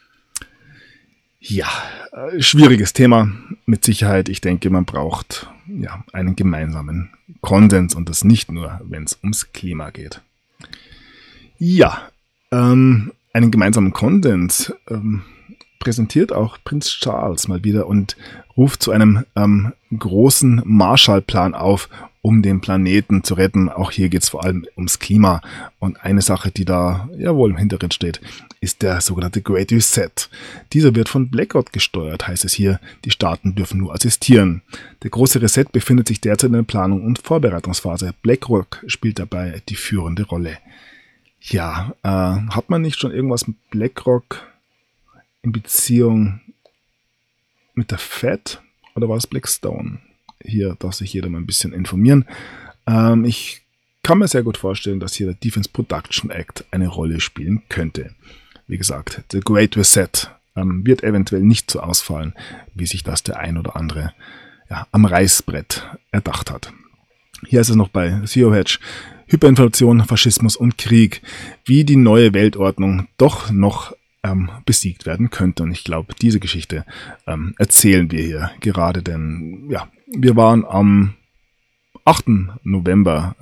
Ja, schwieriges Thema mit Sicherheit. Ich denke, man braucht ja einen gemeinsamen Konsens und das nicht nur, wenn es ums Klima geht. Ja, einen gemeinsamen Konsens präsentiert auch Prinz Charles mal wieder und ruft zu einem großen Marshallplan auf, um den Planeten zu retten. Auch hier geht es vor allem ums Klima. Und eine Sache, die da ja wohl im Hintergrund steht, ist der sogenannte Great Reset. Dieser wird von BlackRock gesteuert, heißt es hier. Die Staaten dürfen nur assistieren. Der große Reset befindet sich derzeit in der Planung und Vorbereitungsphase. BlackRock spielt dabei die führende Rolle. Ja, hat man nicht schon irgendwas mit BlackRock in Beziehung mit der Fed oder war es Blackstone? Hier darf sich jeder mal ein bisschen informieren. Ich kann mir sehr gut vorstellen, dass hier der Defense Production Act eine Rolle spielen könnte. Wie gesagt, der Great Reset wird eventuell nicht so ausfallen, wie sich das der ein oder andere ja, am Reißbrett erdacht hat. Hier ist es noch bei Zero Hedge. Hyperinflation, Faschismus und Krieg, wie die neue Weltordnung doch noch besiegt werden könnte. Und ich glaube, diese Geschichte erzählen wir hier gerade, denn ja, wir waren am 8. November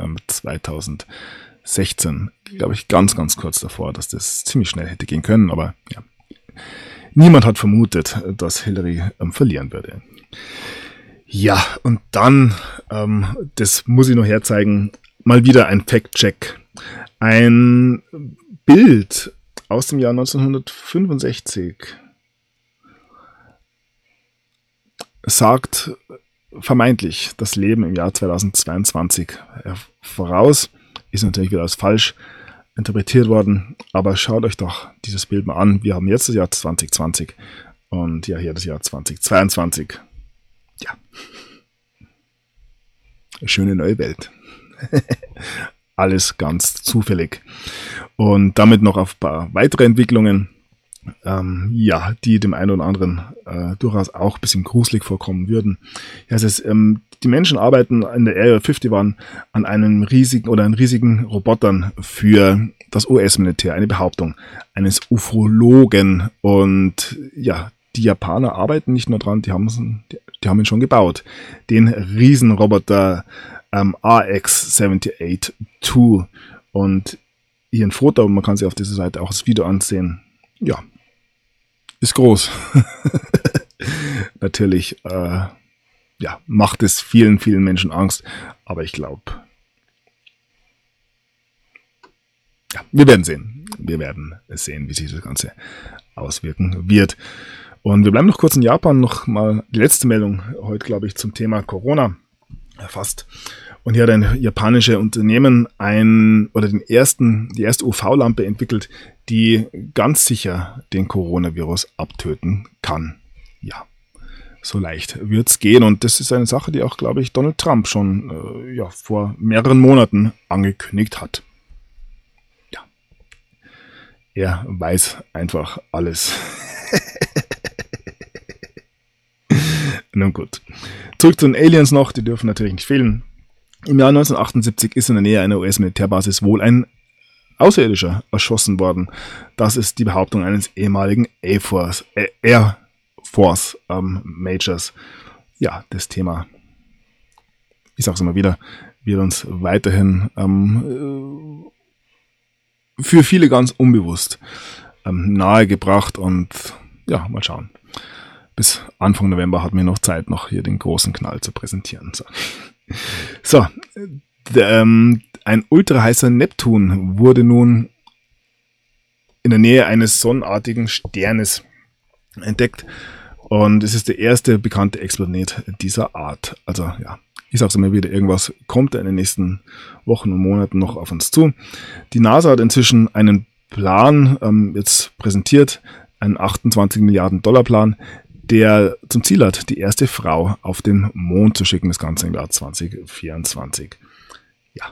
2016, glaube ich, ganz kurz davor, dass das ziemlich schnell hätte gehen können, aber ja, niemand hat vermutet, dass Hillary verlieren würde. Ja, und dann, das muss ich noch herzeigen, mal wieder ein Fact-Check. Ein Bild aus dem Jahr 1965 sagt vermeintlich das Leben im Jahr 2022 voraus. Ist natürlich wieder als falsch interpretiert worden, aber schaut euch doch dieses Bild mal an. Wir haben jetzt das Jahr 2020 und ja, hier das Jahr 2022. Ja. Schöne neue Welt. Alles ganz zufällig. Und damit noch auf ein paar weitere Entwicklungen, ja, die dem einen oder anderen durchaus auch ein bisschen gruselig vorkommen würden. Ja, es ist, die Menschen arbeiten in der Area 51 an einem riesigen Robotern für das US-Militär, eine Behauptung eines Ufologen. Und ja, die Japaner arbeiten nicht nur dran, die haben ihn schon gebaut. Den Riesenroboter RX-78-2 und hier ein Foto, man kann sich auf dieser Seite auch das Video ansehen. Ja, ist groß. Natürlich, ja, macht es vielen Menschen Angst, aber ich glaube, ja, wir werden sehen. Wir werden sehen, wie sich das Ganze auswirken wird. Und wir bleiben noch kurz in Japan, noch mal die letzte Meldung heute, glaube ich, zum Thema Corona erfasst. Und hier hat ein japanisches Unternehmen die erste UV-Lampe entwickelt, die ganz sicher den Coronavirus abtöten kann. Ja, so leicht wird's gehen. Und das ist eine Sache, die auch, glaube ich, Donald Trump schon vor mehreren Monaten angekündigt hat. Ja, er weiß einfach alles. Nun gut. Zurück zu den Aliens noch, die dürfen natürlich nicht fehlen. Im Jahr 1978 ist in der Nähe einer US-Militärbasis wohl ein Außerirdischer erschossen worden. Das ist die Behauptung eines ehemaligen Air Force Majors. Ja, das Thema, ich sag's immer wieder, wird uns weiterhin für viele ganz unbewusst nahegebracht und ja, mal schauen. bis Anfang November hat mir noch Zeit, noch hier den großen Knall zu präsentieren. So, ein ultraheißer Neptun wurde nun in der Nähe eines sonnenartigen Sternes entdeckt. Und es ist der erste bekannte Exoplanet dieser Art. Also ja, ich sage es immer wieder, irgendwas kommt in den nächsten Wochen und Monaten noch auf uns zu. Die NASA hat inzwischen einen Plan jetzt präsentiert, einen 28 Milliarden Dollar Plan, der zum Ziel hat, die erste Frau auf den Mond zu schicken, das Ganze im Jahr 2024. Ja.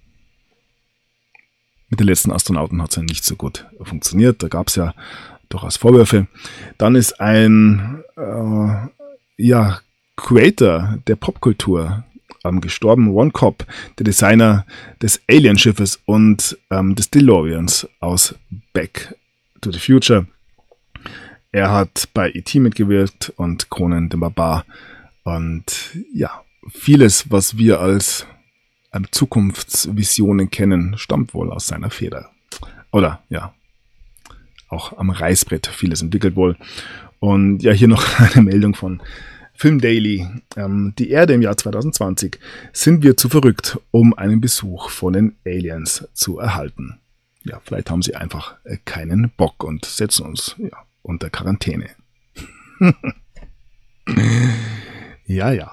Mit den letzten Astronauten hat es ja nicht so gut funktioniert. Da gab es ja durchaus Vorwürfe. Dann ist ein Creator der Popkultur gestorben, Ron Cobb, der Designer des Alien-Schiffes und des DeLoreans aus Back to the Future. Er hat bei E.T. mitgewirkt und Conan der Barbar. Und ja, vieles, was wir als Zukunftsvisionen kennen, stammt wohl aus seiner Feder. Oder ja, auch am Reißbrett vieles entwickelt wohl. Und ja, hier noch eine Meldung von Film Daily. Die Erde im Jahr 2020. Sind wir zu verrückt, um einen Besuch von den Aliens zu erhalten? Ja, vielleicht haben sie einfach keinen Bock und setzen uns unter Quarantäne. Ja.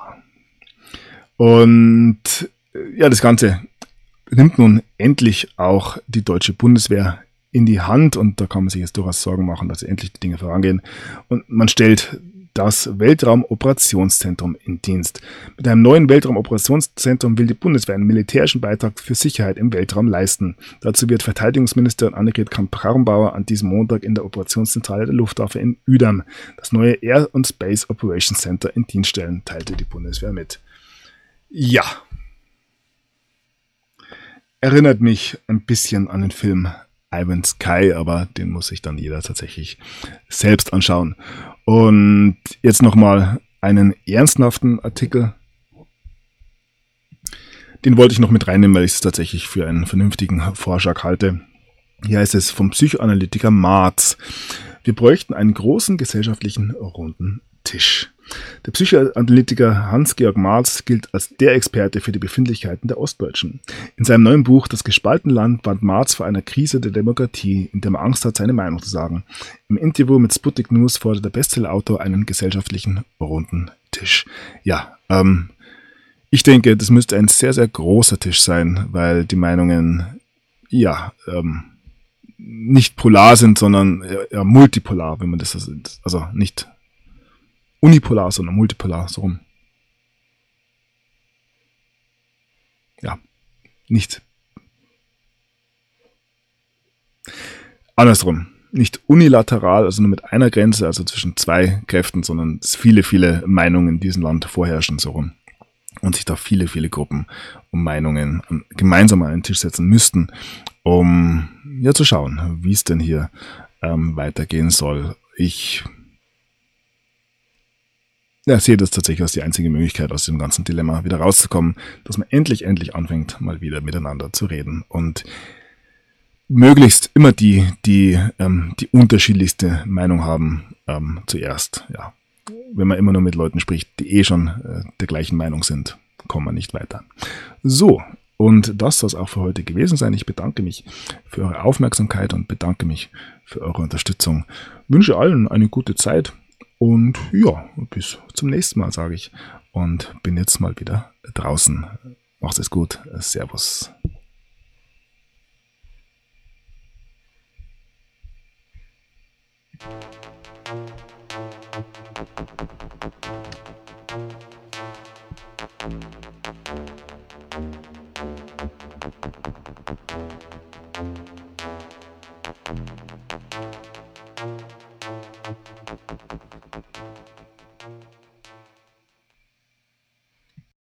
Und ja, das Ganze nimmt nun endlich auch die deutsche Bundeswehr in die Hand und da kann man sich jetzt durchaus Sorgen machen, dass endlich die Dinge vorangehen. Und man stellt das Weltraumoperationszentrum in Dienst. Mit einem neuen Weltraumoperationszentrum will die Bundeswehr einen militärischen Beitrag für Sicherheit im Weltraum leisten. Dazu wird Verteidigungsministerin Annegret Kramp-Karrenbauer an diesem Montag in der Operationszentrale der Luftwaffe in Uedam das neue Air and Space Operations Center in Dienst stellen, teilte die Bundeswehr mit. Ja. Erinnert mich ein bisschen an den Film Ivan Sky, aber den muss sich dann jeder tatsächlich selbst anschauen. Und jetzt nochmal einen ernsthaften Artikel. Den wollte ich noch mit reinnehmen, weil ich es tatsächlich für einen vernünftigen Vorschlag halte. Hier heißt es vom Psychoanalytiker Marz. Wir bräuchten einen großen gesellschaftlichen runden Tisch. Der Psychoanalytiker Hans-Georg Marz gilt als der Experte für die Befindlichkeiten der Ostdeutschen. In seinem neuen Buch Das gespaltene Land warnt Marz vor einer Krise der Demokratie, in der man Angst hat, seine Meinung zu sagen. Im Interview mit Sputnik News fordert der Bestsellerautor einen gesellschaftlichen runden Tisch. Ja, ich denke, das müsste ein sehr, sehr großer Tisch sein, weil die Meinungen, nicht polar sind, sondern multipolar, wenn man das also nicht unipolar, sondern multipolar, so rum. Ja, nicht andersrum. Nicht unilateral, also nur mit einer Grenze, also zwischen zwei Kräften, sondern dass viele, viele Meinungen in diesem Land vorherrschen, so rum. Und sich da viele, viele Gruppen um Meinungen gemeinsam an einen Tisch setzen müssten, um zu schauen, wie es denn hier weitergehen soll. Ich sehe das tatsächlich als die einzige Möglichkeit, aus dem ganzen Dilemma wieder rauszukommen, dass man endlich anfängt, mal wieder miteinander zu reden und möglichst immer die unterschiedlichste Meinung haben zuerst. Ja, wenn man immer nur mit Leuten spricht, die schon der gleichen Meinung sind, kommt man nicht weiter. So, und das soll es auch für heute gewesen sein. Ich bedanke mich für eure Aufmerksamkeit und bedanke mich für eure Unterstützung. Wünsche allen eine gute Zeit. Und ja, bis zum nächsten Mal, sage ich. Und bin jetzt mal wieder draußen. Macht es gut. Servus.